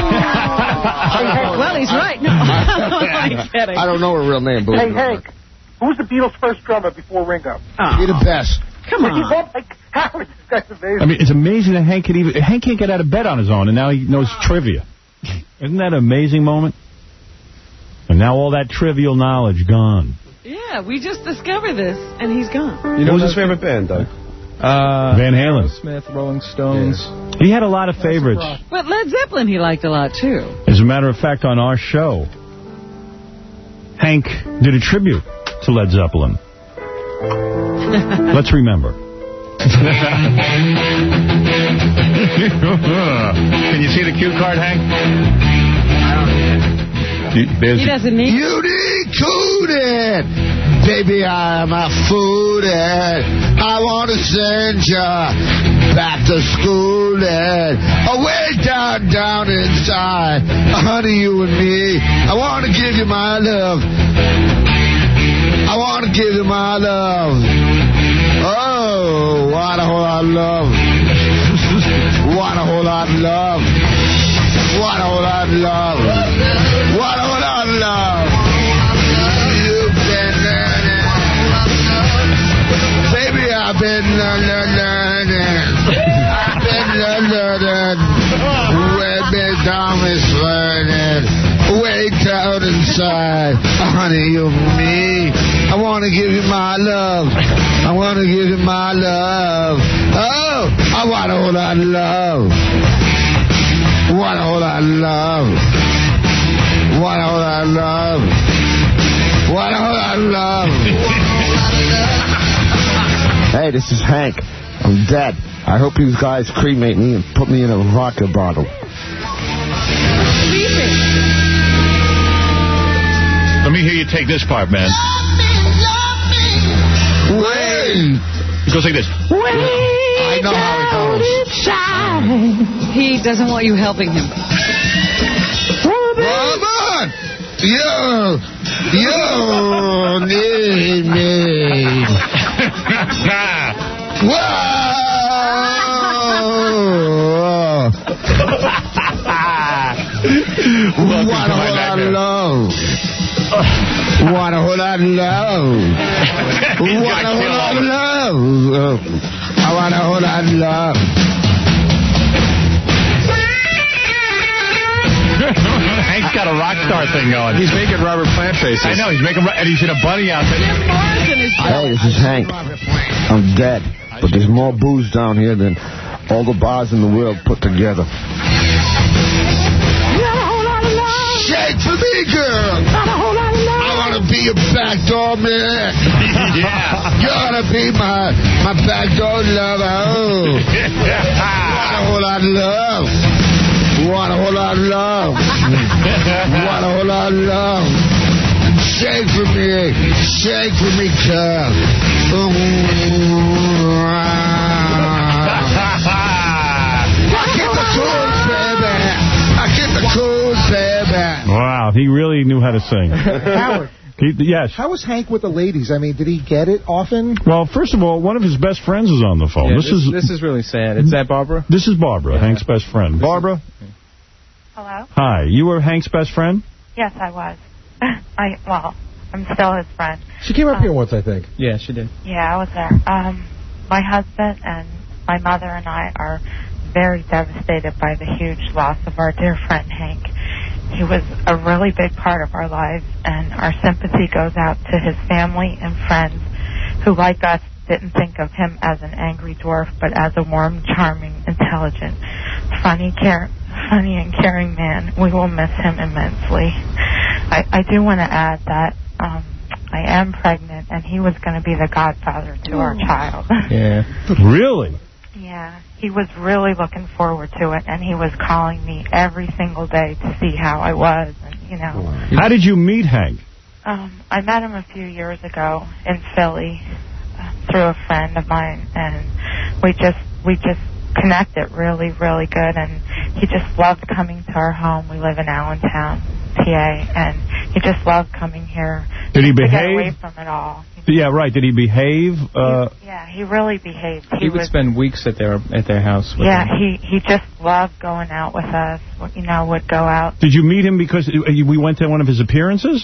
Well, he's right. No, I'm kidding. I don't know her real name, but Hey, Hank, who's the Beatles' first drummer before Ringo? Oh. You're the best. Come on. Oh, my God, this guy's amazing. I mean, it's amazing that Hank can even, Hank can't get out of bed on his own, and now he knows trivia. Isn't that an amazing moment? And now all that trivial knowledge gone. Yeah, we just discovered this, and he's gone. You know who's his favorite band, Doug? Uh, Van Halen. Smith, Rolling Stones. Yeah. He had a lot of favorites. But Led Zeppelin he liked a lot, too. As a matter of fact, on our show, Hank did a tribute to Led Zeppelin. Let's remember. Can you see the cue card, Hank? He doesn't need You need cooted. Baby, I'm a fooded. I want to send ya back to school and away down, down inside. Honey, you and me. I want to give you my love. I want to give you my love. Oh, what a whole lot of love. What a whole lot of love. What a whole lot of love. What a whole lot of love. You've been learning. Baby, I've been learning. I've been learning. Where Big Tom is learning. Way down inside. Honey, you and me. I want to give you my love. I want to give you my love. Oh, I want a whole lot of love. What a whole lot of love. What a whole lot of love. What a whole lot of love. Hey, this is Hank. I'm dead. I hope you guys cremate me and put me in a vodka bottle. Let me hear you take this part, man. Wait. It goes like this. I know how it goes. He doesn't want you helping him. Come on! Yo! Yo! Need me! Whoa! What a whole lot of love! What a whole lot of love! What a whole lot of love! I want a whole lot of love! Hank's got a rock star thing going. He's making Robert Plant faces. I know, he's making, and he's in a bunny outfit. Hey, this is Hank. I'm dead, but there's more booze down here than all the bars in the world put together. Shake for me, girl. I want to be a backdoor man. Yeah. You want to be my, my backdoor lover. Oh. What a whole lot of love. What a whole lot of love. What a whole lot of love. Shake for me. Shake for me, girl. I get the cool, baby. I get the cool, baby. Wow, he really knew how to sing. Howard. He, yes. How was Hank with the ladies? I mean, did he get it often? Well, first of all, one of his best friends is on the phone. Yeah, this, this, is this is really sad. Is that Barbara? This is Barbara, yeah. Hank's best friend. This Barbara? Is... Hello? Hi. You were Hank's best friend? Yes, I was. I Well, I'm still his friend. She came up um, here once, I think. Yeah, she did. Yeah, I was there. Um, my husband and my mother and I are very devastated by the huge loss of our dear friend Hank. He was a really big part of our lives, and our sympathy goes out to his family and friends who, like us, didn't think of him as an angry dwarf, but as a warm, charming, intelligent, funny, care, funny and caring man. We will miss him immensely. I, I do want to add that um, I am pregnant, and he was going to be the godfather to our child. Yeah. Really? Yeah, he was really looking forward to it, and he was calling me every single day to see how I was, and you know. How did you meet Hank? Um, I met him a few years ago in Philly uh, through a friend of mine, and we just we just connected really, really good, and he just loved coming to our home. We live in Allentown, P A, and he just loved coming here. Did he to behave? Get away from it all. Yeah, right. Did he behave? Uh, he, yeah, he really behaved. He, he would was, spend weeks at their at their house. With yeah, them. he he just loved going out with us. You know, would go out. Did you meet him because we went to one of his appearances?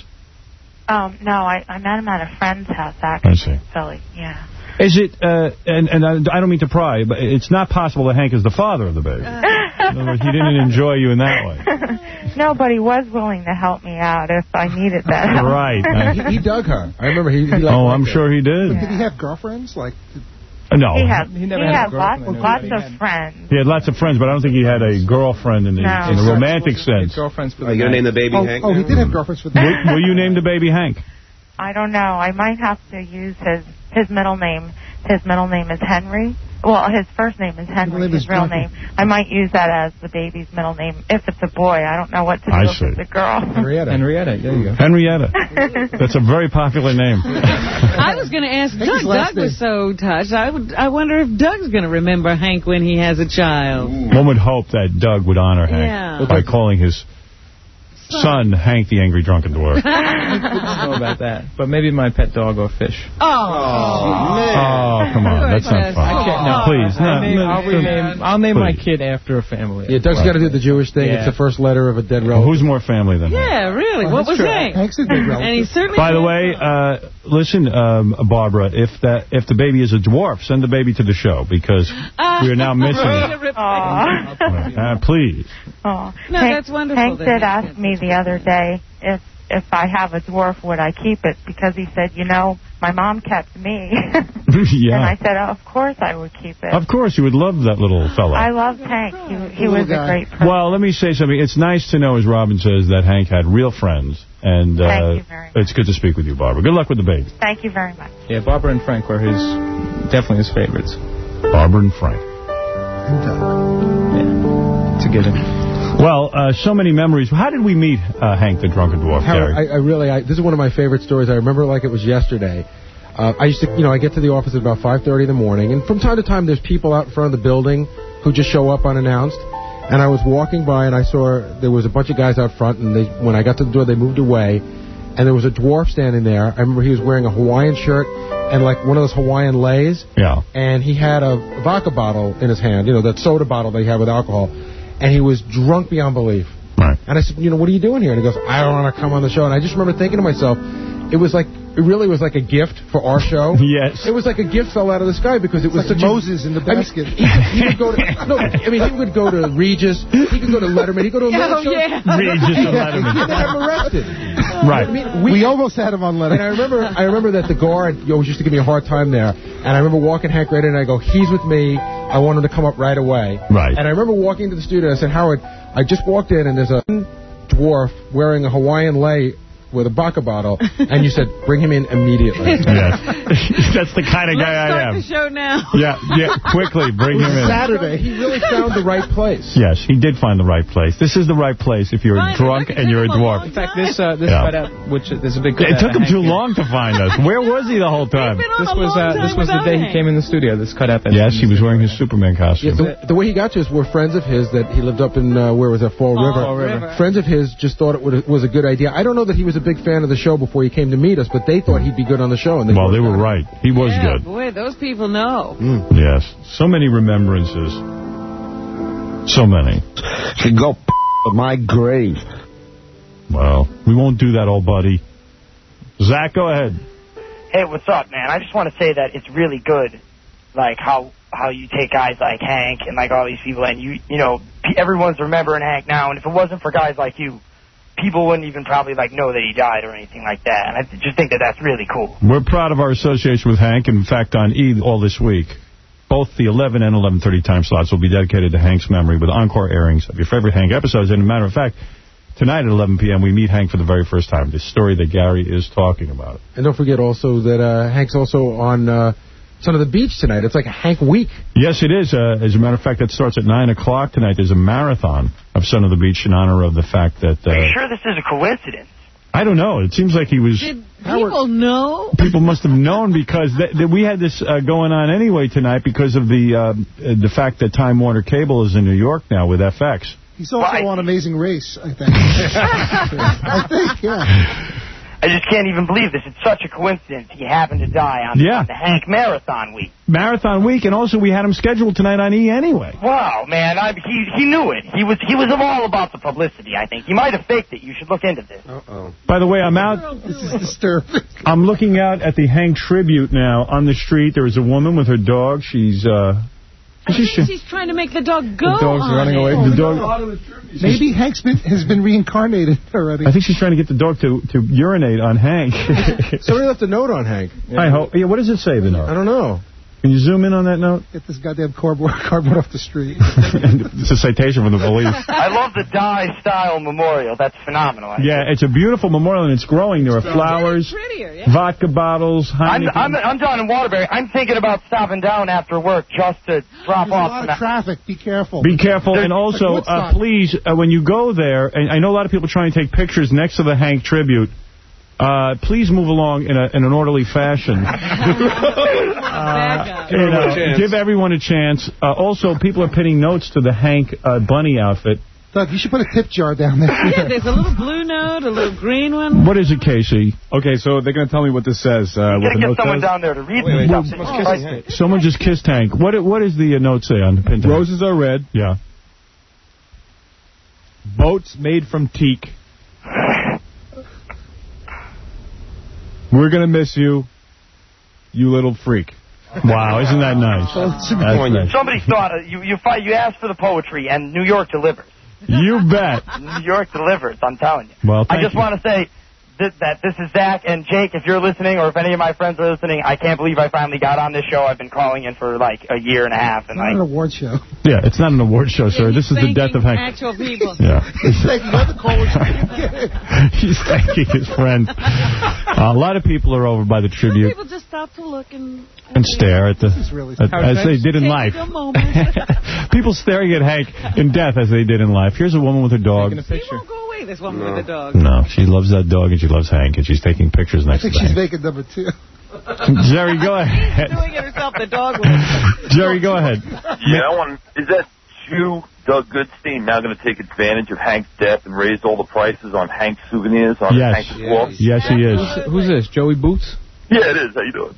Um, no, I, I met him at a friend's house, actually, I see. in Philly, yeah. Is it, uh, and, and I, I don't mean to pry, but it's not possible that Hank is the father of the baby. In other words, he didn't enjoy you in that way. No, but he was willing to help me out if I needed that help. Right. he, he dug her. I remember he, he liked Oh, I'm sure he did. Did he have girlfriends? Like, Uh, no. He had, He he never had had a lots, girlfriend. lots He of had- friends. He had lots of friends, but I don't think he had a girlfriend in the, No. in the romantic sense. Girlfriends for Are you going to name the baby oh, Hank oh he now? did have girlfriends for the Will, will you name the baby Hank? I don't know. I might have to use his his middle name. His middle name is Henry. Well, his first name is Henry. name His is real Duncan. name. I might use that as the baby's middle name. If it's a boy, I don't know what to do I if see. it's a girl. Henrietta. Henrietta, there you go. Henrietta. That's a very popular name. I was going to ask Hank Doug. is last Doug was so touched. I would. I wonder if Doug's going to remember Hank when he has a child. One would hope that Doug would honor Hank Yeah. by calling his son Hank the Angry Drunken Dwarf. I don't know about that, but maybe my pet dog or fish. Oh, Oh, come on. That's not fun. I can't, no, Please. I'll No, name, no, I'll, no. rename, I'll name my Please. kid after a family. Yeah, Doug's got to do the Jewish thing. Yeah. It's the first letter of a dead Well, relative. who's more family than Hank? yeah, really. Oh, what that's was true. Hank? Hank's a big relative. And he certainly. By the way, uh, listen, um, Barbara, if that if the baby is a dwarf, send the baby to the show because we are now missing it. Aw. Uh, please. Aw. No, Hank, that's wonderful Hank that did he ask did me this. the other day if if I have a dwarf, would I keep it? Because he said, you know, my mom kept me. And I Yeah. said, oh, of course I would keep it. Of course, you would love that little fellow. I loved Hank. He, he Little was a guy. great person. Well, let me say something. It's nice to know, as Robin says, that Hank had real friends. And uh, Thank you very much. it's good to speak with you, Barbara. Good luck with the baby. Thank you very much. Yeah, Barbara and Frank were his, definitely his favorites. Barbara and Frank. Yeah, to get him. Well, uh, so many memories. How did we meet uh, Hank the Drunken Dwarf, Howard, Gary? I, I really, I, this is one of my favorite stories. I remember like it was yesterday. uh, I used to, you know, I get to the office at about five thirty in the morning, and from time to time there's people out in front of the building who just show up unannounced. And I was walking by, and I saw there was a bunch of guys out front, and they, when I got to the door, they moved away, and there was a dwarf standing there. I remember he was wearing a Hawaiian shirt and, like, one of those Hawaiian leis. Yeah. And he had a vodka bottle in his hand, you know, that soda bottle they have with alcohol, and he was drunk beyond belief. Right. And I said, you know, what are you doing here? And he goes, I don't want to come on the show. And I just remember thinking to myself, it was like, it really was like a gift for our show. Yes. It was like a gift fell out of the sky because it was It's like such Moses a, in the basket. I mean, he, he would go to, no, I mean, he would go to Regis. He could go to Letterman. He could go to a Oh, show. yeah. Regis and Letterman. They had him arrested. Right. I mean, we, we almost had him on Letterman. And I remember, I remember that the guard always used to give me a hard time there. And I remember walking Hank right in, and I go, he's with me. I want him to come up right away. Right. And I remember walking to the studio. I said, Howard, I just walked in, and there's a dwarf wearing a Hawaiian lei with a vodka bottle, and you said, bring him in immediately. Yes. That's the kind of guy Let's I start am. the show now. Yeah, yeah, quickly, bring him in. Saturday. He really found the right place. Yes, he did find the right place. This is the right place if you're Fine, drunk and you're a dwarf. In fact, this uh, this Yeah. cutout, which there's a big. It cutout took of him Hank too here. long to find us. Where was he the whole time? This was uh, this was the day he came in the studio. This cutout. That Yes, he was wearing his Superman Yeah, costume. the, the way he got to us were friends of his that he lived up in, uh, where was that, Fall Fall River. River. Friends of his just thought it would, was a good idea. I don't know that he was a big fan of the show before he came to meet us, but they thought he'd be good on the show. And they Well, they were right. He was Yeah, good. boy, those people know. Mm. Yes. So many remembrances. So many. Can go to my grave. Well, we won't do that, old buddy. Zach, go ahead. Hey, what's up, man? I just want to say that it's really good, like, how how you take guys like Hank and, like, all these people, and, you you know, everyone's remembering Hank now, and if it wasn't for guys like you, people wouldn't even probably, like, know that he died or anything like that, and I just think that that's really cool. We're proud of our association with Hank. In fact, on E! all this week, both the eleven and eleven thirty time slots will be dedicated to Hank's memory with encore airings of your favorite Hank episodes. And, as a matter of fact, tonight at eleven p m, we meet Hank for the very first time, the story that Gary is talking about. And don't forget also that uh, Hank's also on uh, Son of the Beach tonight. It's like a Hank week. Yes, it is. Uh, as a matter of fact, that starts at nine o'clock tonight. There's a marathon of Son of the Beach in honor of the fact that... Uh, Are you sure this is a coincidence? I don't know. It seems like he was... Did people know? People must have known because th th we had this uh, going on anyway tonight because of the uh, the fact that Time Warner Cable is in New York now with F X. He's also on Amazing Race, I think. I think, yeah. I just can't even believe this. It's such a coincidence. He happened to die on, Yeah. on the Hank Marathon week. Marathon week, and also we had him scheduled tonight on E! anyway. Wow, man, I, he he knew it. He was he was all about the publicity, I think. He might have faked it. You should look into this. Uh-oh. By the way, I'm out. This is disturbing. I'm looking out at the Hank tribute now on the street. There is a woman with her dog. She's uh. I think she's trying to make the dog go The dog's on running it. away. Oh, The dog. no. Maybe Hank's been, has been reincarnated already. I think she's trying to get the dog to, to urinate on Hank. Somebody left a note on Hank. I hope. Yeah, what does it say, the note? I don't know. Can you zoom in on that note? Get this goddamn cardboard, cardboard off the street. It's a citation from the police. I love the die-style memorial. That's phenomenal. I Yeah, it's a beautiful memorial, and it's growing. There are flowers, prettier, yeah. vodka bottles, I'm, Heineken. I'm, I'm down in Waterbury. I'm thinking about stopping down after work just to drop There's a off. lot some- of traffic. Be careful. Be careful, There's- and also, uh, Woodstock. please, uh, when you go there, and I know a lot of people trying to take pictures next to the Hank tribute, uh, please move along in, a, in an orderly fashion. uh, Give you everyone know, a chance. give everyone a chance. Uh, also, people are pinning notes to the Hank uh, bunny outfit. Doug, you should put a tip jar down there. Yeah, there's a little blue note, a little green one. What is it, Casey? Okay, so they're going to tell me what this says. Uh, You what gotta the get note someone says. down there to read Wait, this wait, stuff. someone's kissing Christ. Someone just kissed Hank. What What does the uh, note say on the pin? to Hank? Roses are red. Yeah. Boats made from teak. We're going to miss you, you little freak. Wow, isn't that nice? That's nice. Somebody thought uh, you you fight, you asked for the poetry, and New York delivers. You bet. New York delivers. I'm telling you. Well, I thank just you. want to say that, that this is Zach and Jake. If you're listening, or if any of my friends are listening, I can't believe I finally got on this show. I've been calling in for like a year and a half, and Not an like award show. Yeah, it's not an award show, sir. This is the death of Hank. Actual people. Yeah. He's thanking other callers. He's thanking his friend. Uh, a lot of people are over by the tribute People just stop to look and... and stare at the really at, as they did in Take life. a moment. People staring at Hank in death as they did in life. Here's a woman with her dog. She won't go away, this woman with the dog. No, she loves that dog and she loves Hank, and she's taking pictures I next think to she's Hank. making number two. Jerry, go ahead. She's doing it herself, the dog will. Jerry, go ahead. Yeah, I want. Is that Jew Doug Goodstein now going to take advantage of Hank's death and raise all the prices on Hank's souvenirs on Yes. Hank's walk? Yes, he is. Who's, who's this? Joey Boots? Yeah, it is. How you doing?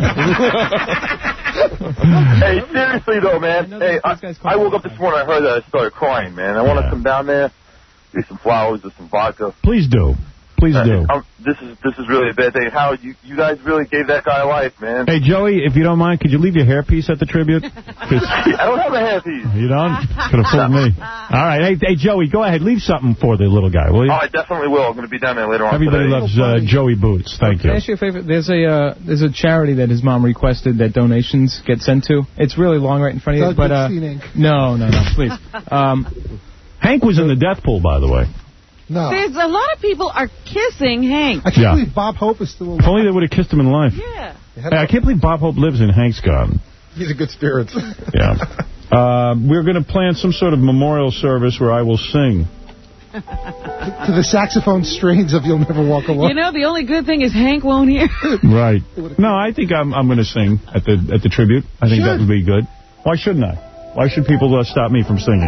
Hey, seriously though, man. Hey, I, I woke up this morning. I heard that. I started crying, man. I want to come down there, get some flowers or some vodka. Please do. Please do. I'm, this is this is really a bad thing. Howard, you you guys really gave that guy life, man. Hey, Joey, if you don't mind, could you leave your hairpiece at the tribute? I don't have a hairpiece. You don't? Could have fooled me. All right. Hey, hey, Joey, go ahead. Leave something for the little guy, will you? Oh, I definitely will. I'm going to be down there later on Everybody today. loves uh, Joey Boots. Thank Can I you. ask you a favor? There's a uh, there's a charity that his mom requested that donations get sent to. It's really long right in front of you, Doug but uh, Goodstein, Incorporated. no, no, no, please. Um, Hank was in the death pool, by the way. No. There's a lot of people are kissing Hank. I can't Yeah. believe Bob Hope is still alive. If only they would have kissed him in life. Yeah. Hey, I can't believe Bob Hope lives in Hank's garden. He's a good spirit. Yeah. Uh, we're going to plan some sort of memorial service where I will sing. To the saxophone strains of You'll Never Walk Alone. You know, the only good thing is Hank won't hear. Right. No, I think I'm I'm going to sing at the at the tribute. I think that would be good. Why shouldn't I? Why should people uh, stop me from singing?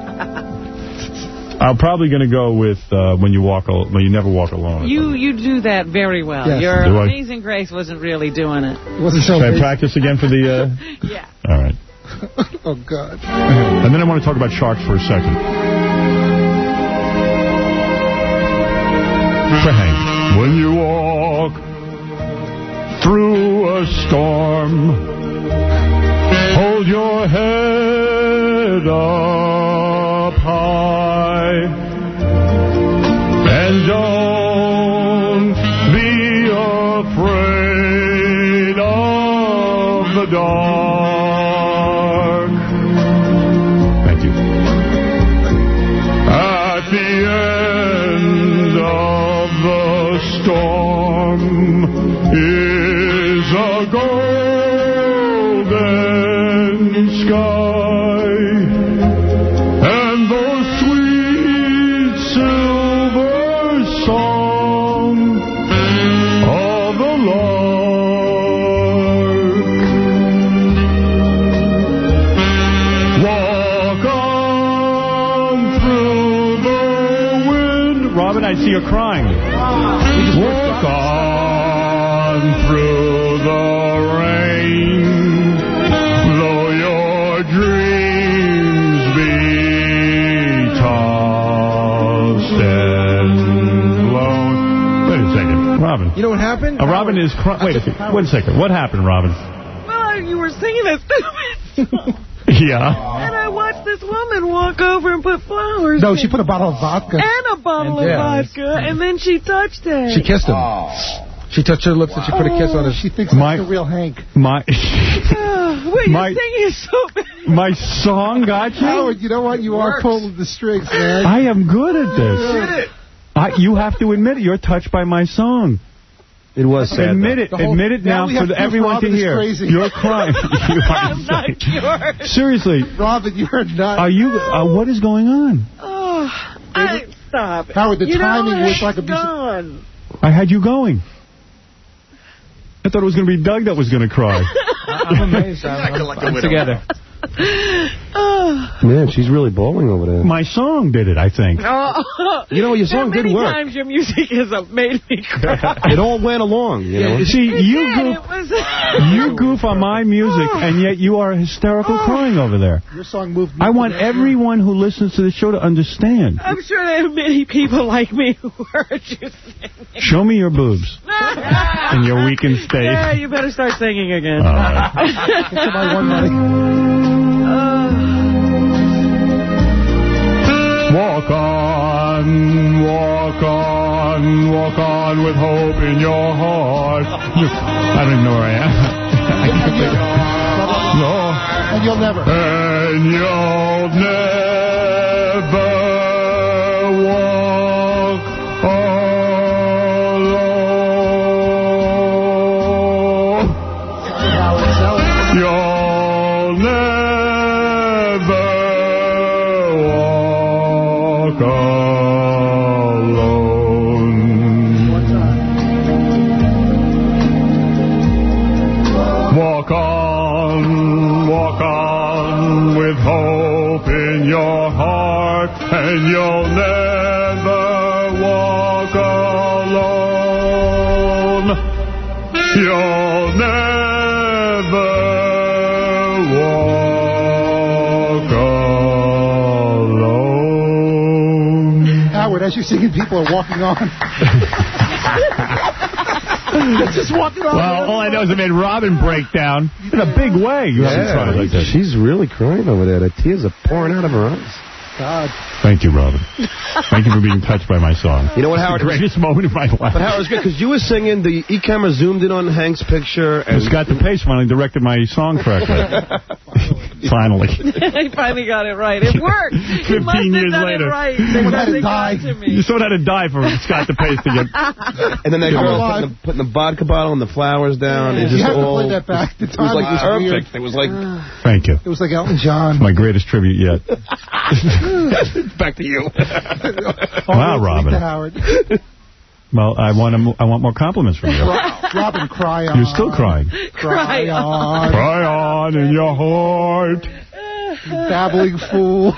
I'm probably going to go with uh, when you walk al when you never walk alone. You you do that very well. Yes. Your Do I? Amazing Grace wasn't really doing it. It wasn't so Should I amazing. practice again for the? Uh... Yeah. All right. Oh, God. And then I want to talk about sharks for a second. For Hank. When you walk through a storm, hold your head up high and don't be afraid of the dark. Thank you. At the end of the storm is a golden sky and the sweet silver song of the lark. Walk on through the wind. Robin, I see you crying. Walk on through the rain, though your dreams be tossed and blown. Wait a second. Robin. You know what happened? Uh, Robin is crying. Wait a second. One second. What happened, Robin? Well, you were singing a stupid song. Yeah. And I watched this woman walk over and put flowers No, in. she put a bottle of vodka. And a bottle And of yeah. vodka, and then she touched it. She kissed him. She touched her lips and she put a kiss on his... She thinks My- that's the real Hank. My Oh, wait, My- you're singing so bad. my song got you? Howard, you know what? You are pulling the strings, man. I am good at this. Did it. I, you have to admit it. You're touched by my song. It was sad. Admit though. it. The whole- Admit it now now we for have the, proof everyone Robin to is hear. crazy. You're crying. You are I'm not cured. Seriously. Robin, you're not. Are you? Uh, what is going on? Oh, I, stop. Howard, the you timing know, was like a it's music- gone. I had you going. I thought it was going to be Doug that was going to cry. I'm amazed. I'm, I'm, I'm together. Oh. Man, she's really bawling over there. My song did it, I think. Oh. You know, your song How many did work. times your music has uh, made me cry. It all went along, you know. See, you Yeah, goof, it was, you goof on my music, and yet you are hysterical crying over there. Your song moved me. I want to that. everyone who listens to the show to understand. I'm sure there are many people like me who heard you sing. Show me your boobs in your weakened state. Yeah, you better start singing again. All right. Get to my one money. Walk on, walk on, walk on with hope in your heart. I don't even know where I am. I can't think of no. And you'll never. And you'll never walk alone. You'll never walk alone. hope in your heart, and you'll never walk alone. You'll never walk alone. Howard, as you're singing, people are walking on. Just walking on. Well, all I know is it made Robin break down in a big way. You haven't tried like that. She's really crying over there. The tears are pouring out of her eyes. God. Thank you, Robin. Thank you for being touched by my song. You know what, It's Howard? the greatest moment of my life. But Howard, it's good because you were singing, the E-camera zoomed in on Hank's picture. And Scott DePace finally directed my song correctly. Finally. He finally got it right. It worked. He must have years done later. it right. Someone had to They got die. to me. Someone had to die for Scott DePace to get... And then that Come girl on. putting the, putting the vodka bottle and the flowers down. Yeah. It just You have to all, play that back. The It was like timing was weird. perfect. It was like... Thank you. It was like Elton John. My greatest tribute yet. Back to you. Wow, Robin. Howard. Well, I want to, I want more compliments from you. Robin, cry on. You're still crying. Cry on. Cry on in your heart. Babbling fool.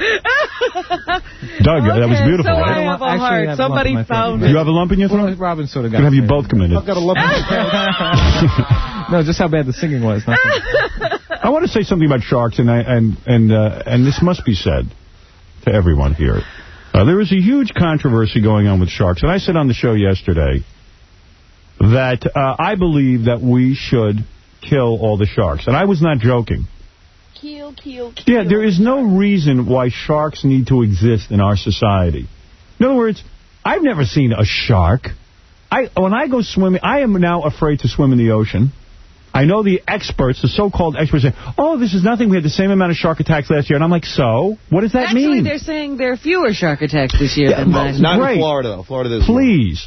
Doug, that was beautiful, So I right? have a heart. Somebody found You it. have a lump in your throat? Well, Robin sort of got Can have it. you both come in. I've got a lump in my throat. No, just how bad the singing was. Nothing. I want to say something about sharks, and I, and and uh, and this must be said to everyone here. Uh, there is a huge controversy going on with sharks, and I said on the show yesterday that uh, I believe that we should kill all the sharks, and I was not joking. Kill, kill, kill. Yeah, there is no reason why sharks need to exist in our society. In other words, I've never seen a shark. I when I go swimming, I am now afraid to swim in the ocean. I know the experts, the so-called experts, say, oh, this is nothing. We had the same amount of shark attacks last year. And I'm like, so? What does that Actually, mean? they're saying there are fewer shark attacks this year Yeah, than well, last. Not Great. in Florida, though. Florida, there's Please.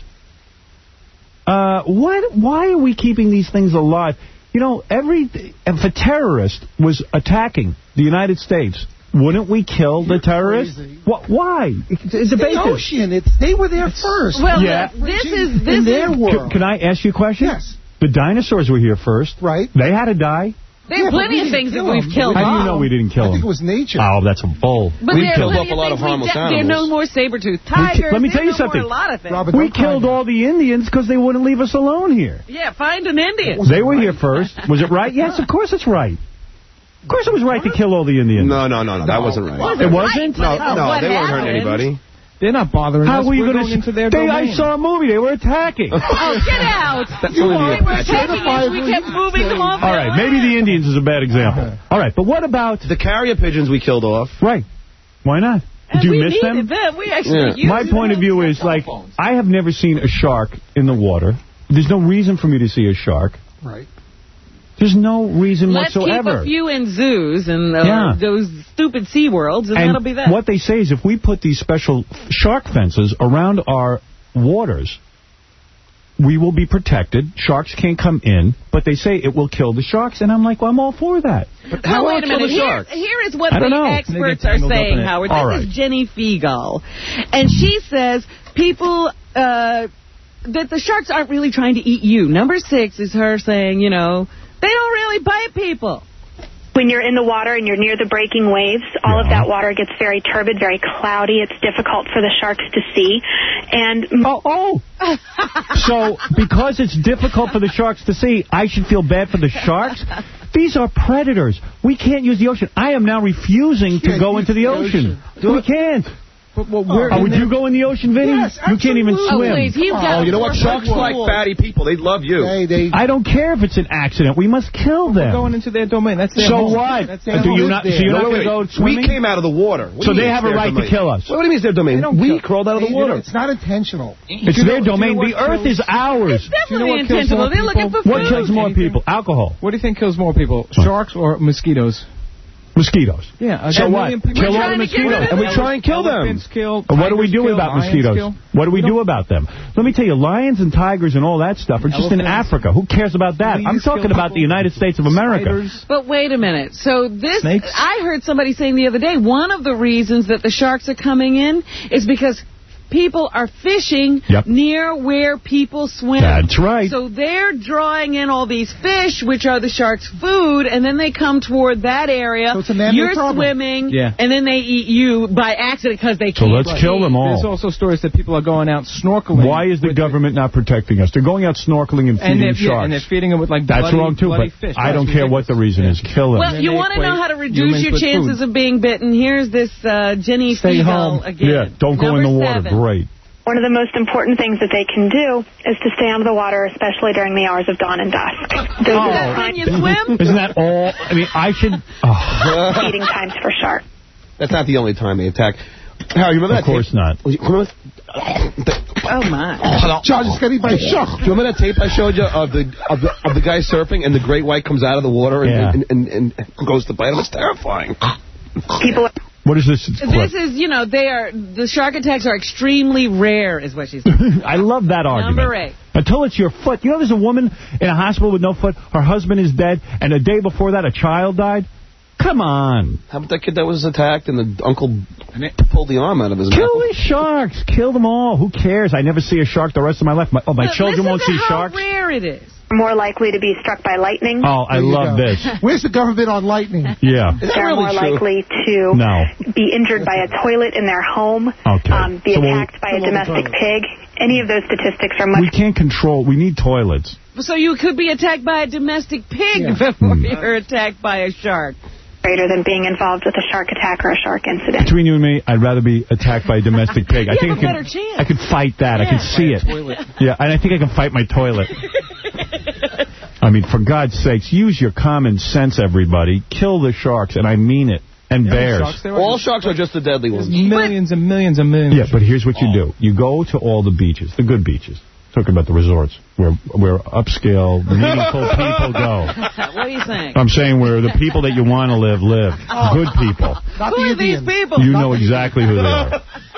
Uh, why, why are we keeping these things alive? You know, every if a terrorist was attacking the United States, wouldn't we kill the terrorist? Wh why? It's a The ocean. It's they were there first. Well, Yeah. look, this is in this their is. world. Can I ask you a question? Yes. The dinosaurs were here first. Right. They had to die. There are Yeah, but plenty we of didn't things that kill we've them. killed How do you off. know we didn't kill I them? think it was nature. Oh, that's a bull. But We've there are killed plenty off a lot of of things we harmless de- There are animals. no more saber-toothed tigers. Let me tell you There are no something. more a lot of things. Robin, We don't cry killed now. all the Indians because they wouldn't leave us alone here. Yeah, find an Indian. They were here first. Was it right? Yes, of course it's right. Of course it was right to kill all the Indians. No, no, no, no. That wasn't right. It wasn't? No, Right, no, what they weren't hurting happened? anybody. They're not bothering How us. were you We're going going into their they, domain. I saw a movie. They were attacking. Oh, get out. That's You only they the were attacking us. We kept moving them off. All their right, maybe land. the Indians is a bad example. All right, but what about... The carrier pigeons we killed off. Right. Why not? And Did you we miss them? needed them. We actually Yeah. used My point of view is, like, I have never seen a shark in the water. There's no reason for me to see a shark. Right. There's no reason Let's whatsoever. keep a few in zoos and uh, Yeah. those stupid Sea Worlds, and, And that'll be that. what they say is if we put these special shark fences around our waters, we will be protected. Sharks can't come in, but they say it will kill the sharks. And I'm like, well, I'm all for that. But how well, will wait it a kill minute. the Here, sharks? here is what I the don't know. experts They get are tangled up in saying, it. Howard. All This right. is Jenny Fiegel. And she says people... Uh, that the sharks aren't really trying to eat you. Number six is her saying, you know, they don't really bite people. When you're in the water and you're near the breaking waves, all of Yeah. that water gets very turbid, very cloudy. It's difficult for the sharks to see. And Oh, oh. So because it's difficult for the sharks to see, I should feel bad for the sharks? These are predators. We can't use the ocean. I am now refusing to Can't go use into the the ocean. ocean. We can't. But, well, we're Oh, in would there- you go in the ocean, Vinny? Yes, you can't even absolutely. Oh, swim. please, he's got Oh, you know what? Sharks four-foot like rules. fatty people. They love you. They, they, I don't care if it's an accident. We must kill them. going into their domain. That's their So home. what? That's Do their you home. not? So there. you're No, not wait, going to wait. go swimming? We came out of the water. What do So you they mean have it's a their right to domain? kill us. What do you mean it's their domain? don't We kill- crawled out of the they- water. It's not intentional. It's You know- their you know domain. what The earth kills- is ours. It's definitely You know what kills intentional. more They're looking people? for What food. kills more Anything? people? Alcohol. What do you think kills more people, sharks or mosquitoes? Mosquitoes. Yeah. So a what? million people- Kill We're all the trying to get rid mosquitoes. of And we try and kill them. Elephants kill, And what do we tigers do kill, about lions mosquitoes? kill. What do we We do don't- about them? Let me tell you, lions and tigers and all that stuff are just in Elephants. Africa. Who cares about that? Fleas I'm talking kill about the people. United States of America. Spiders. But wait a minute. So this, Snakes? I heard somebody saying the other day, one of the reasons that the sharks are coming in is because people are fishing Yep. near where people swim. That's right. So they're drawing in all these fish, which are the sharks' food, and then they come toward that area. So it's a man-made You're problem. swimming, Yeah. and then they eat you by accident because they So can't let's kill them all. There's also stories that people are going out snorkeling. Why is the government not protecting us? They're going out snorkeling and and feeding they're, yeah, sharks. and they're feeding them with like That's bloody, wrong too, bloody but fish. I don't That's care what the reason is. Kill them. Well, you want to know how to reduce humans your with chances food. of being bitten? Here's this uh, Jenny Stay Fiebel home. again. Yeah, don't go in the Number water. seven. Great. One of the most important things that they can do is to stay out of the water, especially during the hours of dawn and dusk. Those Oh. are That's when you swim? Isn't that all? I mean, I should... Oh. feeding times for sharks. That's not the only time they attack. Howard, you remember Of that course tape? not. Remember Oh, my. Charge is getting by shark. Do you remember that tape I showed you of the of the of the guy surfing and the great white comes out of the water and, Yeah. and, and, and, and goes to bite him? It's terrifying. People. What is this clip? This is, you know, they are, the shark attacks are extremely rare, is what she said. I love that argument. Number eight. Until it's your foot. You know there's a woman in a hospital with no foot, her husband is dead, and a day before that a child died? Come on. How about that kid that was attacked and the uncle pulled the arm out of his mouth? Kill these sharks. Kill them all. Who cares? I never see a shark the rest of my life. My, oh, my But children listen won't to see how sharks? rare it is. More likely to be struck by lightning. Oh, I There you love go. this. Where's the government on lightning? Yeah. They're more likely to No. be injured by a toilet in their home, Okay. um, be So we'll- attacked by a domestic pig. Any of those statistics are much We can't control. We need toilets. So you could be attacked by a domestic pig Yeah. before Hmm. you're attacked by a shark. greater than being involved with a shark attack or a shark incident. Between you and me, I'd rather be attacked by a domestic pig. I You think have I a can, better chance. I can fight that. I Yeah. can see it. Toilet. Yeah, and I think I can fight my toilet. I mean, for God's sakes, use your common sense, everybody. Kill the sharks, and I mean it. And bears. All sharks are just the deadly ones. Millions and millions and millions. Yeah, but here's what you do. You go to all the beaches, the good beaches. Talking about the resorts, where where upscale, meaningful people go. What are you saying? I'm saying where the people that you want to live, live. Good people. Who are these people? You know exactly who they are.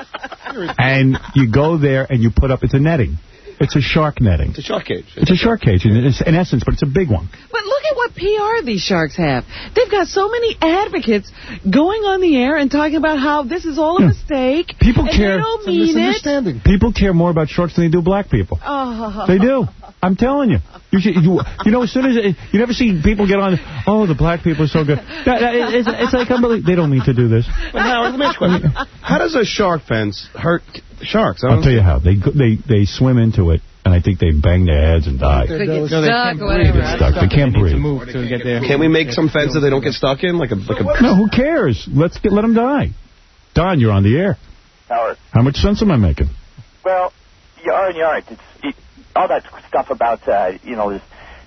And you go there and you put up, it's a netting. It's a shark netting. It's a shark cage. It's a shark cage, in, in essence, but it's a big one. But look at what P R these sharks have. They've got so many advocates going on the air and talking about how this is all a mistake. People and care. They don't mean it. People care more about sharks than they do black people. Oh. They do. I'm telling you. You, should, you, you know, as soon as it, you never see people get on. Oh, the black people are so good. That, that, it's, it's like unbelievable. They don't need to do this. But Howard, let me ask you a question. How does a shark fence hurt sharks? I I'll don't tell you how. They go- they they swim into it, and I think they bang their heads and die. They get No, they stuck can't or breathe. whatever. They get stuck. They can't breathe. To get there. Can we make some fence that they don't get stuck in? Like a like a. No, who cares? Let's get let them die. Don, you're on the air. Howard. How much sense am I making? Well, you are and you aren't. It's, it, all that stuff about, uh, you know, this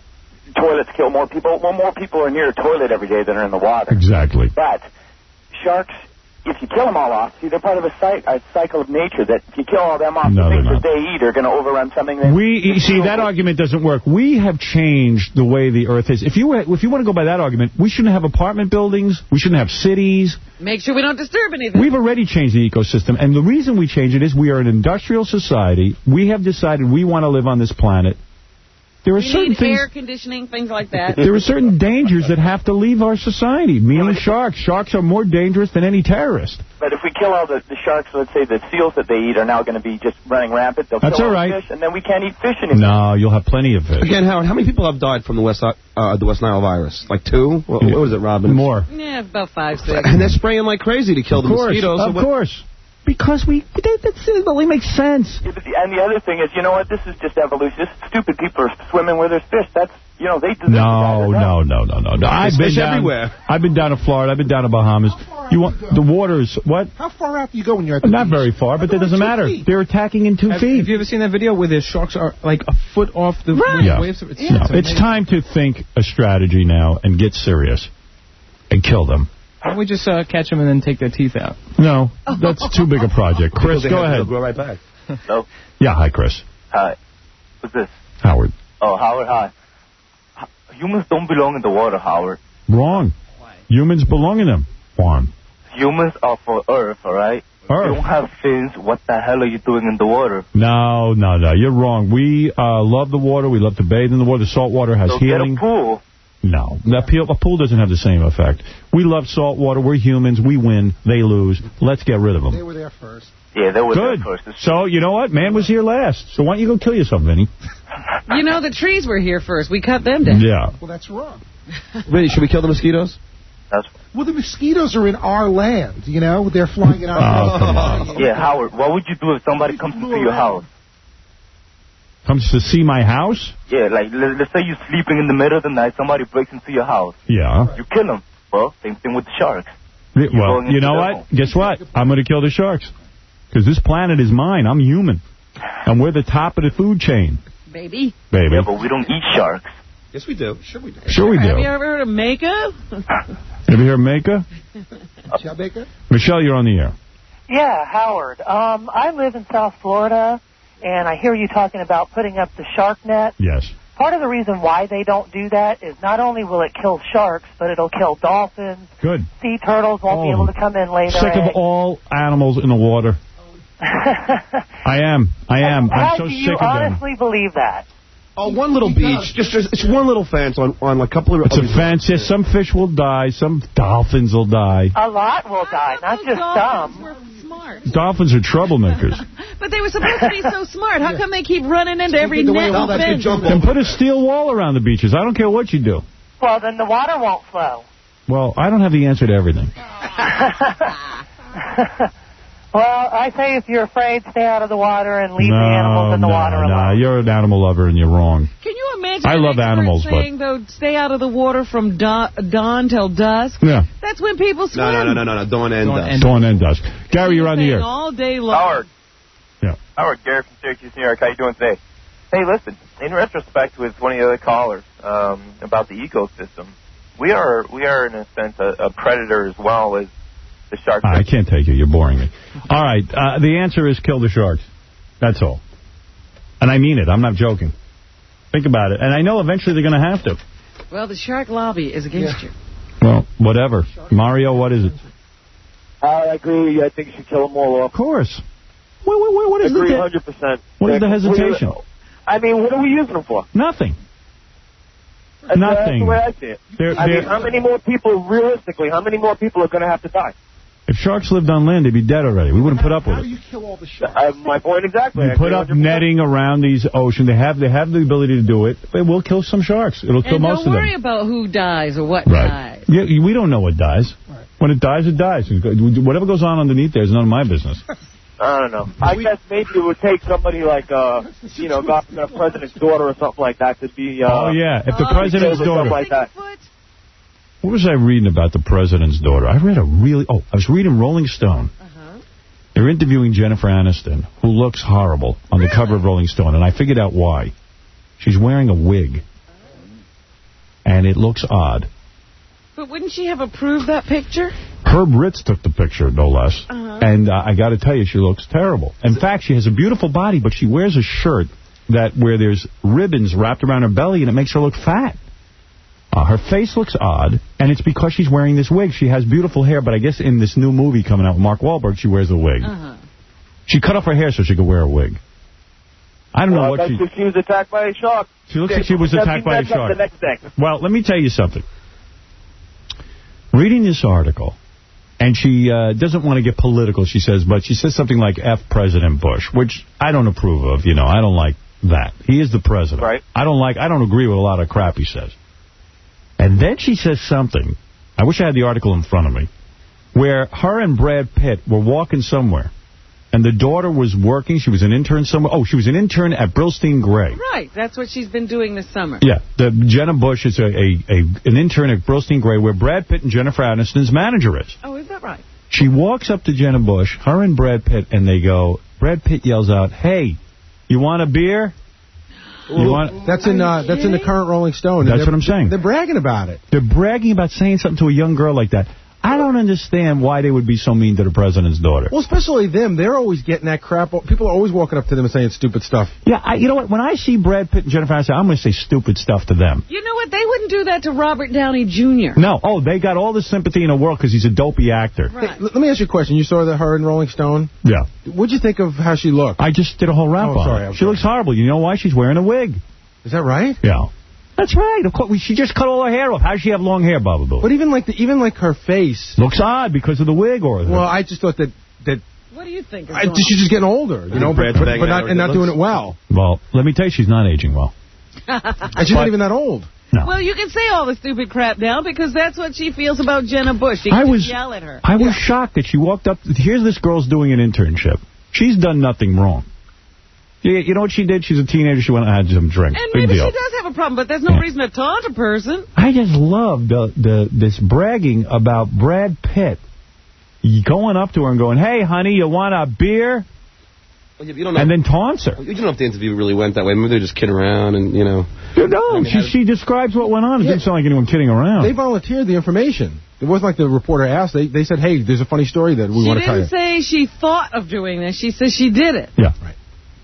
toilets kill more people. Well, more people are near a toilet every day than are in the water. Exactly. But sharks, if you kill them all off, see, they're part of a, cy- a cycle of nature that if you kill all them off, No, the they're things not. that they eat are going to overrun something that... We you see that argument doesn't work. We have changed the way the Earth is. If you were, if you want to go by that argument, we shouldn't have apartment buildings. We shouldn't have cities. Make sure we don't disturb anything. We've already changed the ecosystem, and the reason we change it is we are an industrial society. We have decided we want to live on this planet. There are We certain need things. air conditioning, things like that. There are certain dangers that have to leave our society, meaning sharks. Sharks are more dangerous than any terrorist. But if we kill all the, the sharks, let's say the seals that they eat are now going to be just running rampant. They'll That's kill all the right. fish, and then we can't eat fish anymore. No, you'll have plenty of fish. Again, Howard, how many people have died from the West uh, the West Nile virus? Like two? What, what was it, Robin? More. Yeah, about five, six. And they're spraying like crazy to kill Of the course, mosquitoes. of So what- course. Because we, that, that's, it only makes sense. Yeah, but the, and the other thing is, you know what? This is just evolution. This stupid people are swimming where there's fish. That's, you know, they deserve No, no, no, no, no, no. I've been fish down, everywhere. I've been down to Florida. I've been down to Bahamas. You want the waters? What? How far out do you go when you're at the Not beach? very far, but that doesn't two matter. feet. They're attacking in two Have, feet. have you ever seen that video where the sharks are like a foot off the Right. Yeah. waves? It's, No, it's it's amazing. time to think a strategy now and get serious and kill them. Why don't we just uh, catch them and then take their teeth out? No, that's too big a project. Chris, They go have- ahead. they'll Go right back. No. Yeah, hi, Chris. Hi. What's this? Howard. Oh, Howard, hi. H- Humans don't belong in the water, Howard. Wrong. Humans belong in them. Juan. Humans are for Earth, all right? Earth. You don't have fins. What the hell are you doing in the water? No, no, no. You're wrong. We uh, love the water. We love to bathe in the water. The salt water has So healing. get a pool No. That pool, a pool doesn't have the same effect. We love salt water. We're humans. We win. They lose. Let's get rid of them. They were there first. Yeah, they were Good. there first. So, you know what? Man was here last. So why don't you go kill yourself, Vinny? You know, the trees were here first. We cut them down. Yeah. Well, that's wrong. Vinny, should we kill the mosquitoes? That's Well, the mosquitoes are in our land, you know? They're flying in our Oh, come land. on. Yeah, Howard, what would you do if somebody comes to see your house? Comes to see my house? Yeah, like, let, let's say you're sleeping in the middle of the night, somebody breaks into your house. Yeah. You kill them. Well, same thing with the sharks. Yeah, Well, going you into know their what? Guess what? I'm going to kill the sharks. Because this planet is mine. I'm human. And we're the top of the food chain. Baby. Baby. Yeah, but we don't eat sharks. Yes, we do. Sure we do. Sure we do. Have you ever heard of Mako? Have you heard Maka? Shall Baker? Michelle, you're on the air. Yeah, Howard. Um, I live in South Florida, and I hear you talking about putting up the shark net. Yes. Part of the reason why they don't do that is not only will it kill sharks, but it'll kill dolphins. Good. Sea turtles won't All be of able them. to come in later. Sick of all animals in the water. I am. I am. How I'm so do you sick of them. honestly believe that? Oh, one little beach. Just, just it's one little fence on, on a couple of... It's a fence. Yes, some fish will die. Some dolphins will die. A lot will die, not just some. Smart. Dolphins are troublemakers. But they were supposed to be so smart. How come they keep running into every net and fence? Then put a steel wall around the beaches. I don't care what you do. Well, then the water won't flow. Well, I don't have the answer to everything. Well, I say if you're afraid, stay out of the water and leave no, the animals in the no, water no, alone. you're an animal lover and you're wrong. Can you imagine I an love expert animals, saying, though, stay out of the water from dawn, dawn till dusk? Yeah. That's when people swim. No, no, no, no, no, dawn and Dawn dusk. and, Dawn and dusk. Gary, you're on the air. All day long. Howard. Yeah. Howard, Gary from Syracuse, New York. How you doing today? Hey, listen, in retrospect with one of the other callers um, about the ecosystem, we are, we are in a sense, a, a predator as well as the shark. I can't take it. You're boring me. All right. Uh, the answer is kill the sharks. That's all. And I mean it. I'm not joking. Think about it. And I know eventually they're going to have to. Well, the shark lobby is against you. Well, whatever. Mario, what is it? I agree with you. I think you should kill them all off. Of course. Wait, wait, wait, what is agree the one hundred percent. What is the hesitation? I mean, what are we using them for? Nothing. That's, Nothing. That's the way I see it. They're, I they're, mean, how many more people, realistically, how many more people are going to have to die? if sharks lived on land, they'd be dead already. We wouldn't put up with How it. do you kill all the sharks? Uh, my point exactly. You I put agree up one hundred percent. netting around these oceans. They have they have the ability to do it. It will kill some sharks. It'll kill And most don't of worry them. about who dies or what Right. dies. Yeah, we don't know what dies. Right. When it dies, it dies. Whatever goes on underneath there is none of my business. I don't know. I guess maybe it would take somebody like, uh, you know, God, the president's daughter or something like that to be. Uh, oh yeah, if the uh, president's killed or daughter. something like that. What was I reading about the president's daughter? I read a really... Oh, I was reading Rolling Stone. Uh-huh. They're interviewing Jennifer Aniston, who looks horrible, on Really? the cover of Rolling Stone, and I figured out why. She's wearing a wig, and it looks odd. But wouldn't she have approved that picture? Herb Ritz took the picture, no less. Uh-huh. And uh, I got to tell you, she looks terrible. In fact, she has a beautiful body, but she wears a shirt that where there's ribbons wrapped around her belly, and it makes her look fat. Uh, her face looks odd, and it's because she's wearing this wig. She has beautiful hair, but I guess in this new movie coming out with Mark Wahlberg, she wears a wig. Uh-huh. She cut off her hair so she could wear a wig. I don't know Well, what that's she... if she was attacked by a shark. She looks like she was attacked by a That's up shark. The next thing. Well, let me tell you something. Reading this article, and she uh, doesn't want to get political, she says, but she says something like F President Bush, which I don't approve of. You know, I don't like that. He is the president. Right. I don't like, I don't agree with a lot of crap he says. And then she says something, I wish I had the article in front of me, where her and Brad Pitt were walking somewhere, and the daughter was working. She was an intern somewhere. Oh, she was an intern at Brillstein Gray. Right. That's what she's been doing this summer. Yeah, the Jenna Bush is a, a, a an intern at Brillstein Gray, where Brad Pitt and Jennifer Aniston's manager is. Oh, is that right? She walks up to Jenna Bush, her and Brad Pitt, and they go, Brad Pitt yells out, "Hey, you want a beer?" You want, that's in uh, that's in the current Rolling Stone. That's what I'm saying. They're bragging about it. They're bragging about saying something to a young girl like that. I don't understand why they would be so mean to the president's daughter. Well, especially them. They're always getting that crap. People are always walking up to them and saying stupid stuff. Yeah, I, you know what? When I see Brad Pitt and Jennifer Aniston, I'm going to say stupid stuff to them. You know what? They wouldn't do that to Robert Downey Junior No. Oh, they got all the sympathy in the world because he's a dopey actor. Right. Hey, let me ask you a question. You saw the her in Rolling Stone? Yeah. What'd you think of how she looked? I just did a whole rap oh, on sorry, her. I'm She sorry. looks horrible. You know why? She's wearing a wig. Is that right? Yeah. That's right. Of course, she just cut all her hair off. How does she have long hair, Baba Boo? But even like the, even like her face looks odd because of the wig, or well, I just thought that that. What do you think? Is I, going she's just getting older, you know, but, but, but not and not doing it well. Well, let me tell you, she's not aging well. And she's not even that old. No. Well, you can say all the stupid crap now because that's what she feels about Jenna Bush. She can I was, just yell at her. I was yeah. shocked that she walked up. Here's this girl's doing an internship. She's done nothing wrong. You, you know what she did? She's a teenager. She went and had some drinks. And Big maybe deal. she does have a problem, but there's no yeah. reason to taunt a person. I just love the, the this bragging about Brad Pitt going up to her and going, "Hey, honey, you want a beer?" Well, you don't know, and then taunts her. You don't know if the interview really went that way. Maybe they're just kidding around and, you know. No, I mean, she, she describes what went on. It yeah. didn't sound like anyone kidding around. They volunteered the information. It wasn't like the reporter asked. They they said, hey, there's a funny story that we she want to tell you. She didn't say she thought of doing this. She said she did it. Yeah. Right.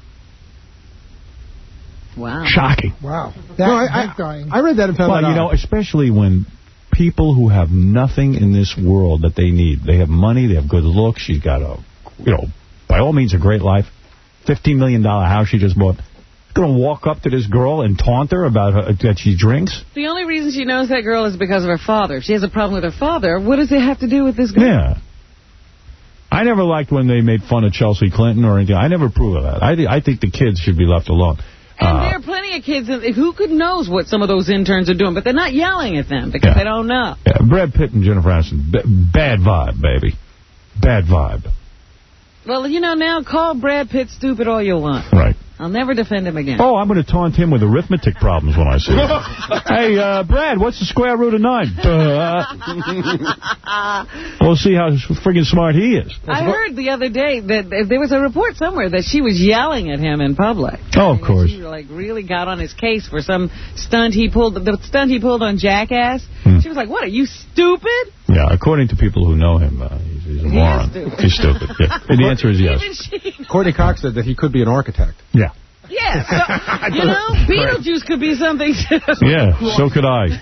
Wow. Shocking. Wow. That, no, I, I, I read that and found well, that you out. know, especially when people who have nothing in this world that they need. They have money. They have good looks. She's got a, you know, by all means, a great life. fifteen million dollar house she just bought. Going to walk up to this girl and taunt her about her, that she drinks? The only reason she knows that girl is because of her father. If she has a problem with her father, what does it have to do with this girl? Yeah. I never liked when they made fun of Chelsea Clinton or anything. I never approve of that. I, th I think the kids should be left alone. And uh, there are plenty of kids who could knows what some of those interns are doing, but they're not yelling at them because yeah. they don't know. Yeah, Brad Pitt and Jennifer Aniston, bad vibe, baby. Bad vibe. Well, you know, now call Brad Pitt stupid all you want. Right. I'll never defend him again. Oh, I'm going to taunt him with arithmetic problems when I see him. Hey, uh, Brad, what's the square root of nine? Uh, we'll see how friggin' smart he is. I heard the other day that there was a report somewhere that she was yelling at him in public. Oh, of course. She like really got on his case for some stunt he pulled, the stunt he pulled on Jackass. Hmm. She was like, what, are you stupid? Yeah, according to people who know him, uh, he's, he's a he moron. Stupid. He's stupid. Yeah. And the answer is yes. Courtney Cox said that he could be an architect. Yeah. Yeah, so, you know, Beetlejuice could be something too. Yeah, so could I.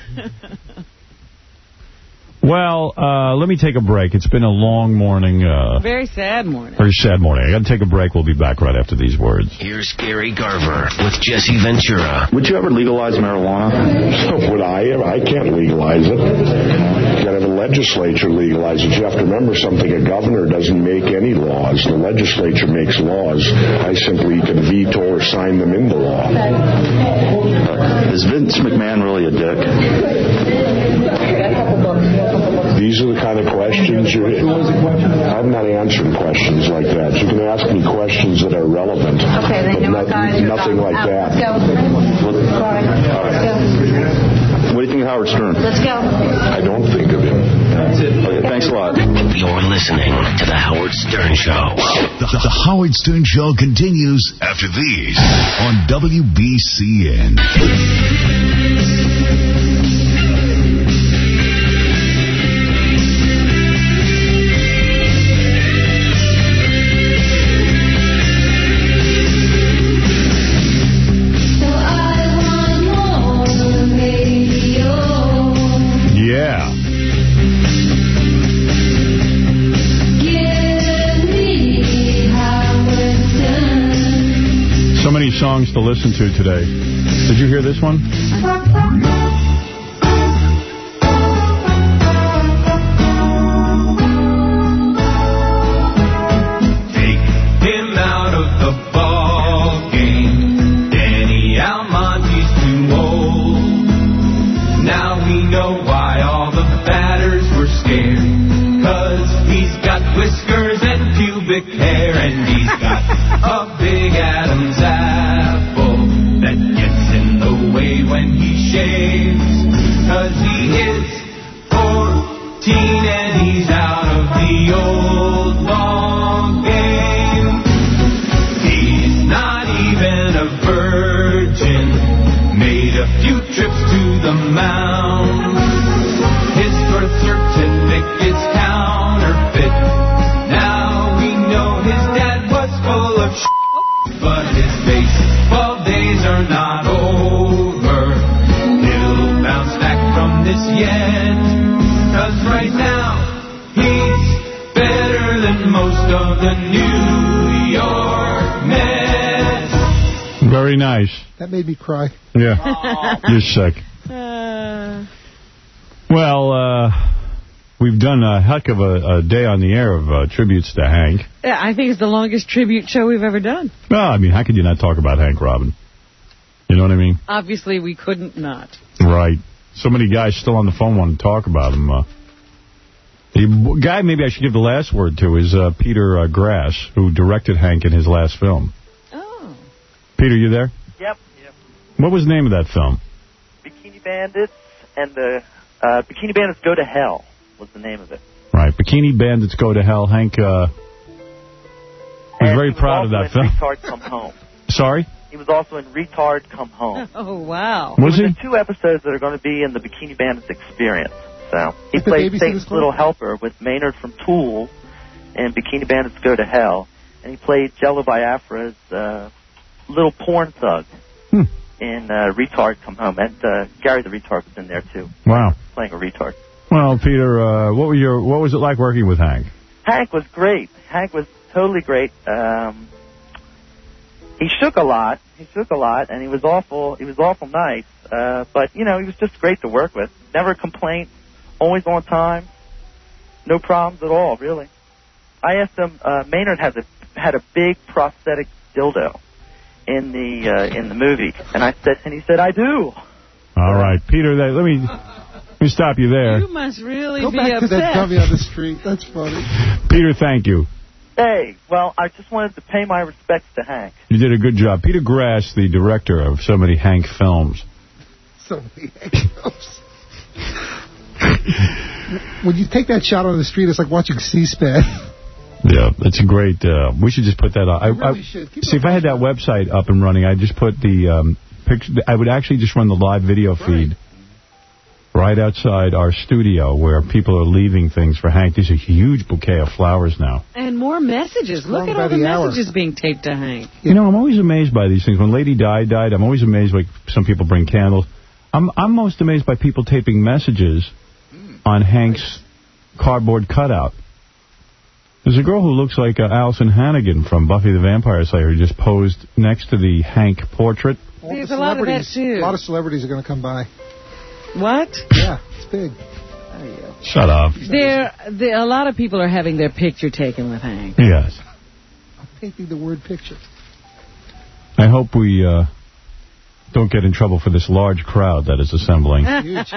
Well, uh, let me take a break. It's been a long morning. Uh, very sad morning. Very sad morning. I got to take a break. We'll be back right after these words. Here's Gary Garver with Jesse Ventura. Would you ever legalize marijuana? Would I ever? I can't legalize it. You got to have a legislature legalize it. You have to remember something. A governor doesn't make any laws. The legislature makes laws. I simply can veto or sign them into law. Is Vince McMahon really a dick? These are the kind of questions you're... I'm not answering questions like that. You can ask me questions that are relevant. Okay, then you know what, guys? Nothing like out. that. Let's go. Sorry. Let's go. What do you think of Howard Stern? Let's go. I don't think of him. That's it. Okay, thanks a lot. You're listening to The Howard Stern Show. The, the Howard Stern Show continues after these on W B C N. Yeah. So many songs to listen to today. Did you hear this one? Take him out of the ball game. Danny Almonte's too old. Now we know why all the batters were scared. 'Cause he's got whiskers and pubic hair, and he's got a big Adam's apple that gets in the way when he shaves. 'Cause he is fourteen and he's out of the old ball game. He's not even a virgin, made a few trips to the mound. His birth certificate's counterfeit. Now we know his dad was full of shit, but his baseball days are not over. He'll bounce back from this yet. 'Cause right now he's better than most of the New York Mets. Very nice. That made me cry. Yeah. You're sick. Uh, well, uh, we've done a heck of a, a day on the air of uh, tributes to Hank. yeah, I think it's the longest tribute show we've ever done. Well, I mean, how could you not talk about Hank, Robin? You know what I mean? Obviously, we couldn't not. Right. So many guys still on the phone want to talk about him. Uh, the guy maybe I should give the last word to is uh, Peter uh, Grass, who directed Hank in his last film. Oh. Peter, you there? Yep, yep. What was the name of that film? Bikini Bandits and the uh, Bikini Bandits Go to Hell was the name of it. Right. Bikini Bandits Go to Hell. Hank uh, was and very was proud of that film. Retard Come Home. Sorry? He was also in Retard Come Home. Oh, wow. Was there he? There are two episodes that are going to be in the Bikini Bandits experience. So he Like the played Babysitter's Satan's Club? little helper with Maynard from Tool in Bikini Bandits Go to Hell, and he played Jello Biafra's uh, little porn thug hmm. in uh, Retard Come Home, and uh, Gary the Retard was in there too, Wow. playing a retard. Well, Peter, uh, what were your what was it like working with Hank? Hank was great. Hank was totally great. Um, he shook a lot. He shook a lot, and he was awful. He was awful nice. Uh, but you know, he was just great to work with. Never a complaint. Always on time. No problems at all, really. I asked him. Uh, Maynard has a had a big prosthetic dildo in the uh, in the movie, and I said, and he said, I do. All right, Peter. That, let me let me stop you there. You must really Go be back upset. to that dummy on the street. That's funny. Peter, thank you. Hey, well, I just wanted to pay my respects to Hank. You did a good job. Peter Grass, the director of so many Hank films. So many angles. When you take that shot on the street, it's like watching C-SPAN. Yeah, it's a great. Uh, we should just put that on. I, You really I, should. Keep see, if I had that website up and running, I'd just put the um, picture. I would actually just run the live video feed right outside our studio where people are leaving things for Hank. There's a huge bouquet of flowers now. And more messages. Look at by all the, the hour. messages being taped to Hank. You know, I'm always amazed by these things. When Lady Di died, I'm always amazed. Like some people bring candles. I'm I'm most amazed by people taping messages on Hank's cardboard cutout. There's a girl who looks like uh, Allison Hannigan from Buffy the Vampire Slayer who just posed next to the Hank portrait. All There's the a lot of that, celebrities- too. A lot of celebrities are going to come by. What? Yeah, it's big. Shut up. There, there, a lot of people are having their picture taken with Hank. Yes. I'm painting the word picture. I hope we uh, don't get in trouble for this large crowd that is assembling. Huge.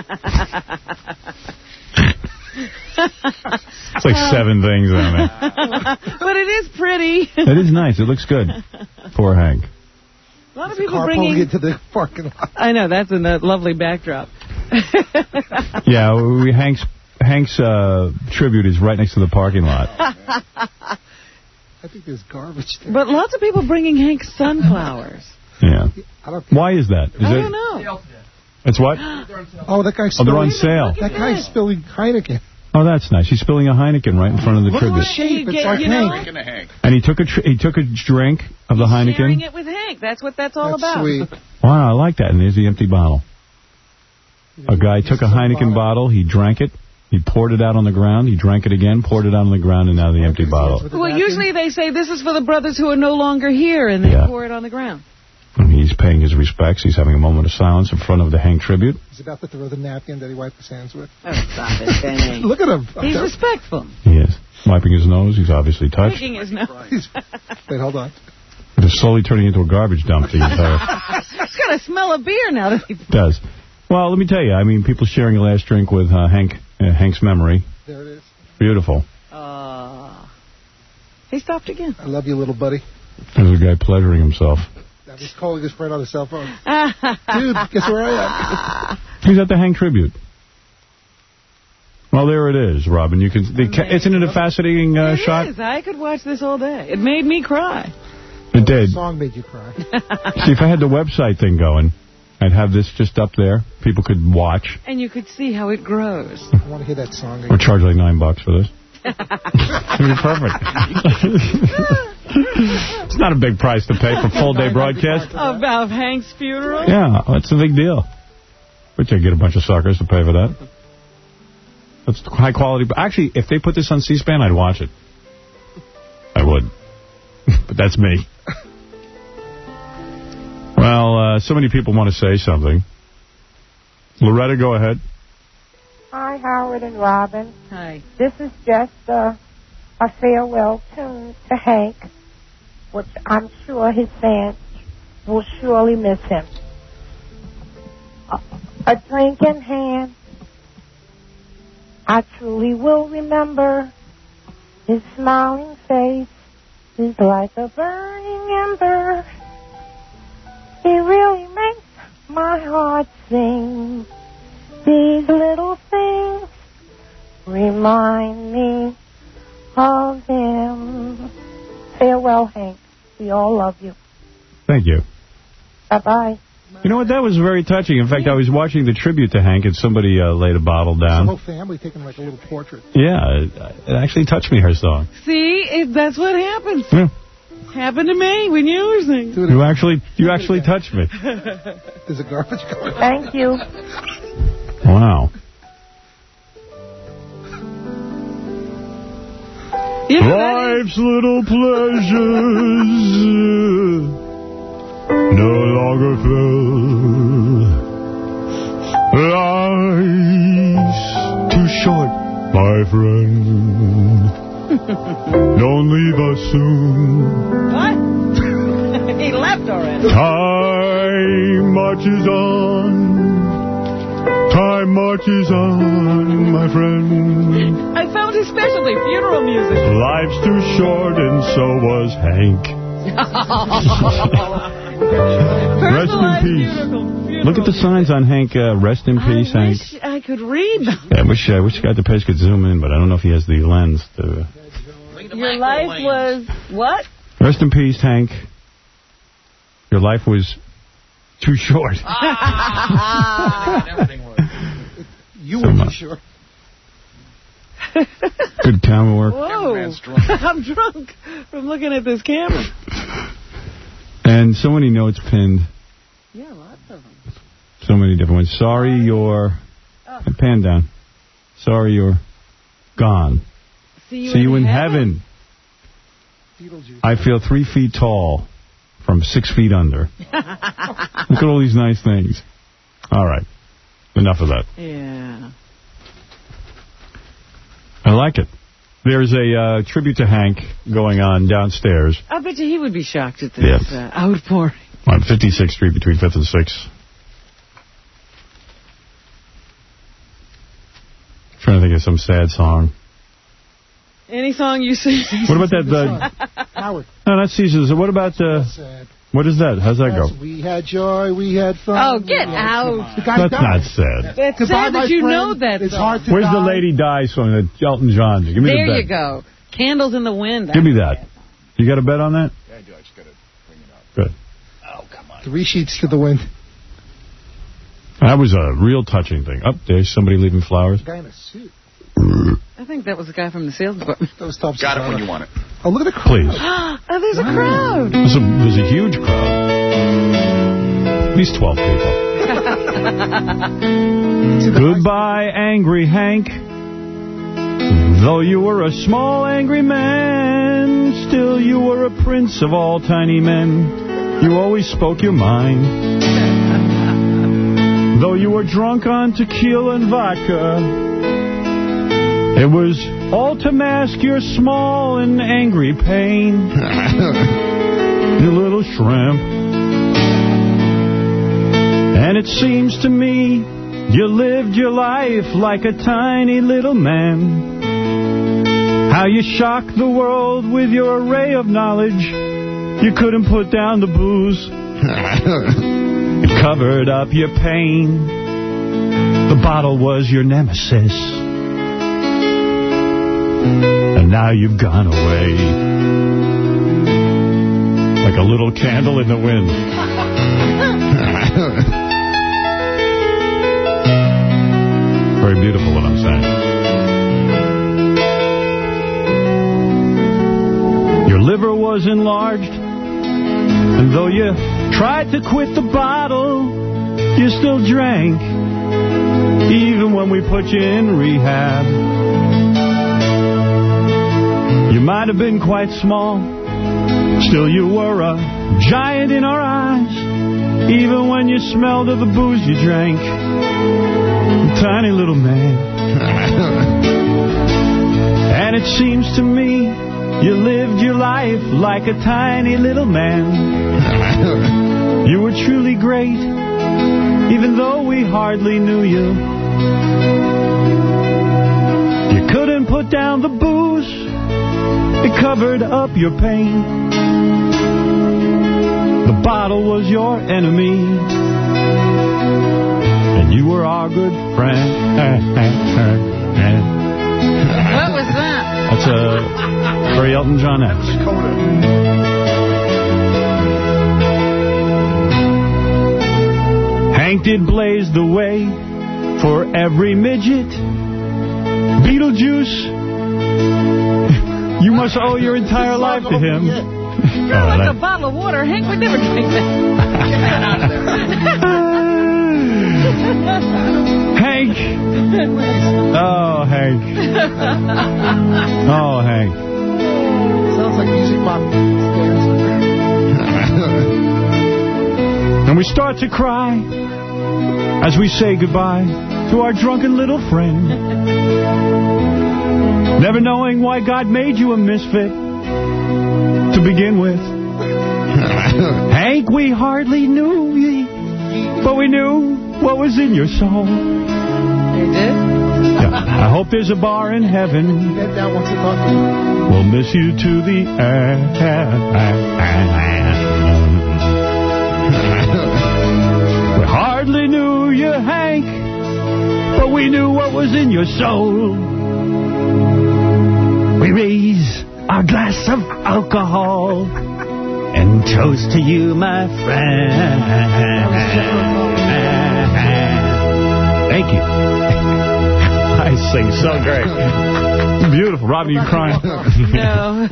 It's like seven things on it. But it is pretty. It is nice. It looks good. Poor Hank. A lot of There's a people car bringing... pulling into the parking lot. I know, that's a no- lovely backdrop. Yeah, we, Hank's Hank's uh, tribute is right next to the parking lot. I think there's garbage there. But lots of people bringing Hank sunflowers. Yeah. I don't Why is that? Is I it, don't know. It's what? Oh, that guy's Oh, they're on spilling. sale. That guy's spilling Heineken. Oh, that's nice. He's spilling a Heineken right in front of the Look at the tribute. shape. You It's get- like you know? Hank. And he took a tr he took a drink of the Sharing Heineken. it with Hank. That's what that's all That's about. sweet. Wow, I like that. And there's the empty bottle. A guy took a Heineken bottle, he drank it, he poured it out on the ground, he drank it again, poured it out on the ground, and now the empty bottle. Well, usually they say this is for the brothers who are no longer here, and they Yeah. pour it on the ground. And he's paying his respects. He's having a moment of silence in front of the Hank tribute. He's about to throw the napkin that he wiped his hands with. Oh, stop it, Benny. Look at him. He's respectful. He is. Wiping his nose, he's obviously touched. Picking his nose. Wait, hold on. It's slowly turning into a garbage dump. The entire It's got to smell of beer now that he... does. Well, let me tell you, I mean, people sharing a last drink with uh, Hank, uh, Hank's memory. There it is. Beautiful. Uh, he stopped again. I love you, little buddy. There's a guy pleasuring himself. I was calling his friend on his cell phone. Dude, guess where I am? He's at the Hank tribute. Well, there it is, Robin. You can. The, ca- isn't it a fascinating uh, It shot? is. I could watch this all day. It made me cry. It did. The song made you cry. See, if I had the website thing going, I'd have this just up there. People could watch. And you could see how it grows. I want to hear that song We'll again. charge like nine bucks for this. It'd be perfect. It's not a big price to pay for full day broadcast. About Hank's funeral? Yeah, that's a big deal. But you get a bunch of suckers to pay for that. That's high quality. Actually, if they put this on C-SPAN, I'd watch it. I would. But that's me. uh, so many people want to say something. Loretta, go ahead. Hi, Howard and Robin. Hi. This is just uh, a farewell tune to Hank, which I'm sure his fans will surely miss him. A, a drink in hand, I truly will remember. His smiling face is like a burning ember. He really makes my heart sing. These little things remind me of him. Farewell, Hank. We all love you. Thank you. Bye-bye. You know what? That was very touching. In fact, I was watching the tribute to Hank, and somebody uh, laid a bottle The down. whole family taking like a little portrait. Yeah, it, it actually touched me, her song. See, it, that's what happens. Yeah. Happened to me when you were singing. You actually, you actually touched me. There's a garbage going on. Thank you. Wow. Life's little pleasures no longer fill. Life's too short, my friend. Don't leave us soon. What? He left already. Time marches on. Time marches on, my friend. I found his specialty, funeral music. Life's too short, and so was Hank. Rest in peace. Look at the signs on Hank. Uh, rest in peace, I Hank. wish I could read them. Yeah, I wish I wish Guy DePage could zoom in, but I don't know if he has the lens to. Your life was what? Rest in peace, Hank. Your life was too short. You were too short. Good camera work. Whoa. I'm drunk from looking at this camera. And so many notes pinned. Yeah, lots of them. So many different ones. Sorry you're... Oh. Pan down. Sorry you're gone. See you, See in, you in heaven. heaven. I feel three feet tall from six feet under. Look at all these nice things. All right. Enough of that. Yeah. I like it. There's a uh, tribute to Hank going on downstairs I bet you he would be shocked at this Yes. uh, outpouring. on fifty-sixth Street between fifth and sixth. Trying to think of some sad song. Any song you sing. What about that? Uh, Howard. no, that's Caesar's. What about... Uh, Sad. what is that? How's that go? We had joy, we had fun. Oh, get out. The guy That's died. not sad. It's Goodbye, sad my that you friend. know that It's song. hard to Where's the die. Lady Di song that Elton John did? Give me There the bet. you go. Candles in the Wind. Give me that. You got a bet on that? Yeah, I do. I just got to bring it up. Good. Oh, come on. Three sheets to the wind. That was a real touching thing. Up there's somebody leaving flowers. Guy in a suit. I think that was the guy from the sales department. That was top Got it when you want it. Oh, look at the crowd. Please. Oh, there's a crowd. There's a, there's a huge crowd. At least twelve people. Goodbye, angry Hank. Though you were a small, angry man, still you were a prince of all tiny men. You always spoke your mind. Though you were drunk on tequila and vodka, it was all to mask your small and angry pain. You little shrimp. And it seems to me you lived your life like a tiny little man. How you shocked the world with your array of knowledge. You couldn't put down the booze. It covered up your pain. The bottle was your nemesis. And now you've gone away. Like a little candle in the wind. Very beautiful what I'm saying. Your liver was enlarged, and though you tried to quit the bottle, you still drank, even when we put you in rehab. You might have been quite small, still you were a giant in our eyes. even when you smelled of the booze you drank. Tiny little man. And it seems to me you lived your life like a tiny little man. You were truly great, even though we hardly knew you. You couldn't put down the booze, it covered up your pain. The bottle was your enemy, and you were our good friend. What was that? That's a very Elton John-esque. Hank did blaze the way for every midget. Beetlejuice, you must owe your entire life to him. You're oh, like that. A bottle of water. Hank would never drink that. Hank. Oh, Hank. Oh, Hank. Sounds like music box. And we start to cry as we say goodbye to our drunken little friend. Never knowing why God made you a misfit to begin with. Hank, we hardly knew ye, but we knew what was in your soul. You did? Yeah. I hope there's a bar in heaven. We'll miss you to the end. We hardly knew you, Hank, but we knew what was in your soul. We raise our glass of alcohol and toast to you, my friend. Thank you. I sing so great. Beautiful. Robin, you crying? No.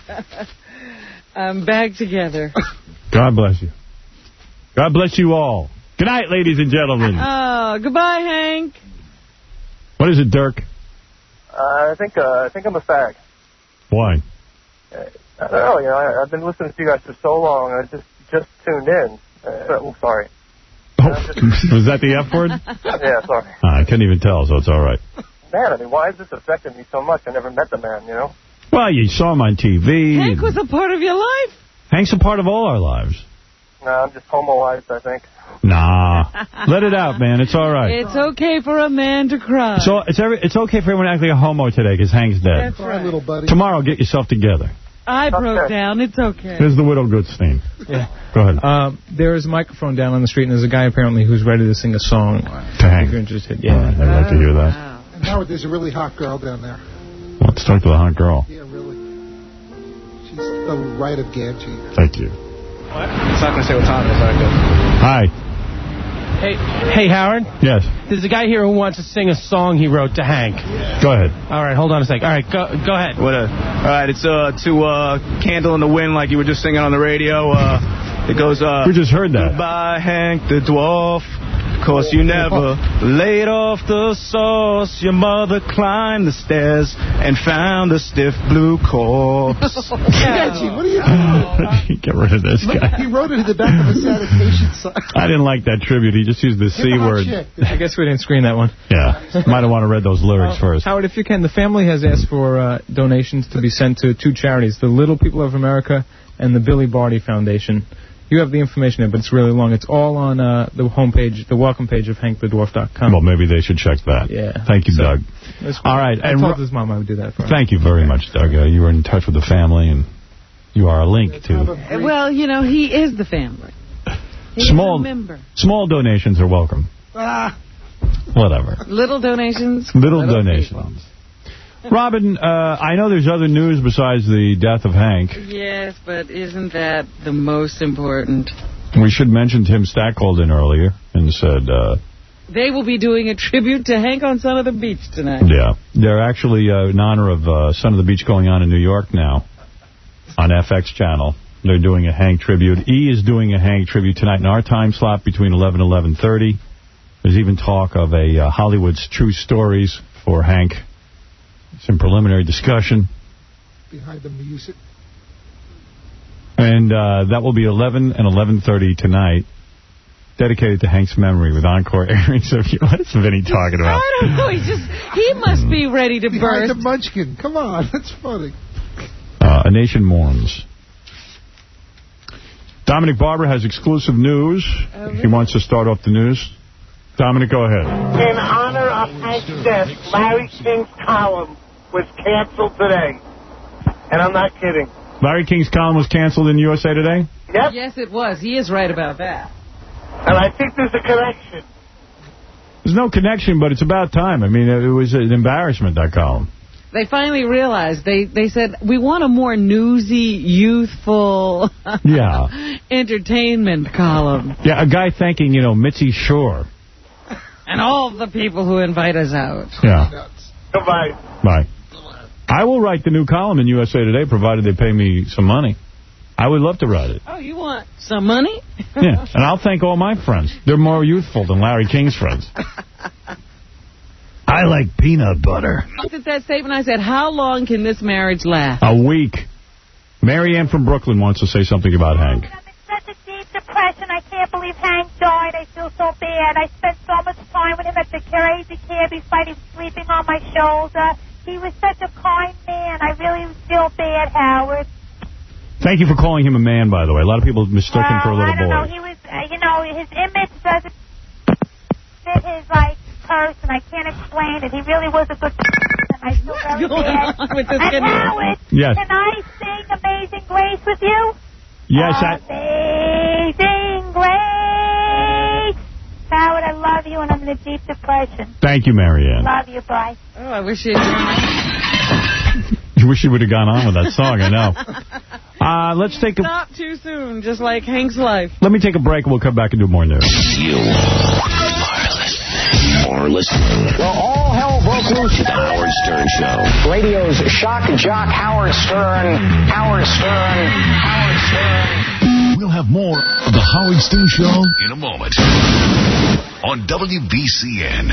I'm back together. God bless you. God bless you all. Good night, ladies and gentlemen. Oh, goodbye, Hank. What is it, Dirk? Uh, I think uh, I think I'm a fag. Why? Uh, I don't know. You know, I, I've been listening to you guys for so long. I just just tuned in. Uh, oh, sorry. Oh, was that the F word? Yeah, sorry. Uh, I couldn't even tell, so it's all right. Man, I mean, why has this affected me so much? I never met the man, you know? Well, you saw him on T V. Hank was a part of your life. Hank's a part of all our lives. No, I'm just homoized, I think. Nah. Let it out, man. It's all right. It's okay for a man to cry. So it's every, it's okay for everyone to act like a homo today because Hank's dead. That's right. Little buddy. Tomorrow, get yourself together. I broke down. It's okay. Here's the Widow Goodstein. Yeah. Go ahead. Uh, there is a microphone down on the street, and there's a guy apparently who's ready to sing a song. To Hank. If you're interested. Yeah. Right, I'd like to hear that. Wow. And Howard, there's a really hot girl down there. Let's talk to the hot girl. Yeah, really. She's the right of Ganji. Thank you. What? It's not going to say what time it is. All right, good. Hi. Hey, hey, Howard? Yes. There's a guy here who wants to sing a song he wrote to Hank. Go ahead. All right, hold on a sec. All right, go go ahead. What a, all right, it's uh, to uh, Candle in the Wind, like you were just singing on the radio. Uh, it goes... Uh, we just heard that. Goodbye, Hank the dwarf. Cause you never laid off the sauce. Your mother climbed the stairs and found a stiff blue corpse. Ganji, what are you doing? Get rid of this guy. He wrote it in the back of a sanitation sign. I didn't like that tribute. He just used the C word. I guess we didn't screen that one. Yeah. Might have want to read those lyrics uh, first. Howard, if you can, the family has asked for uh, donations to be sent to two charities, the Little People of America and the Billy Barty Foundation. You have the information there, but it's really long. It's all on uh, the homepage, the welcome page of hank the dwarf dot com. Well, maybe they should check that. Yeah. Thank you, so, Doug. All right. I and told his mom I would do that for him. Thank you very much, Doug. Uh, you were in touch with the family, and you are a link to... Well, you know, he is the family. He's small, a member. Small donations are welcome. Ah. Whatever. Little donations. Little, little donations. People. Robin, uh, I know there's other news besides the death of Hank. Yes, but isn't that the most important? We should mention Tim Stack called in earlier and said... Uh, they will be doing a tribute to Hank on Son of the Beach tonight. Yeah. They're actually uh, in honor of uh, Son of the Beach going on in New York now on F X channel. They're doing a Hank tribute. E! is doing a Hank tribute tonight in our time slot between eleven and eleven thirty. There's even talk of a uh, Hollywood's True Stories for Hank. Some preliminary discussion. Behind the music. And uh, that will be eleven and eleven thirty tonight. dedicated to Hank's memory with encore airings of you. What's Vinny talking about? I don't know. He's just, he must be ready to Behind burst. the munchkin. Come on. That's funny. Uh, A Nation Mourns. Dominic Barber has exclusive news. Oh, He wants to start off the news. Dominic, go ahead. In honor of Hank's death, Larry King's column was canceled today. And I'm not kidding. Larry King's column was canceled in U S A Today? Yep. Yes, it was. He is right about that. And I think there's a connection. There's no connection, but it's about time. I mean, it was an embarrassment, that column. They finally realized. They they said, we want a more newsy, youthful Yeah. entertainment column. Yeah, a guy thanking, you know, Mitzi Shore. And all of the people who invite us out. Yeah. Goodbye. Bye. I will write the new column in U S A Today, provided they pay me some money. I would love to write it. Oh, you want some money? Yeah, and I'll thank all my friends. They're more youthful than Larry King's friends. I like peanut butter. I looked at that statement. I said, how long can this marriage last? A week. Mary Ann from Brooklyn wants to say something about Hank. Such a deep depression. I can't believe Hank died. I feel so bad. I spent so much time with him at the crazy cabbie fight. He was sleeping on my shoulder. He was such a kind man. I really feel bad, Howard. Thank you for calling him a man, by the way. A lot of people mistook him for a Well, little I don't boy. know. He was, uh, you know, his image doesn't fit his, like, person. I can't explain it. He really was a good person. I feel very bad. With this and kid. Howard, Yes. can I sing Amazing Grace with you? Yes, I... Amazing Grace. Howard, I love you, and I'm in a deep depression. Thank you, Mary Ann. Love you, bye. Oh, I wish you... You wish you would have gone on with that song, I know. Uh, let's take a... Stop too soon, just like Hank's life. Let me take a break, and we'll come back and do more news. You are listening. Well, all hell broke loose to the Howard Stern Show. Radio's shock jock Howard Stern. Howard Stern. Howard Stern. We'll have more of the Howard Stern Show in a moment on W B C N.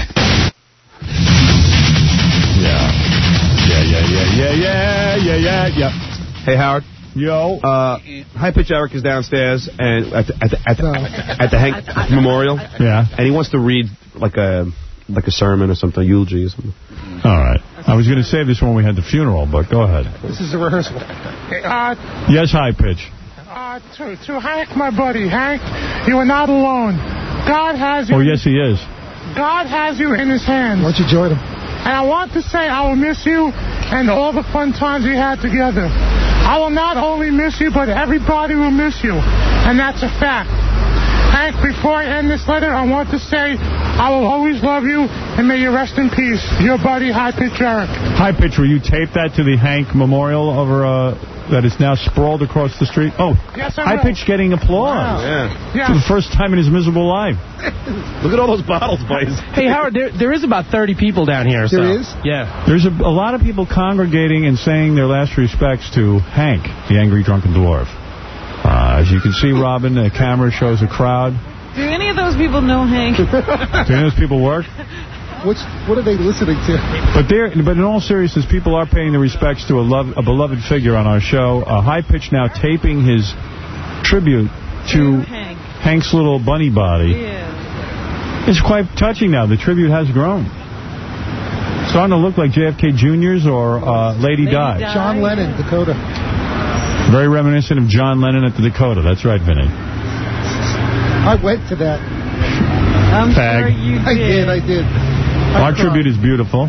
Yeah. Yeah, yeah, yeah, yeah, yeah, yeah, yeah, yeah. Hey, Howard. Yo. Uh, High Pitch Eric is downstairs and at the, at the, at the, at the Hank Memorial. Yeah. And he wants to read like a like a sermon or something, a eulogy or something. All right. I was going to save this for when we had the funeral, but go ahead. This is a rehearsal. Uh, Yes, High Pitch. uh, to, to Hank, my buddy. Hank, you are not alone. God has you. Oh, yes, he is. God has you in his hands. Why don't you join him? And I want to say I will miss you and all the fun times we had together. I will not only miss you, but everybody will miss you. And that's a fact. Hank, before I end this letter, I want to say I will always love you and may you rest in peace. Your buddy, High Pitch Eric. High Pitch, will you tape that to the Hank Memorial over uh, that is now sprawled across the street? Oh, Yes, I High will. Pitch getting applause. Yeah. Yeah. For the first time in his miserable life. Look at all those bottles, boys. Hey, Howard, there there is about thirty people down here. There so. is? Yeah. There's a, a lot of people congregating and saying their last respects to Hank, the angry drunken dwarf. Uh, as you can see, Robin, the camera shows a crowd. Do any of those people know Hank? Do any of those people work? What's, what are they listening to? But there, but in all seriousness, people are paying their respects to a, love, a beloved figure on our show. Uh, High Pitch now taping his tribute to Hank. Hank's little bunny body. Yeah. It's quite touching now. The tribute has grown. Starting to look like J F K Junior's or uh, Lady, Lady Di. Di. John Lennon, Dakota. Very reminiscent of John Lennon at the Dakota. That's right, Vinny. I went to that. I'm Fag. sure you did. I did, I did. I Our cried. tribute is beautiful.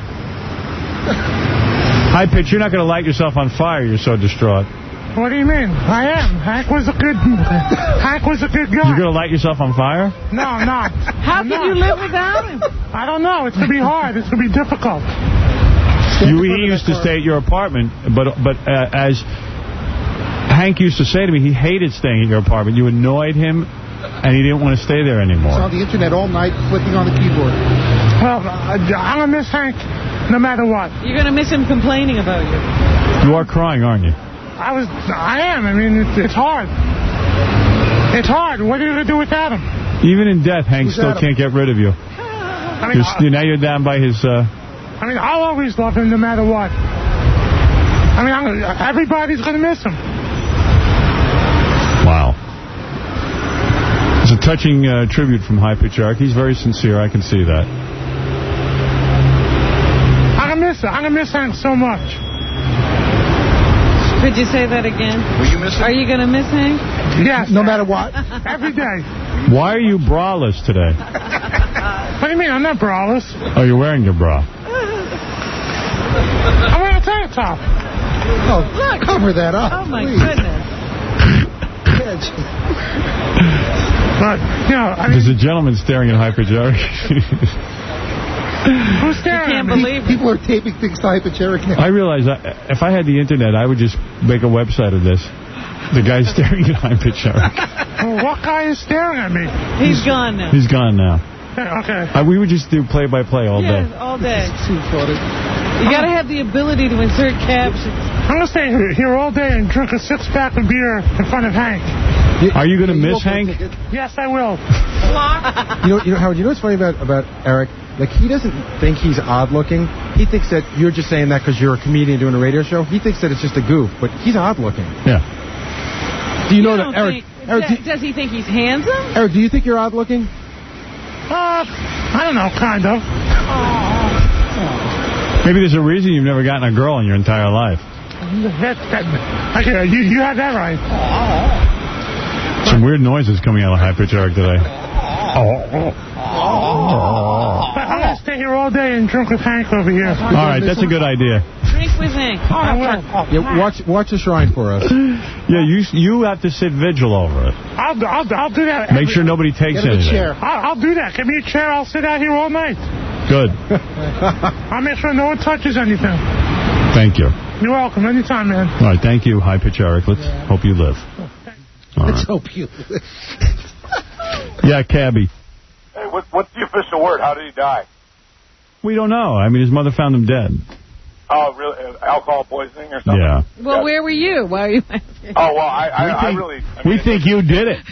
High Pitch, you're not going to light yourself on fire. You're so distraught. What do you mean? I am. Hank was a good Hank was a good guy. You're going to light yourself on fire? No, I'm not. How I'm can not. you live without him? I don't know. It's going to be hard. It's going to be difficult. You, he used to stay at your apartment, but but uh, as Hank used to say to me, he hated staying at your apartment. You annoyed him, and he didn't want to stay there It's anymore. on the internet all night, flicking on the keyboard. Well, I- I'm going to miss Hank no matter what. You're going to miss him complaining about you. You are crying, aren't you? I was, I am. I mean, it's, it's hard. It's hard. What are you going to do without him? Even in death, Hank Who's still that? can't get rid of you. I mean, You're, I, st- now you're down by his... Uh, I mean, I'll always love him no matter what. I mean, I'm, everybody's going to miss him. wow. It's a touching uh, tribute from High Pitch Eric. He's very sincere. I can see that. I'm gonna miss it. I'm gonna miss Hank so much. Could you say that again? Will you miss him? Are you going to miss Hank? Yes. No matter what? Every day. Why are you braless today? What do you mean? I'm not braless. Oh, you're wearing your bra. I'm wearing a tank top. Oh, look. Cover that up. Oh, my please. goodness. But, you know, I mean, There's a gentleman staring at High Pitch Eric. Who's staring You can't at me? believe it. People are taping things to Hyper Eric now. I realize I, if I had the internet, I would just make a website of this. The guy's staring at High Pitch Eric. Well, what guy is staring at me? He's gone now. He's gone now. Okay. Uh, we would just do play-by-play all Yes, day. all day. Too funny. You got to have the ability to insert captions. I'm going to stay here all day and drink a six-pack of beer in front of Hank. Are you going to miss Hank? Yes, I will. You know, you know, Howard, you know what's funny about, about Eric? Like, he doesn't think he's odd-looking. He thinks that you're just saying that because you're a comedian doing a radio show. He thinks that it's just a goof, but he's odd-looking. Yeah. Do you, You know don't that, Eric? think- Eric, do, does, does he think he's handsome? Eric, do you think you're odd-looking? Uh, I don't know, kind of. Maybe there's a reason you've never gotten a girl in your entire life. That, that, okay, you, you had that right. Some weird noises coming out of High Pitch Eric today. But I'm going to stay here all day and drink with Hank over here. All right, that's a good idea. Drink with Hank. I will. Yeah, watch watch the shrine for us. Yeah, you you have to sit vigil over it. I'll, I'll, I'll do that. Make sure nobody takes Get him a anything. chair. I'll, I'll do that. Give me a chair. I'll sit out here all night. Good. I'll make sure no one touches anything. Thank you. You're welcome. Anytime, man. All right, thank you, High Pitch Eric. Let's hope you live. All Let's right. hope you live. Yeah, Cabby. Hey, what, what's the official word? How did he die? We don't know. I mean, his mother found him dead. Oh, really? Uh, alcohol poisoning or something? Yeah. Well, Yeah. where were you? Why are you asking? Oh, well, I, I, We I think- really... I We mean, think you did it.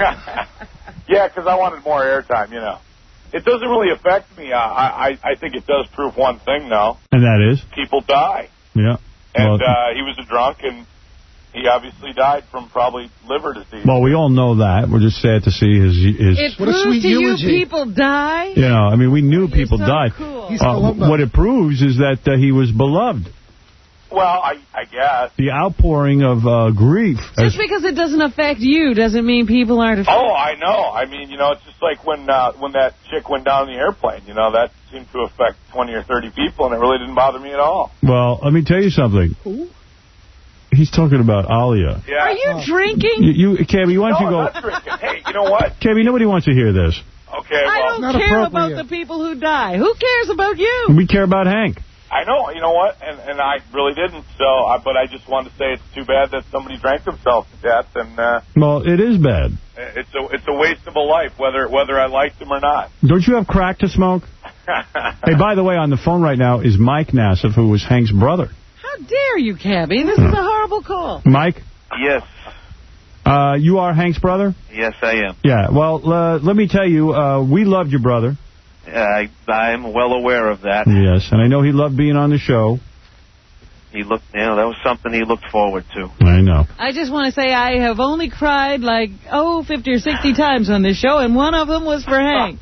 yeah, because I wanted more airtime, you know. It doesn't really affect me. Uh, I, I I think it does prove one thing, though. And that is? People die. Yeah. And Well, uh, he was a drunk, and he obviously died from probably liver disease. well, we all know that. We're just sad to see his... his It What a proves sweet to eulogy. you people die? you know, I mean, we knew You're people so died. cool. He's Uh, Columbo. what it proves is that uh, he was beloved. Well, I, I guess. The outpouring of uh, grief. Just because it doesn't affect you doesn't mean people aren't affected. Oh, I know. I mean, you know, it's just like when uh, when that chick went down in the airplane. You know, that seemed to affect twenty or thirty people, and it really didn't bother me at all. Well, let me tell you something. He's talking about Alia. Yeah. Are you drinking? You, you Cabby, why don't No, you I'm go... not drinking. Hey, you know what? Cabby, nobody wants to hear this. Okay, I well, don't care about the people who die. Who cares about you? We care about Hank. I know. You know what? And and I really didn't. So, I, but I just wanted to say it's too bad that somebody drank themselves to death, and uh, Well, it is bad. it's a it's a waste of a life, whether whether I liked him or not. Don't you have crack to smoke? Hey, by the way, on the phone right now is Mike Nassif, who was Hank's brother. How dare you, Cabby? This is a horrible call. Mike, Yes, uh, you are Hank's brother? yes, I am. Yeah, well, uh, let me tell you, uh, we loved your brother. I I'm well aware of that. Yes, and I know he loved being on the show. He looked, you know, that was something he looked forward to. I know. I just want to say I have only cried like, oh, fifty or sixty times on this show, and one of them was for Hank.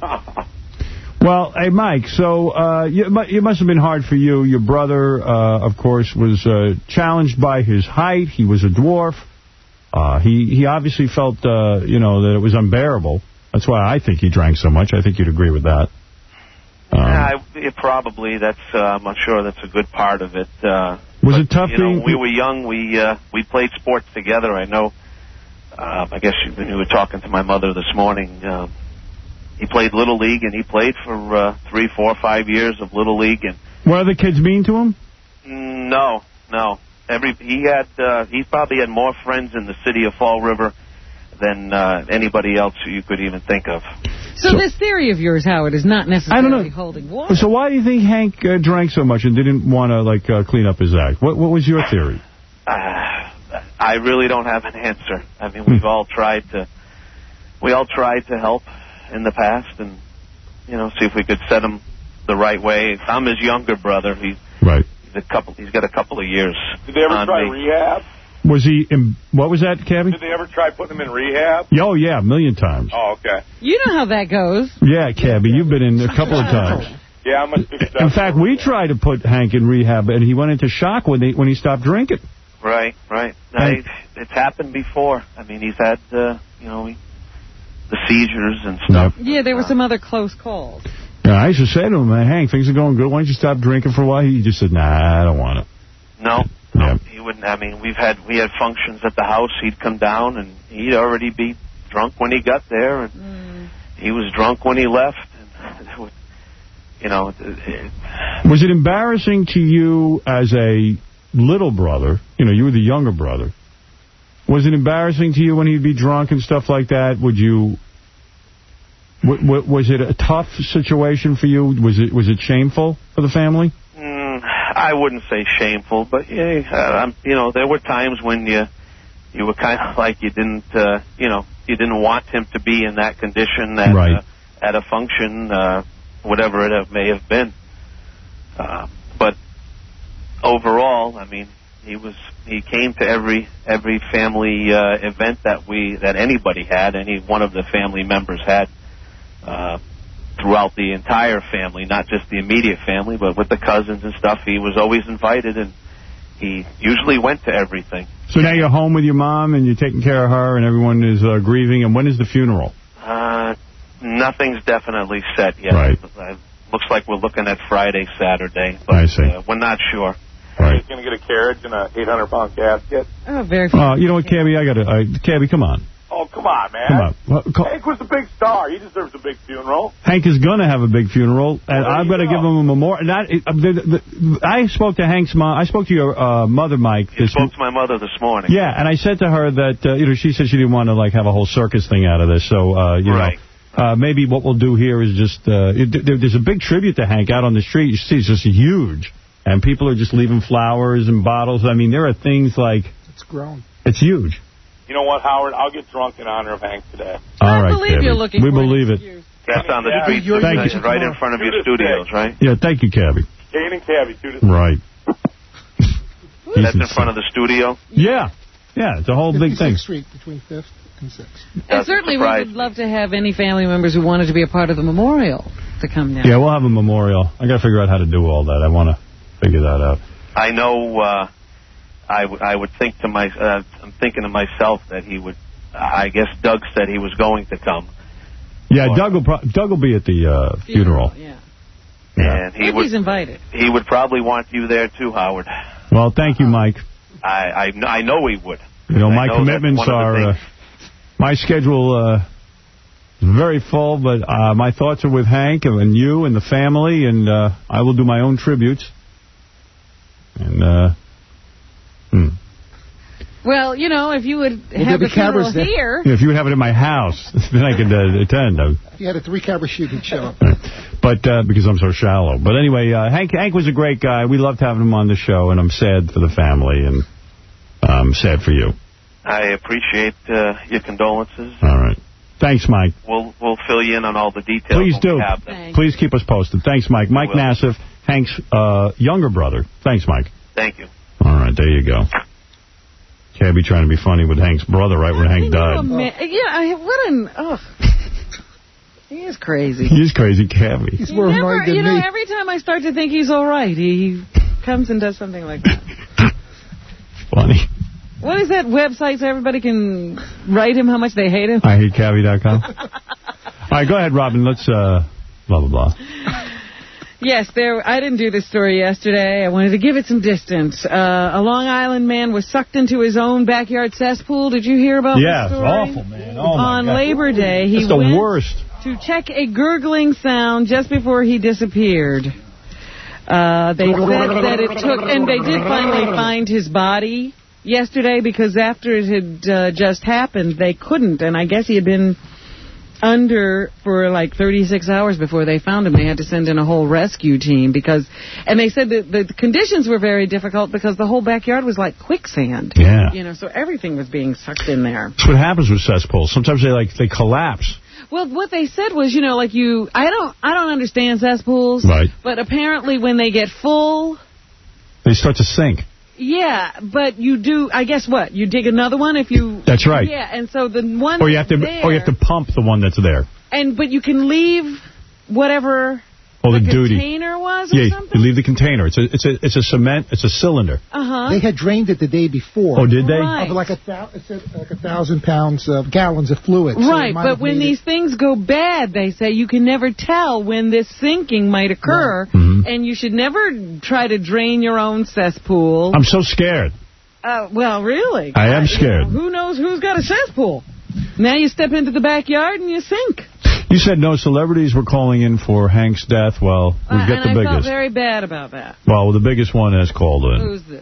Well, hey, Mike, so uh, you, mu- it must have been hard for you. Your brother, uh, of course, was uh, challenged by his height. He was a dwarf. Uh, he, he obviously felt, uh, you know, that it was unbearable. That's why I think he drank so much. I think you'd agree with that. Um, yeah, I, it probably that's. Uh, I'm sure that's a good part of it. Uh, was but, it tough you know, being... we were young. We uh, we played sports together. I know. Uh, I guess you, when you were talking to my mother this morning, uh, he played Little League, and he played for uh, three, four, five years of Little League. And were other kids mean to him? mm, no, no. Every he had uh, he probably had more friends in the city of Fall River than uh, anybody else you could even think of. So, so this theory of yours, Howard, is not necessarily I don't know. holding water. So why do you think Hank uh, drank so much and didn't want to, like, uh, clean up his act? What, what was your theory? Uh, I really don't have an answer. I mean, we've all tried to, we all tried to help in the past, and you know, see if we could set him the right way. I'm his younger brother. He's right. He's a couple. He's got a couple of years. Did they ever on try me. rehab? Was he in, what was that, Cabby? Did they ever try putting him in rehab? Oh, yeah, a million times. Oh, okay. You know how that goes. Yeah, Cabby, you've been in a couple of times. Yeah, I'm a successful. In fact, we tried to put Hank in rehab, and he went into shock when he, when he stopped drinking. Right, right. I, it's happened before. I mean, he's had, uh, you know, the seizures and stuff. Yeah, there were some other close calls. Yeah, I used to say to him, "Man, Hank, things are going good. Why don't you stop drinking for a while?" He just said, "Nah, I don't want it." No, yeah. no, he wouldn't. I mean, we've had we had functions at the house. He'd come down, and he'd already be drunk when he got there, and mm. he was drunk when he left. And it would, you know, it, it, was it embarrassing to you as a little brother? You know, you were the younger brother. Was it embarrassing to you when he'd be drunk and stuff like that? Would you? W w was it a tough situation for you? Was it was it shameful for the family? Mm, I wouldn't say shameful, but yeah, uh, you know, there were times when you you were kind of like you didn't, uh, you know, you didn't want him to be in that condition at right. uh, at a function, uh, whatever it have, may have been. Uh, but overall, I mean, he was he came to every every family uh, event that we that anybody had, any one of the family members had. Uh, throughout the entire family, not just the immediate family, but with the cousins and stuff. He was always invited, and he usually went to everything. So now you're home with your mom, and you're taking care of her, and everyone is uh, grieving. And when is the funeral? Uh, nothing's definitely set yet. Right. Uh, looks like we're looking at Friday, Saturday, but I see. Uh, we're not sure. Right. He's going to get a carriage and a eight hundred pound casket. Oh, very. Oh, uh, you know what, Cabby? I got to. Uh, Cabby, come on. Oh, come on, man. Come on. Well, call Hank was the big star. He deserves a big funeral. Hank is going to have a big funeral, and well, I'm going to give him a memorial. Not, uh, the, the, I spoke to Hank's mom. I spoke to your uh, mother, Mike. You spoke to my mother this morning. Yeah, and I said to her that, uh, you know, she said she didn't want to, like, have a whole circus thing out of this. So, uh, you right. know, uh, maybe what we'll do here is just, uh, it, there, there's a big tribute to Hank out on the street. You see, it's just huge. And people are just leaving flowers and bottles. I mean, there are things like... It's grown. It's huge. You know what, Howard? I'll get drunk in honor of Hank today. All right, I believe Cabby. you're looking We for believe it. That's on the yeah, street, you're, thank you're, you. Right in front of two your studios, six. right? Yeah, thank you, Cabby. Kane and Cabby, two to Right. That's in front of the studio? Yeah. Yeah, it's a whole big thing. fifty-sixth Street between fifth and sixth. And certainly we would love to have any family members who wanted to be a part of the memorial to come down. Yeah, we'll have a memorial. I got to figure out how to do all that. I want to figure that out. I know uh, I, w I would think to my, uh, I'm thinking to myself that he would, I guess Doug said he was going to come. Yeah, or, Doug will pro Doug will be at the uh, funeral. funeral. Yeah. And he if would, he's invited. He would probably want you there too, Howard. Well, thank you, Mike. I, I, I know he would. You know, my know commitments are, uh, my schedule uh, is very full, but uh, my thoughts are with Hank and you and the family, and uh, I will do my own tributes. And, uh, hmm. Well, you know, if you would Well, have the funeral there. here... Yeah, if you would have it at my house, then I could uh, attend. If you had a three-camera shoot, you'd show up. But, uh, because I'm so shallow. But anyway, uh, Hank Hank was a great guy. We loved having him on the show, and I'm sad for the family, and I'm sad for you. I appreciate uh, your condolences. All right. Thanks, Mike. We'll we'll fill you in on all the details. Please when do. We have them. Please keep us posted. Thanks, Mike. Mike Nassif, Hank's uh, younger brother. Thanks, Mike. Thank you. All right, there you go. Cabby trying to be funny with Hank's brother right when Hank died. Oh. Yeah, I, what an... Ugh. He is crazy. He's crazy, Cabby. He's more Never, annoyed than You know, me. every time I start to think he's all right, he comes and does something like that. Funny. What is that website so everybody can write him how much they hate him? I hate Cabby dot com. All right, go ahead, Robin. Let's, uh, blah, blah, blah. Yes, there. I didn't do this story yesterday. I wanted to give it some distance. Uh, a Long Island man was sucked into his own backyard cesspool. Did you hear about yeah, this story? Yeah, it's awful, man. Oh, On my God. Labor Day, he It's the went worst. to check a gurgling sound just before he disappeared. Uh, they said that it took, and they did finally find his body yesterday because after it had uh, just happened, they couldn't, and I guess he had been under for like thirty-six hours before they found him. They had to send in a whole rescue team because, and they said that the conditions were very difficult because the whole backyard was like quicksand. Yeah. You know, so everything was being sucked in there. That's what happens with cesspools. Sometimes they like they collapse. Well, what they said was, you know, like you, I don't, I don't understand cesspools. Right. But apparently when they get full, they start to sink. Yeah, but you do, I guess what? You dig another one if you... That's right. Yeah, and so the one Or you have to, there, or you have to pump the one that's there. And, but you can leave whatever Oh, the, the duty. container was or yeah, something? you leave the container. It's a, it's a, it's a cement, it's a cylinder. Uh-huh. They had drained it the day before. Oh, did they? Right. Of like a, thou it said like a thousand pounds of gallons of fluid. So Right, but when these it... things go bad, they say you can never tell when this sinking might occur, Right. Mm-hmm. and you should never try to drain your own cesspool. I'm so scared. Uh, well, really? I am scared. You know, who knows who's got a cesspool? Now you step into the backyard and you sink. You said no celebrities were calling in for Hank's death. Well, we've Uh, got the and I felt biggest. very bad about that. Well, the biggest one has called in. Who's this?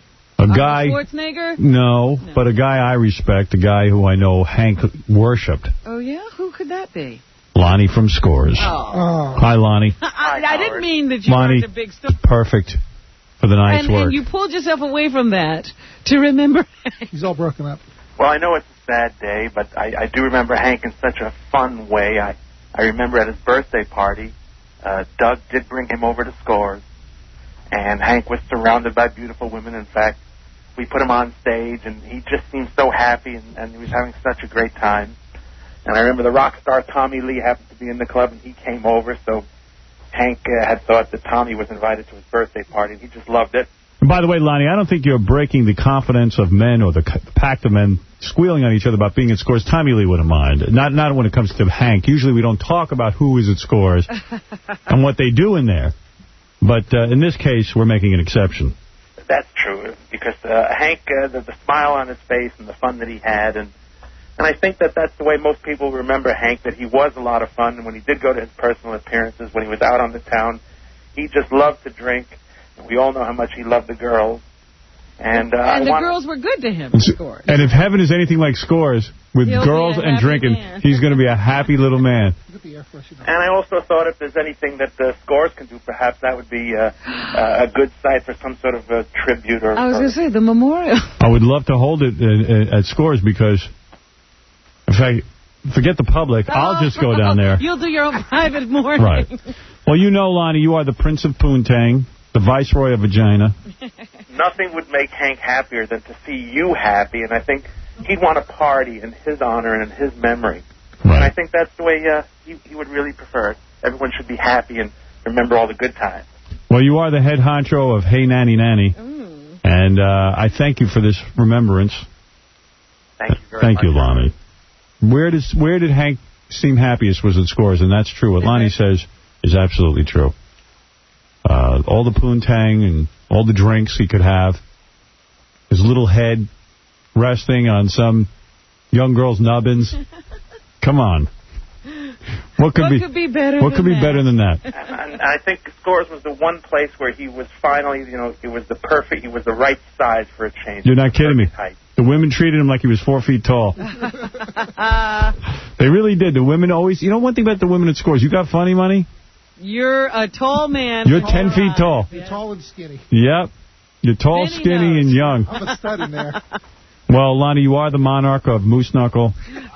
A Arnold guy. Schwarzenegger? No, no, but a guy I respect, a guy who I know Hank worshipped. Oh, yeah? Who could that be? Lonnie from Scores. Oh. Hi, Lonnie. I, I didn't mean that you Lonnie, were the big star. perfect for the night's and, work. and you pulled yourself away from that to remember. He's all broken up. Well, I know it's a sad day, but I, I do remember Hank in such a fun way. I, I remember at his birthday party, uh, Doug did bring him over to Scores, and Hank was surrounded by beautiful women. In fact, we put him on stage, and he just seemed so happy, and, and he was having such a great time. And I remember the rock star Tommy Lee happened to be in the club, and he came over, so Hank uh, had thought that Tommy was invited to his birthday party, and he just loved it. And by the way, Lonnie, I don't think you're breaking the confidence of men or the pact of men squealing on each other about being at Scores. Tommy Lee wouldn't mind. Not not when it comes to Hank. Usually we don't talk about who is at Scores and what they do in there. But uh, in this case, we're making an exception. That's true, because uh, Hank, uh, the, the smile on his face and the fun that he had, and and I think that that's the way most people remember Hank, that he was a lot of fun, and when he did go to his personal appearances, when he was out on the town, he just loved to drink. We all know how much he loved the girls. And, uh, and I the want... girls were good to him, Scores. And if heaven is anything like Scores, with He'll girls be a and happy drinking, man. he's going to be a happy little man. And I also thought if there's anything that the Scores can do, perhaps that would be uh, uh, a good site for some sort of a tribute. Or, I was or... going to say, the memorial. I would love to hold it uh, uh, at Scores because, in fact, forget the public. I'll just go down there. You'll do your own private morning. Right. Well, you know, Lonnie, you are the Prince of Poontang, the Viceroy of Vagina. Nothing would make Hank happier than to see you happy, and I think he'd want a party in his honor and in his memory. Right. And I think that's the way uh, he, he would really prefer it. Everyone should be happy and remember all the good times. Well, you are the head honcho of Hey Nanny Nanny, mm. and uh, I thank you for this remembrance. Thank you very thank much. you, Lonnie. Where does where did Hank seem happiest was at Scores, and that's true. What Lonnie says is absolutely true. Uh, all the poontang and all the drinks he could have, his little head resting on some young girl's nubbins. Come on. What could what be, could be better What could than be that? better than that? And, and I think Scores was the one place where he was finally, you know, it was the perfect, he was the right size for a change. You're not kidding me. Height. The women treated him like he was four feet tall. They really did. The women always, you know one thing about the women at Scores, you got funny money? You're a tall man. You're ten right. feet tall. You're tall and skinny. Yep. You're tall, Vinny skinny, knows. and young. I'm a stud in there. Well, Lonnie, you are the monarch of Moose Knuckle.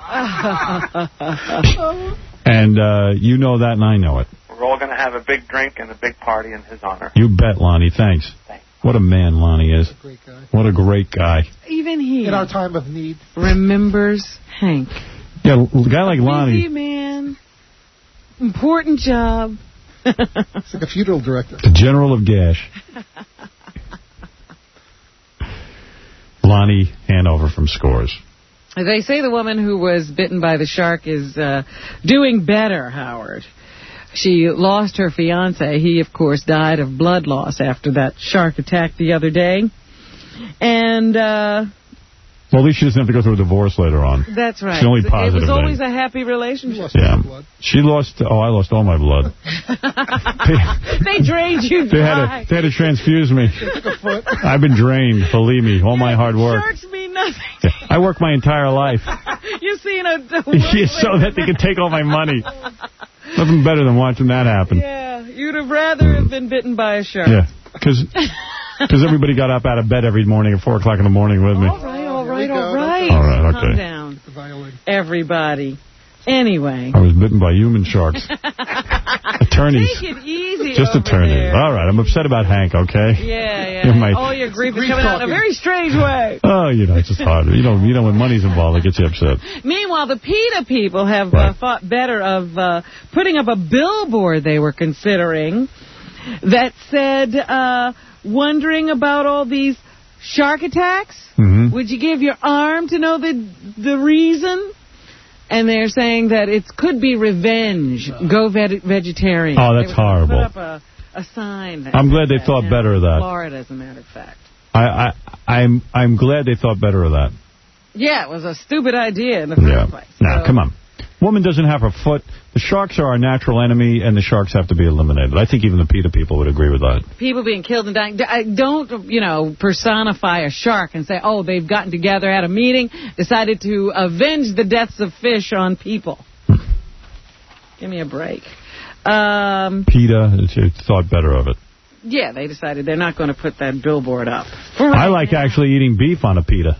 And uh, you know that, and I know it. We're all going to have a big drink and a big party in his honor. You bet, Lonnie. Thanks. Thanks. What a man Lonnie is. What a great guy. What a great guy. Even he. In our time of need. Remembers Hank. Yeah, a guy like Lonnie. Busy man. Important job. It's like a funeral director. The General of Gash. Lonnie Hanover from Scores. They say the woman who was bitten by the shark is uh, doing better, Howard. She lost her fiancé. He, of course, died of blood loss after that shark attack the other day. And, uh... well, at least she doesn't have to go through a divorce later on. That's right. It's the only positive It was always thing. a happy relationship. Yeah. She lost... Oh, I lost all my blood. They drained you They had, dry. to, they had to transfuse me. I've been drained, believe me, all my hard work. Sharks mean nothing. Yeah. I worked my entire life. You've seen a... Yeah, so that they could take all my money. Nothing better than watching that happen. Yeah, you'd have rather have been bitten by a shark. Yeah, because everybody got up out of bed every morning at four o'clock in the morning with me. All right, all right, all right. All right, okay. Calm down, everybody. Anyway. I was bitten by human sharks. Attorneys. Take it easy Just over attorneys. there. All right, I'm upset about Hank, okay? Yeah, yeah. You're my- All your grief is coming out in a very strange way. Oh, you know, it's just hard. You know, you know, when money's involved, it gets you upset. Meanwhile, the PETA people have Right. uh, thought better of uh, putting up a billboard they were considering that said, uh, wondering about all these shark attacks? Mm-hmm. Would you give your arm to know the the reason? And they're saying that it could be revenge. Go veg- vegetarian. Oh, that's They were gonna horrible. Put up a, a sign. that I'm glad said they that thought in better of that. Florida, as a matter of fact. I, I, I'm, I'm glad they thought better of that. Yeah, it was a stupid idea in the first Yeah. place. Now, So- come on. Woman doesn't have her foot. The sharks are our natural enemy, and the sharks have to be eliminated. I think even the PETA people would agree with that. People being killed and dying. I don't, you know, personify a shark and say, oh, they've gotten together, had a meeting, decided to avenge the deaths of fish on people. Give me a break. Um, PETA thought better of it. yeah, they decided they're not going to put that billboard up. For I like actually eating beef on a PETA.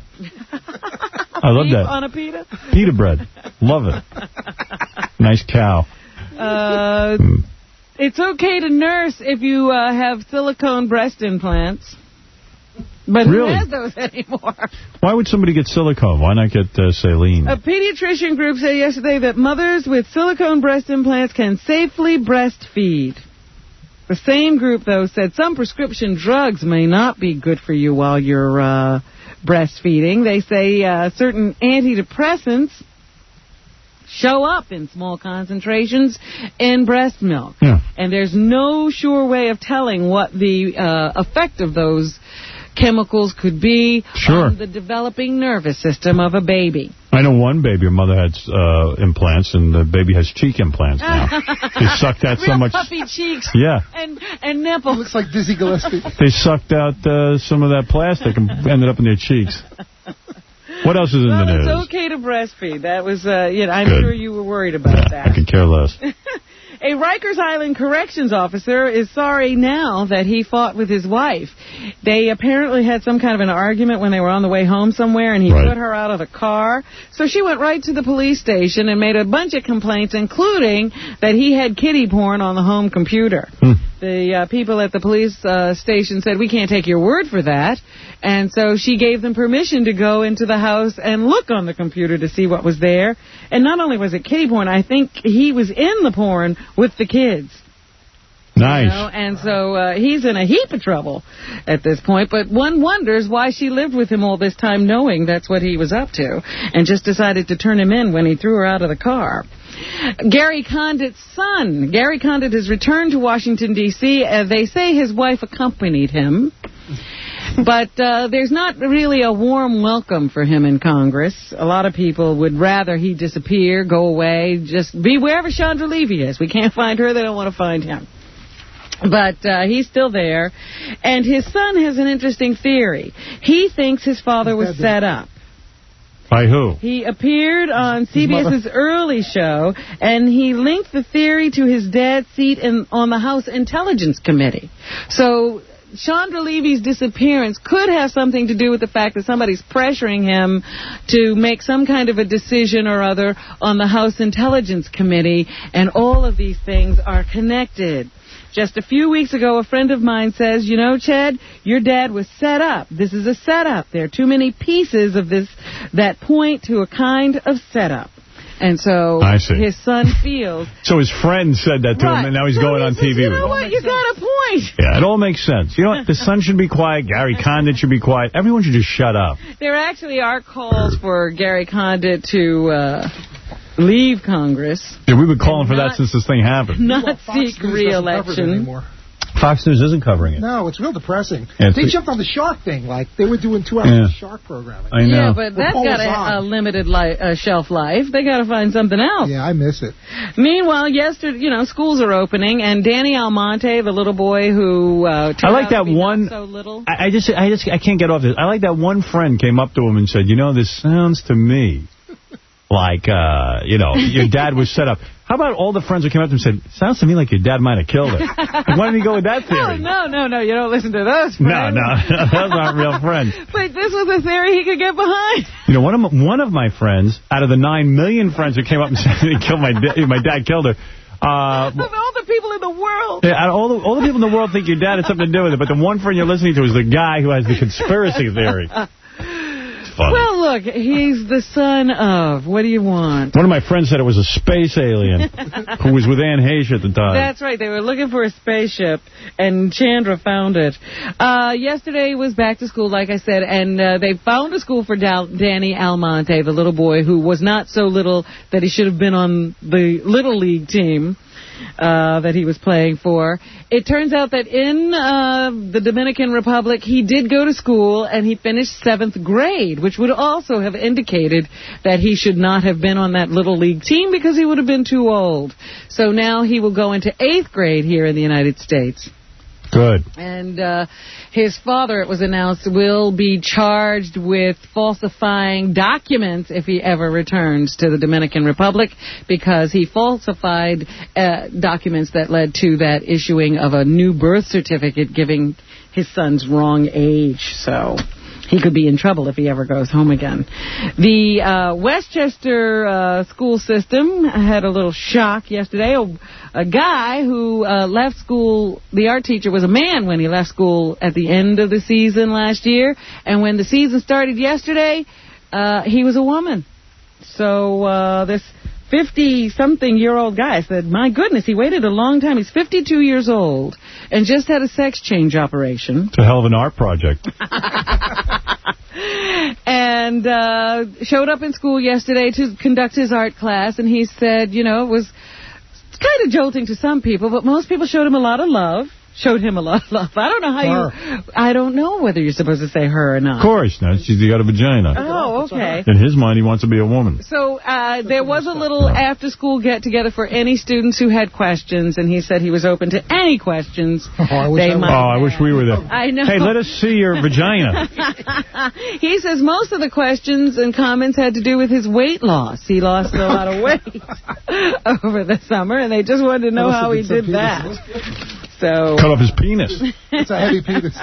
I love beef that. on a pita? PETA bread. Love it. Nice cow. Uh, it's okay to nurse if you uh, have silicone breast implants. But Really? who has those anymore? Why would somebody get silicone? Why not get uh, saline? A pediatrician group said yesterday that mothers with silicone breast implants can safely breastfeed. The same group, though, said some prescription drugs may not be good for you while you're uh, breastfeeding. They say uh, certain antidepressants show up in small concentrations in breast milk. Yeah. And there's no sure way of telling what the uh, effect of those chemicals could be Sure. on the developing nervous system of a baby. I know one baby, her mother had uh, implants, and the baby has cheek implants now. They sucked out so Real much. puffy cheeks. Yeah. And, and nipples. Looks like Dizzy Gillespie. They sucked out uh, some of that plastic and ended up in their cheeks. What else is in Well, the news? it's okay to breastfeed. That was, uh, you know, I'm Good. sure you were worried about that. I could care less. A Rikers Island corrections officer is sorry now that he fought with his wife. They apparently had some kind of an argument when they were on the way home somewhere, and he Right. put her out of the car. So she went right to the police station and made a bunch of complaints, including that he had kiddie porn on the home computer. Hmm. The uh, people at the police uh, station said, we can't take your word for that. And so she gave them permission to go into the house and look on the computer to see what was there. And not only was it kiddie porn, I think he was in the porn with the kids. Nice. You know? And so uh, he's in a heap of trouble at this point. But one wonders why she lived with him all this time knowing that's what he was up to and just decided to turn him in when he threw her out of the car. Gary Condit's son. Gary Condit has returned to Washington, D C Uh, they say his wife accompanied him. But uh, there's not really a warm welcome for him in Congress. A lot of people would rather he disappear, go away, just be wherever Chandra Levy is. We can't find her, they don't want to find him. But uh, he's still there. And his son has an interesting theory. He thinks his father was set up. By who? He appeared on CBS's early show, and he linked the theory to his dad's seat in, on the House Intelligence Committee. So Chandra Levy's disappearance could have something to do with the fact that somebody's pressuring him to make some kind of a decision or other on the House Intelligence Committee, and all of these things are connected. Just a few weeks ago, a friend of mine says, you know, Chad, your dad was set up. This is a setup. There are too many pieces of this that point to a kind of setup. And so I see. his son feels... So his friend said that to Right. him, and now he's So going he on says, T V. You with know it. what? You got a point. Yeah, it all makes sense. You know what? The son should be quiet. Gary Condit should be quiet. Everyone should just shut up. There actually are calls for Gary Condit to uh, leave Congress, Yeah, we've been calling for not- that since this thing happened. not Fox seek News doesn't cover it re-election. anymore. Fox News isn't covering it. No, it's real depressing. Yeah, they it's- jumped on the shark thing, like they were doing two hours Yeah. of shark programming. I know. Yeah, but What that's Paul got was a, a on. limited li- uh, shelf life. They got to find something else. Yeah, I miss it. Meanwhile, yesterday, you know, schools are opening, and Danny Almonte, the little boy who uh, turned I like out to that be not one. so little. I, I just, I just, I can't get off this. I like that one friend came up to him and said, "You know, this sounds to me like, uh, you know, your dad was set up." How about all the friends who came up to him and said, "Sounds to me like your dad might have killed her." Like, why didn't he go with that Oh, theory? no, no, no, you don't listen to those No, friends. no, those aren't real friends. But this was a theory he could get behind. You know, one of my, one of my friends, out of the nine million friends who came up and said he killed my da- my dad killed her, Uh, of all the people in the world. Yeah, all the, all the people in the world think your dad had something to do with it, but the one friend you're listening to is the guy who has the conspiracy theory. Funny. Well, look, he's the son of. What do you want? One of my friends said it was a space alien who was with Anne Heche at the time. That's right. They were looking for a spaceship, and Chandra found it. Uh, yesterday was back to school, like I said, and uh, they found a school for Dal Danny Almonte, the little boy who was not so little that he should have been on the Little League team. Uh, that he was playing for. It turns out that in uh, the Dominican Republic, he did go to school, and he finished seventh grade, which would also have indicated that he should not have been on that Little League team because he would have been too old. So now he will go into eighth grade here in the United States. Good. And uh, his father, it was announced, will be charged with falsifying documents if he ever returns to the Dominican Republic, because he falsified uh, documents that led to that issuing of a new birth certificate giving his son's wrong age. So he could be in trouble if he ever goes home again. The uh, Westchester uh, school system had a little shock yesterday. A, a guy who uh, left school, the art teacher was a man when he left school at the end of the season last year. And when the season started yesterday, uh, he was a woman. So uh, this fifty-something-year-old guy said, my goodness, he waited a long time. He's fifty-two years old and just had a sex change operation. It's a hell of an art project. And uh, showed up in school yesterday to conduct his art class, and he said, you know, it was kind of jolting to some people, but most people showed him a lot of love. Showed him a lot of love. I don't know how her. you... I don't know whether you're supposed to say her or not. Of course. No, she's got a vagina. Oh, okay. In his mind, he wants to be a woman. So uh, there was a little after-school get-together for any students who had questions, and he said he was open to any questions. Oh, I wish, they I, might oh, I wish we were there. I know. Hey, let us see your vagina. He says most of the questions and comments had to do with his weight loss. He lost a lot of weight over the summer, and they just wanted to know how he did that. So cut off his penis. It's a heavy penis.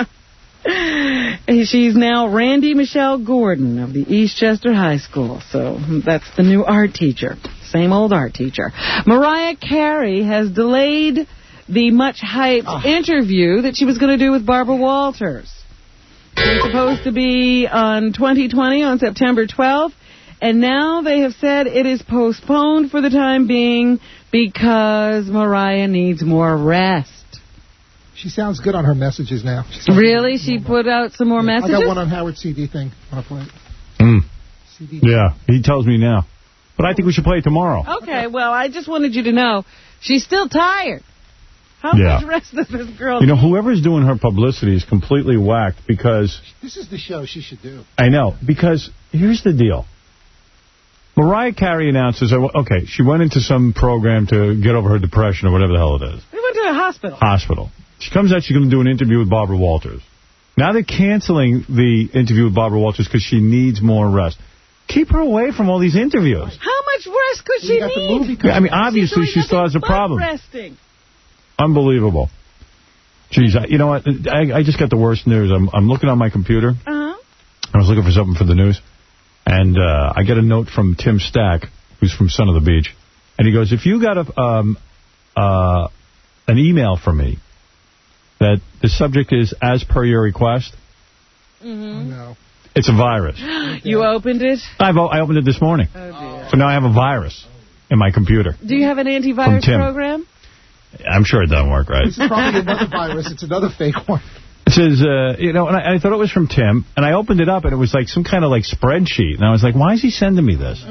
She's now Randy Michelle Gordon of the Eastchester High School. So that's the new art teacher. Same old art teacher. Mariah Carey has delayed the much-hyped oh. interview that she was going to do with Barbara Walters. It was supposed to be on twenty twenty on September twelfth. And now they have said it is postponed for the time being because Mariah needs more rest. She sounds good on her messages now. Really? She put out some more yeah, messages? I got one on Howard's C D thing. Want to play it? Mm. C D yeah, he tells me now. But I think we should play it tomorrow. Okay, well, I just wanted you to know she's still tired. How yeah. much rest does this girl You know, need? whoever's doing her publicity is completely whacked because... This is the show she should do. I know, because here's the deal. Mariah Carey announces, okay, she went into some program to get over her depression or whatever the hell it is. We went to a hospital. Hospital. She comes out, she's going to do an interview with Barbara Walters. Now they're canceling the interview with Barbara Walters because she needs more rest. Keep her away from all these interviews. How much rest could she need? Yeah, I mean, obviously she still has a problem. Resting. Unbelievable. Jeez, I, you know what? I, I just got the worst news. I'm, I'm looking on my computer. Uh-huh. I was looking for something for the news. And uh, I get a note from Tim Stack, who's from Son of the Beach. And he goes, if you got a, um, uh, an email from me that the subject is as per your request, mm-hmm. no. It's a virus. You opened it? I've, I opened it this morning. Oh, dear. So now I have a virus in my computer. Do you have an antivirus program? I'm sure it doesn't work right. This is probably another virus. It's another fake one. It says, uh, you know, and I, I thought it was from Tim, and I opened it up, and it was like some kind of like spreadsheet. And I was like, why is he sending me this?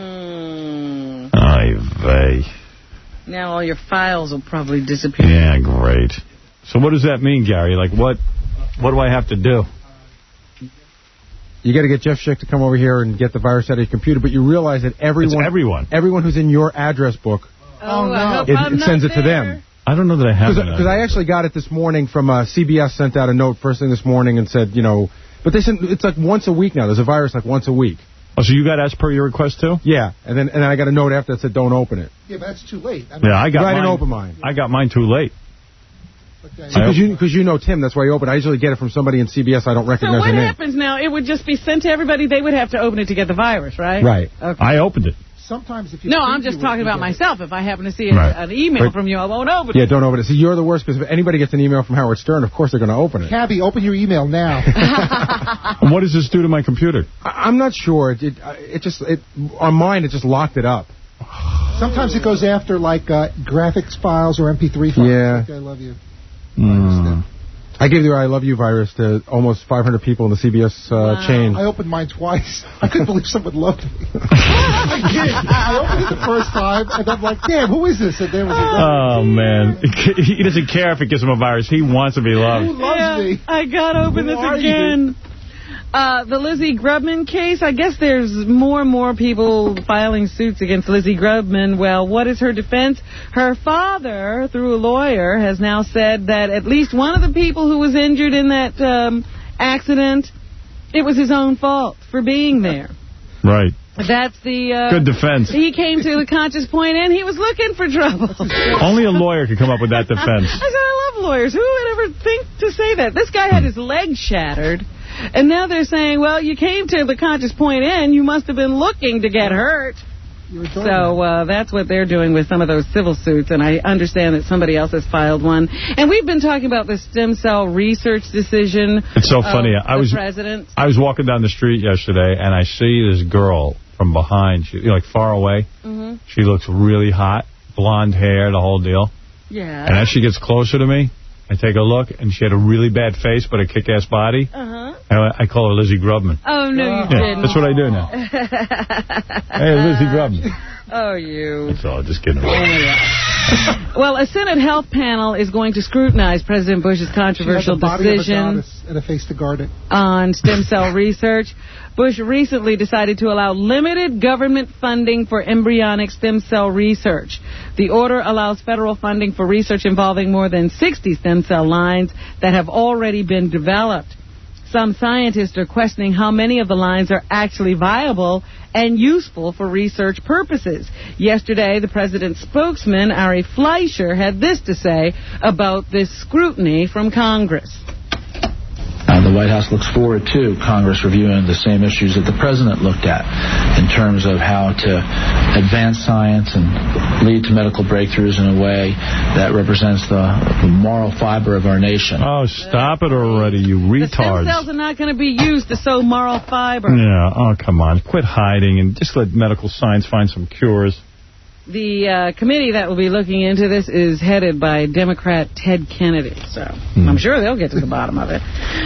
Mm. Ay vey. Now all your files will probably disappear. Yeah, great. So what does that mean, Gary? Like, what what do I have to do? You got to get Jeff Schick to come over here and get the virus out of your computer, but you realize that everyone, it's everyone, everyone who's in your address book, oh, no. it, it sends it to them. I don't know that I have it. Because I actually got it this morning from uh, C B S, sent out a note first thing this morning and said, you know, but they sent, it's like once a week now. There's a virus like once a week. Oh, so you got as per your request, too? Yeah, and then and then I got a note after that said don't open it. Yeah, but that's too late. I mean, yeah, I got I mine. didn't open mine. I got mine too late. Because you, cause you know Tim, that's why you open. I usually get it from somebody in C B S I don't recognize So what their name. happens now? It would just be sent to everybody. They would have to open it to get the virus, right? Right. Okay. I opened it. sometimes if you No, I'm just preview it, talking you about get it. myself. If I happen to see a, Right. an email Right. from you, I won't open Yeah, it. don't open it. See, you're the worst, because if anybody gets an email from Howard Stern, of course they're going to open it. Cabby, open your email now. And what does this do to my computer? I, I'm not sure. It, it, it just, it, on mine, it just locked it up. Sometimes it goes after, like, uh, graphics files or M P three files. Yeah. Like, I love you. Mm. I gave the I love you virus to almost five hundred people in the C B S uh, Wow. chain. I opened mine twice. I couldn't believe someone loved me. I did. I opened it the first time, and I'm like, damn, who is this? And there was a Oh, man. He doesn't care if it gives him a virus. He wants to be Who loved. loves Yeah, me? I got to open Who this are you? again. Uh, the Lizzie Grubman case, I guess there's more and more people filing suits against Lizzie Grubman. Well, what is her defense? Her father, through a lawyer, has now said that at least one of the people who was injured in that um, accident, it was his own fault for being there. Right. That's the... Uh, Good defense. He came to the conscious point and he was looking for trouble. Only a lawyer could come up with that defense. I said, I love lawyers. Who would ever think to say that? This guy had his leg shattered, and now they're saying, well, you came to the conscious point in, you must have been looking to get hurt. So uh, that's what they're doing with some of those civil suits, and I understand that somebody else has filed one. And we've been talking about the stem cell research decision. It's so funny. Of I the was president. I was walking down the street yesterday, and I see this girl from behind, she, you know, like far away. Mm-hmm. She looks really hot, blonde hair, the whole deal. Yeah. And as she gets closer to me, I take a look, and she had a really bad face, but a kick-ass body. Uh-huh. And I I call her Lizzie Grubman. Oh, no, you Yeah, didn't. that's what I do now. Hey, Lizzie Grubman. Oh, you. That's all, just kidding. Well, a Senate health panel is going to scrutinize President Bush's controversial She has the body decision of a goddess and a face to guard it. on stem cell research. Bush recently decided to allow limited government funding for embryonic stem cell research. The order allows federal funding for research involving more than sixty stem cell lines that have already been developed. Some scientists are questioning how many of the lines are actually viable and useful for research purposes. Yesterday, the president's spokesman, Ari Fleischer, had this to say about this scrutiny from Congress. Uh, the White House looks forward to Congress reviewing the same issues that the President looked at in terms of how to advance science and lead to medical breakthroughs in a way that represents the, the moral fiber of our nation. Oh, stop it already, you The stem retards. cells are not going to be used to sow moral fiber. Yeah, oh, come on. Quit hiding and just let medical science find some cures. The uh, committee that will be looking into this is headed by Democrat Ted Kennedy, so Hmm. I'm sure they'll get to the bottom of it.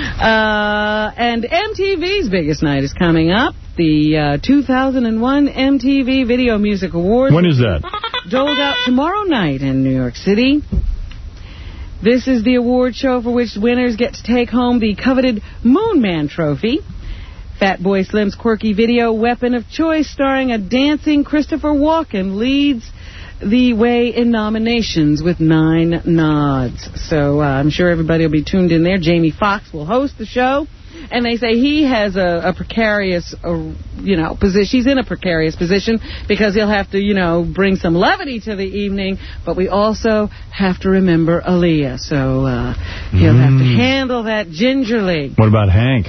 Uh, and M T V's biggest night is coming up, the uh, two thousand one M T V Video Music Awards. When is that? Doled out tomorrow night in New York City. This is the award show for which winners get to take home the coveted Moon Man Trophy. Fatboy Slim's quirky video, Weapon of Choice, starring a dancing Christopher Walken, leads the way in nominations with nine nods. So uh, I'm sure everybody will be tuned in there. Jamie Foxx will host the show. And they say he has a, a precarious, uh, you know, position. He's in a precarious position because he'll have to, you know, bring some levity to the evening. But we also have to remember Aaliyah. So uh, he'll have to handle that gingerly. What about Hank?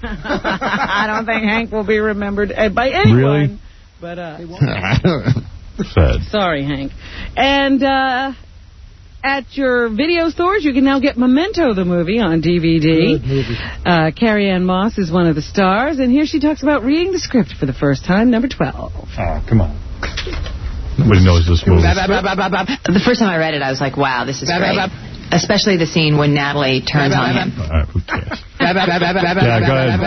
I don't think Hank will be remembered uh, by anyone. Really? But uh, Sad. sorry, Hank. And uh, at your video stores, you can now get Memento, the movie, on D V D. Good movie. Uh, Carrie Ann Moss is one of the stars, and here she talks about reading the script for the first time, number twelve. Oh, come on. Nobody knows this movie. The first time I read it, I was like, wow, this is great. Especially the scene when Natalie turns on him. All right, who cares? Yeah,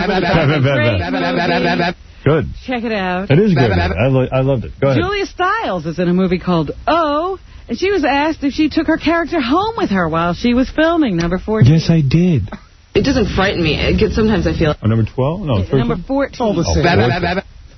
go ahead. Good. Check it out. It is good. I, lo I loved it. Go ahead. Julia Stiles is in a movie called Oh, and she was asked if she took her character home with her while she was filming, number fourteen. Yes, I did. It doesn't frighten me. It gets, sometimes I feel... Oh, number twelve? No, Number fourteen. All the same.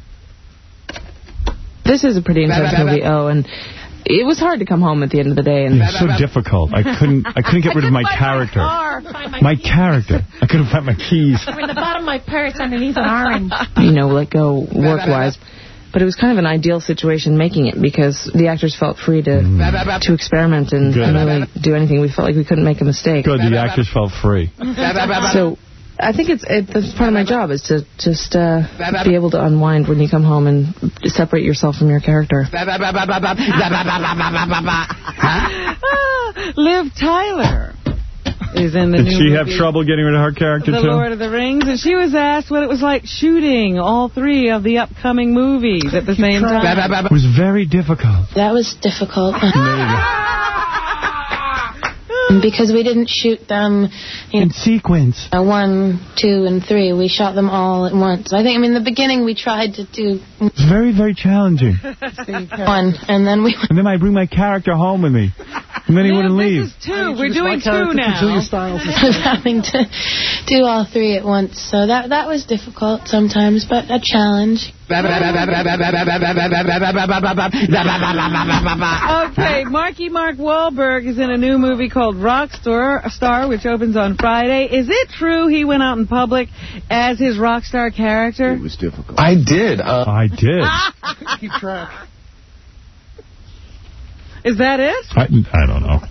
This is a pretty intense movie, oh, and it was hard to come home at the end of the day. And It's so difficult. I couldn't. I couldn't get rid of my character. My character. I couldn't find my keys. We're in the bottom of my purse underneath an orange. you know, let go work-wise. But it was kind of an ideal situation making it because the actors felt free to mm. to experiment and, and really do anything. We felt like we couldn't make a mistake. Good, the actors felt free. So I think it's it, that's part of my job is to just uh, be able to unwind when you come home and separate yourself from your character. Liv Tyler is in the Did new she movie, have trouble getting rid of her character, The too? Lord of the Rings, and she was asked what it was like shooting all three of the upcoming movies at the same time. It was very difficult. That was difficult. There you go. Because we didn't shoot them you know, in sequence. Uh, one, two, and three. We shot them all at once. I think, I mean, in the beginning we tried to do It's very, very challenging. one, and then we... And then I bring my character home with me. And then he Man, wouldn't this leave. is two. We're doing two now. having to do all three at once. So that that was difficult sometimes, but a challenge. Okay, Marky Mark Wahlberg is in a new movie called Rockstar, Star, which opens on Friday. Is it true he went out in public as his rock star character? It was difficult. I did. Uh, I did. Keep track. Is that it? I, I don't know.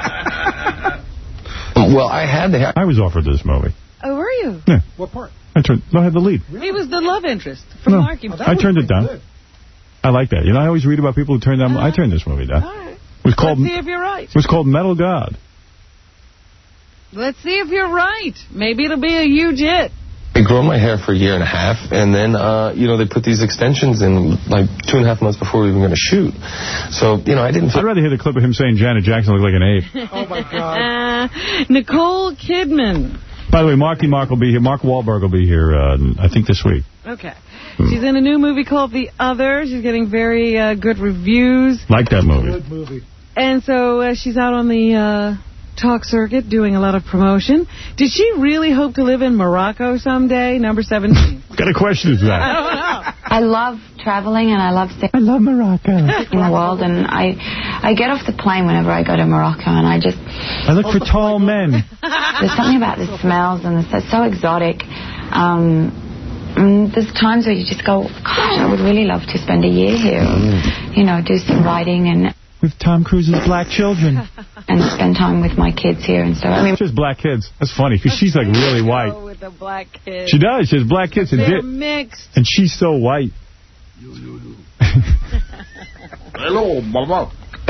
Well, I had to have... I was offered this movie. Oh, were you? Yeah. What part? I turned. I had the lead. He was the love interest for No, Marky. Oh, I turned it down. Good. I like that. You know, I always read about people who turn down... Uh, I turned this movie down. All right. It was called, Let's see if you're right. It was called Metal God. Let's see if you're right. Maybe it'll be a huge hit. I grew my hair for a year and a half, and then, uh, you know, they put these extensions in like two and a half months before we were going to shoot. So, you know, I didn't... I'd rather hear the clip of him saying Janet Jackson looked like an ape. Oh, my God. Uh, Nicole Kidman. By the way, Marky Mark will be here. Mark Wahlberg will be here, uh, I think, this week. Okay. She's in a new movie called The Other. She's getting very uh, good reviews. Like that movie. Good movie. And so uh, she's out on the... Uh, talk circuit, doing a lot of promotion. Did she really hope to live in Morocco someday? Number seventeen. What kind of question is that? I don't know. I love traveling and I love seeing I love Morocco. in the world, and I I get off the plane whenever I go to Morocco, and I just... I look for tall men. There's something about the smells, and it's so exotic. Um, and there's times where you just go, gosh, I would really love to spend a year here. Or, you know, do some writing and... With Tom Cruise's black children. And spend time with my kids here and stuff. I mean, she has black kids. That's funny, because she's like really white. With the black kids. She does. She has black kids. They're and mixed. And she's so white. Hello, mama.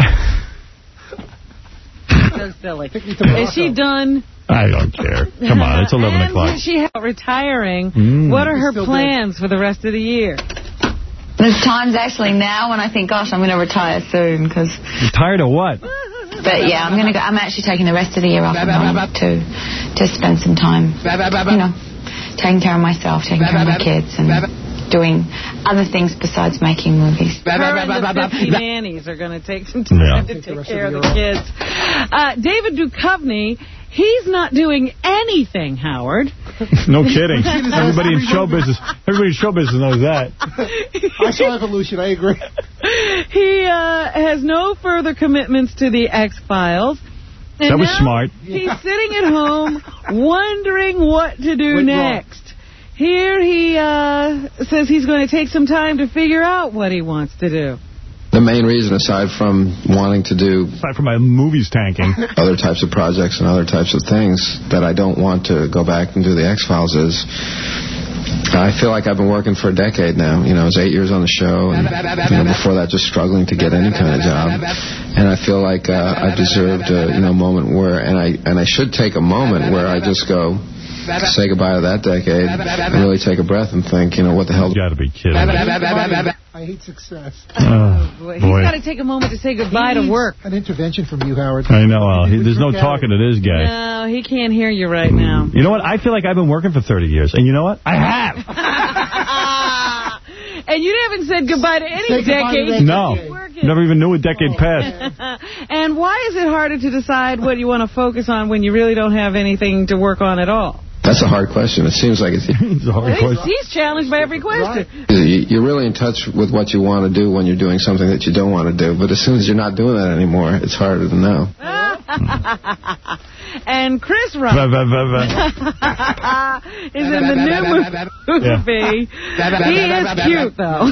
So silly. Is she done? I don't care. Come on, it's eleven o'clock. And she retiring. Mm. What are her plans for the rest of the year? there's times actually now when I think, gosh, I'm going to retire soon, because... You're tired of what? But yeah, I'm going to go. I'm actually taking the rest of the year off to to spend some time, you know, taking care of myself, taking care of my kids, and doing other things besides making movies. Her and the fifty nannies are going to take some time yeah. to take care of the kids. Uh, David Duchovny, he's not doing anything, Howard. No kidding. Everybody in show business, everybody in show business knows that. I saw Evolution. I agree. He uh, has no further commitments to the X-Files. And that was now smart. He's sitting at home wondering what to do Went next. Wrong. Here he uh, says he's going to take some time to figure out what he wants to do. The main reason, aside from wanting to do... Aside from my movies tanking. ...other types of projects and other types of things, that I don't want to go back and do the X-Files is... I feel like I've been working for a decade now. You know, I was eight years on the show, and you know, before that, just struggling to get any kind of job. And I feel like uh, I deserved a you know moment where, and I and I should take a moment where I just go, say goodbye to that decade, and really take a breath and think, you know, what the hell? You got to be kidding me. I hate success. Oh, boy. He's got to take a moment to say goodbye to work. An intervention from you, Howard. I know. Uh, he, there's no talking to this guy. No, he can't hear you right now. You know what? I feel like I've been working for thirty years. And you know what? I have. And you haven't said goodbye to any Say decade. Goodbye to no. Never even knew a decade passed. And why is it harder to decide what you want to focus on when you really don't have anything to work on at all? That's a hard question. It seems like it's, it's a hard he's, question. He's challenged by every question. You're really in touch with what you want to do when you're doing something that you don't want to do. But as soon as you're not doing that anymore, it's harder to know. And Chris Rock is in the new movie. Yeah. He is cute, though.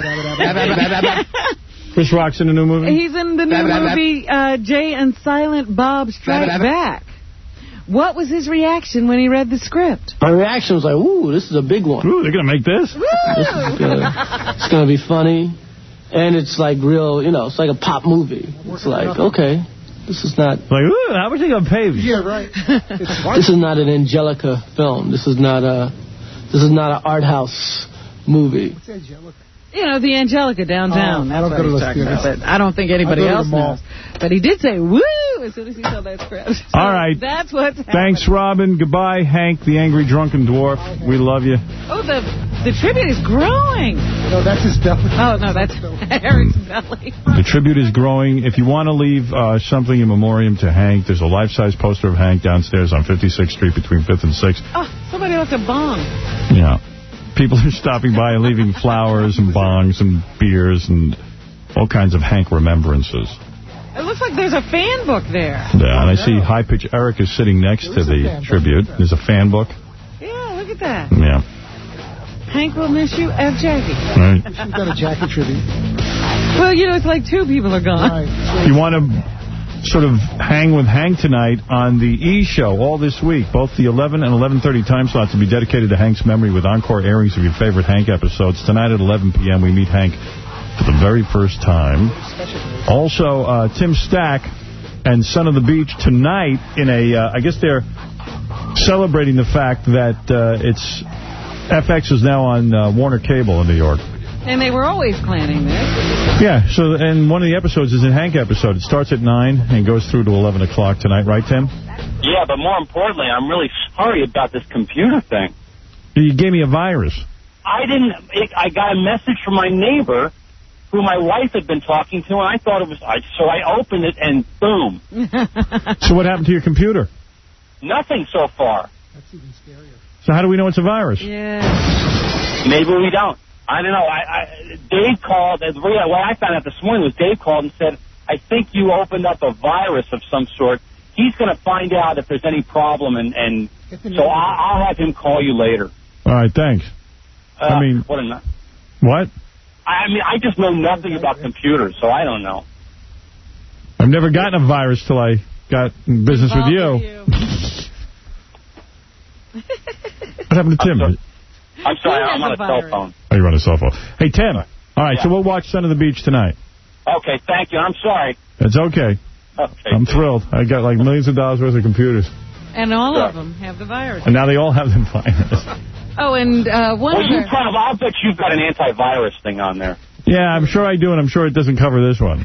Chris Rock's in the new movie? He's in the new movie, uh, Jay and Silent Bob Strike Back, What was his reaction when he read the script? My reaction was like, ooh, this is a big one. Ooh, they're going to make this? This is gonna, it's going to be funny. And it's like real, you know, it's like a pop movie. It's like, okay, this is not... Like, ooh, how much are you going to pay me? Yeah, right. This is not an Angelica film. This is not a, this is not an art house movie. What's Angelica? You know, the Angelica downtown. Oh, I don't That's go what to he's those talking theaters. about. But I don't think anybody I go to else the mall. knows. But he did say, woo, as soon as he saw that script. So All right. That's what's happening. Thanks, Robin. Goodbye, Hank, the angry drunken dwarf. We love you. Oh, the the tribute is growing. No, that's his belly. Oh, no, that's Eric's belly. The tribute is growing. If you want to leave uh, something in memoriam to Hank, there's a life-size poster of Hank downstairs on fifty-sixth Street between fifth and sixth. Oh, somebody left a bong. Yeah. People are stopping by and leaving flowers and bongs and beers and all kinds of Hank remembrances. It looks like there's a fan book there. Yeah, and I see High Pitch Eric is sitting next to the tribute. There's a fan book. Yeah, look at that. Yeah. Hank will miss you, F. Jackie. Right. She's got a Jackie tribute. Well, you know, it's like two people are gone. Right. You want to sort of hang with Hank tonight on the E! Show all this week. Both the eleven and eleven thirty time slots will be dedicated to Hank's memory with encore airings of your favorite Hank episodes. Tonight at eleven p m we meet Hank for the very first time. Also, uh, Tim Stack and Son of the Beach tonight in a, uh, I guess they're celebrating the fact that uh, it's F X is now on uh, Warner Cable in New York. And they were always planning this. Yeah, so and one of the episodes is a Hank episode. It starts at nine and goes through to eleven o'clock tonight, right, Tim? Yeah, but more importantly, I'm really sorry about this computer thing. You gave me a virus. I didn't, it, I got a message from my neighbor who my wife had been talking to, and I thought it was, I, so I opened it, and boom. So what happened to your computer? Nothing so far. That's even scarier. So how do we know it's a virus? Yeah. Maybe we don't. I don't know. I, I, Dave called. The way I found out this morning was Dave called and said, I think you opened up a virus of some sort. He's going to find out if there's any problem, and, and so I'll, I'll have him call you later. All right, thanks. Uh, I mean, what? A, what? I mean, I just know nothing about computers, so I don't know. I've never gotten a virus till I got in business with you. with you. What happened to Tim? I'm sorry, I'm, sorry, I'm on a virus? cell phone. Oh, you're on a cell phone. Hey, Tim. All right, Yeah. so we'll watch Son of the Beach tonight. Okay, thank you. I'm sorry. It's okay. Okay. I'm thrilled. I got like millions of dollars worth of computers. And all Sure. of them have the virus. And now they all have the virus. Oh, and uh, one Well, you other... probably, I'll bet you've got an antivirus thing on there. Yeah, I'm sure I do, and I'm sure it doesn't cover this one.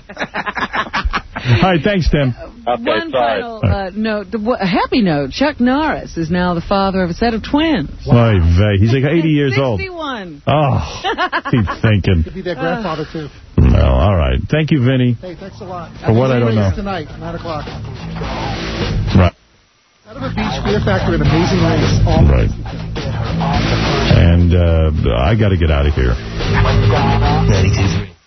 All right, thanks, Tim. Okay, One sorry. final uh, note, a happy note. Chuck Norris is now the father of a set of twins. Oy vey. He's like eighty years old. sixty-one. Oh, keep thinking. Could be their grandfather, too. Well, all right. Thank you, Vinny. Hey, thanks a lot. For what I don't know. Tonight, nine o'clock. Right. Out of a Beach, Fear Factor, an amazing race. All Right. And uh, I got to get out of here. ninety-two point three